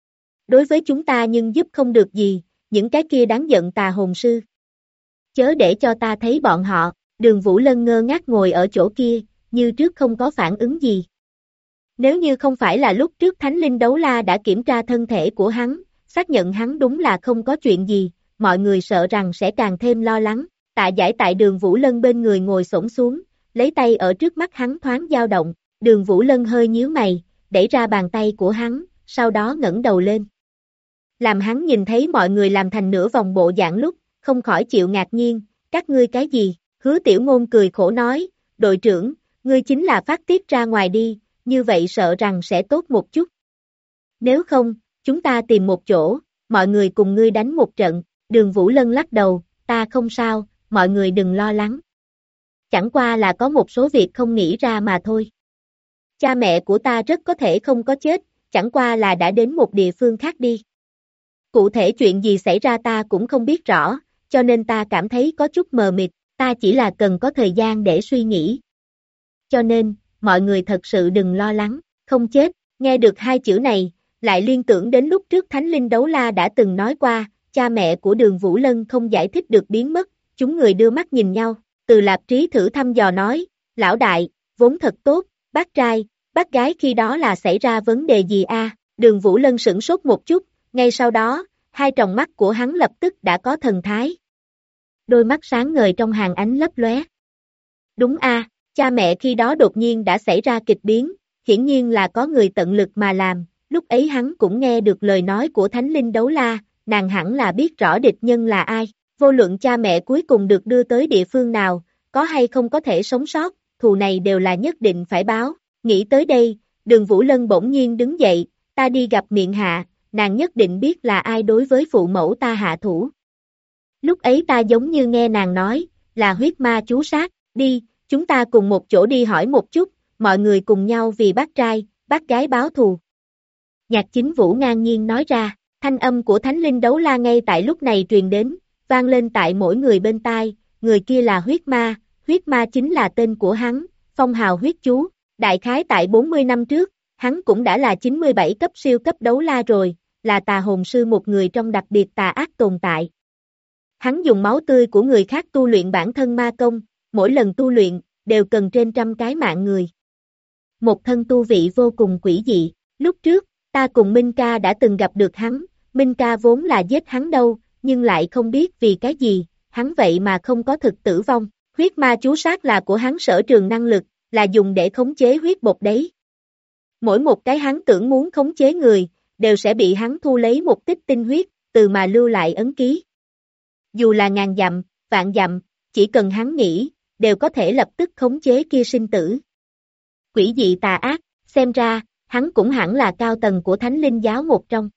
Đối với chúng ta nhưng giúp không được gì, những cái kia đáng giận tà hồn sư. Chớ để cho ta thấy bọn họ. Đường Vũ Lân ngơ ngác ngồi ở chỗ kia, như trước không có phản ứng gì. Nếu như không phải là lúc trước Thánh Linh Đấu La đã kiểm tra thân thể của hắn, xác nhận hắn đúng là không có chuyện gì, mọi người sợ rằng sẽ càng thêm lo lắng. Tạ Giải tại Đường Vũ Lân bên người ngồi xổm xuống, lấy tay ở trước mắt hắn thoáng dao động, Đường Vũ Lân hơi nhíu mày, đẩy ra bàn tay của hắn, sau đó ngẩng đầu lên. Làm hắn nhìn thấy mọi người làm thành nửa vòng bộ dạng lúc, không khỏi chịu ngạc nhiên, các ngươi cái gì? Hứa Tiểu Ngôn cười khổ nói, đội trưởng, ngươi chính là phát tiết ra ngoài đi, như vậy sợ rằng sẽ tốt một chút. Nếu không, chúng ta tìm một chỗ, mọi người cùng ngươi đánh một trận. Đường Vũ Lân lắc đầu, ta không sao, mọi người đừng lo lắng. Chẳng qua là có một số việc không nghĩ ra mà thôi. Cha mẹ của ta rất có thể không có chết, chẳng qua là đã đến một địa phương khác đi. Cụ thể chuyện gì xảy ra ta cũng không biết rõ, cho nên ta cảm thấy có chút mờ mịt, ta chỉ là cần có thời gian để suy nghĩ. Cho nên, mọi người thật sự đừng lo lắng, không chết. Nghe được hai chữ này, lại liên tưởng đến lúc trước Thánh Linh Đấu La đã từng nói qua, cha mẹ của Đường Vũ Lân không giải thích được biến mất, chúng người đưa mắt nhìn nhau. Từ Lạp Trí thử thăm dò nói, lão đại, vốn thật tốt, bác trai, bác gái khi đó là xảy ra vấn đề gì a? Đường Vũ Lân sửng sốt một chút, ngay sau đó, hai tròng mắt của hắn lập tức đã có thần thái. Đôi mắt sáng ngời trong hàng ánh lấp lóe. Đúng a, cha mẹ khi đó đột nhiên đã xảy ra kịch biến, hiển nhiên là có người tận lực mà làm, lúc ấy hắn cũng nghe được lời nói của Thánh Linh Đấu La, nàng hẳn là biết rõ địch nhân là ai, vô luận cha mẹ cuối cùng được đưa tới địa phương nào, có hay không có thể sống sót, thù này đều là nhất định phải báo. Nghĩ tới đây, Đường Vũ Lân bỗng nhiên đứng dậy, ta đi gặp Miện Hạ, nàng nhất định biết là ai đối với phụ mẫu ta hạ thủ. Lúc ấy ta giống như nghe nàng nói, là huyết ma chú sát, đi, chúng ta cùng một chỗ đi hỏi một chút, mọi người cùng nhau vì bác trai, bác gái báo thù. Nhạc Chính Vũ ngang nhiên nói ra, thanh âm của Thánh Linh Đấu La ngay tại lúc này truyền đến, vang lên tại mỗi người bên tai, người kia là huyết ma chính là tên của hắn, phong hào huyết chú, đại khái tại 40 năm trước, hắn cũng đã là 97 cấp siêu cấp đấu la rồi, là tà hồn sư một người trong đặc biệt tà ác tồn tại. Hắn dùng máu tươi của người khác tu luyện bản thân ma công, mỗi lần tu luyện, đều cần trên trăm cái mạng người. Một thân tu vị vô cùng quỷ dị, lúc trước, ta cùng Minh Ca đã từng gặp được hắn, Minh Ca vốn là giết hắn đâu, nhưng lại không biết vì cái gì, hắn vậy mà không có thực tử vong, huyết ma chú sát là của hắn sở trường năng lực, là dùng để khống chế huyết bột đấy. Mỗi một cái hắn tưởng muốn khống chế người, đều sẽ bị hắn thu lấy một tích tinh huyết, từ mà lưu lại ấn ký. Dù là ngàn dặm, vạn dặm, chỉ cần hắn nghĩ, đều có thể lập tức khống chế kia sinh tử. Quỷ dị tà ác, xem ra, hắn cũng hẳn là cao tầng của Thánh Linh giáo một trong.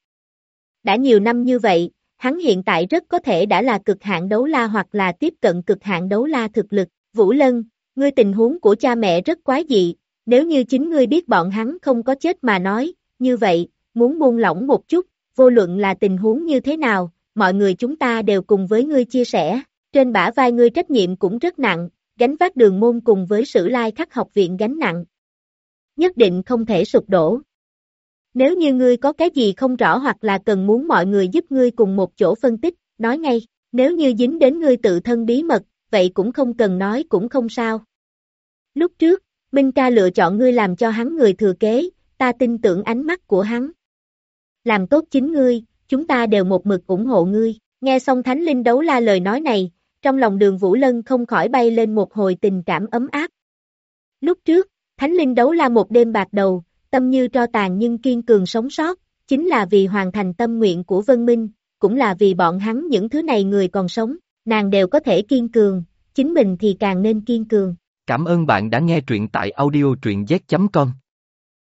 Đã nhiều năm như vậy, hắn hiện tại rất có thể đã là cực hạn đấu la hoặc là tiếp cận cực hạn đấu la thực lực. Vũ Lân, ngươi tình huống của cha mẹ rất quái dị, nếu như chính ngươi biết bọn hắn không có chết mà nói, như vậy, muốn buông lỏng một chút, vô luận là tình huống như thế nào, mọi người chúng ta đều cùng với ngươi chia sẻ, trên bả vai ngươi trách nhiệm cũng rất nặng, gánh vác Đường Môn cùng với Sử Lai Khắc học viện gánh nặng. Nhất định không thể sụp đổ. Nếu như ngươi có cái gì không rõ hoặc là cần muốn mọi người giúp ngươi cùng một chỗ phân tích, nói ngay, nếu như dính đến ngươi tự thân bí mật, vậy cũng không cần nói cũng không sao. Lúc trước, Minh Ca lựa chọn ngươi làm cho hắn người thừa kế, ta tin tưởng ánh mắt của hắn. Làm tốt chính ngươi, chúng ta đều một mực ủng hộ ngươi. Nghe xong Thánh Linh Đấu La lời nói này, trong lòng Đường Vũ Lân không khỏi bay lên một hồi tình cảm ấm áp. Lúc trước, Thánh Linh Đấu La một đêm bạc đầu, tâm như tro tàn nhưng kiên cường sống sót, chính là vì hoàn thành tâm nguyện của Vân Minh, cũng là vì bọn hắn những thứ này người còn sống, nàng đều có thể kiên cường, chính mình thì càng nên kiên cường. Cảm ơn bạn đã nghe truyện tại audio truyện z.com.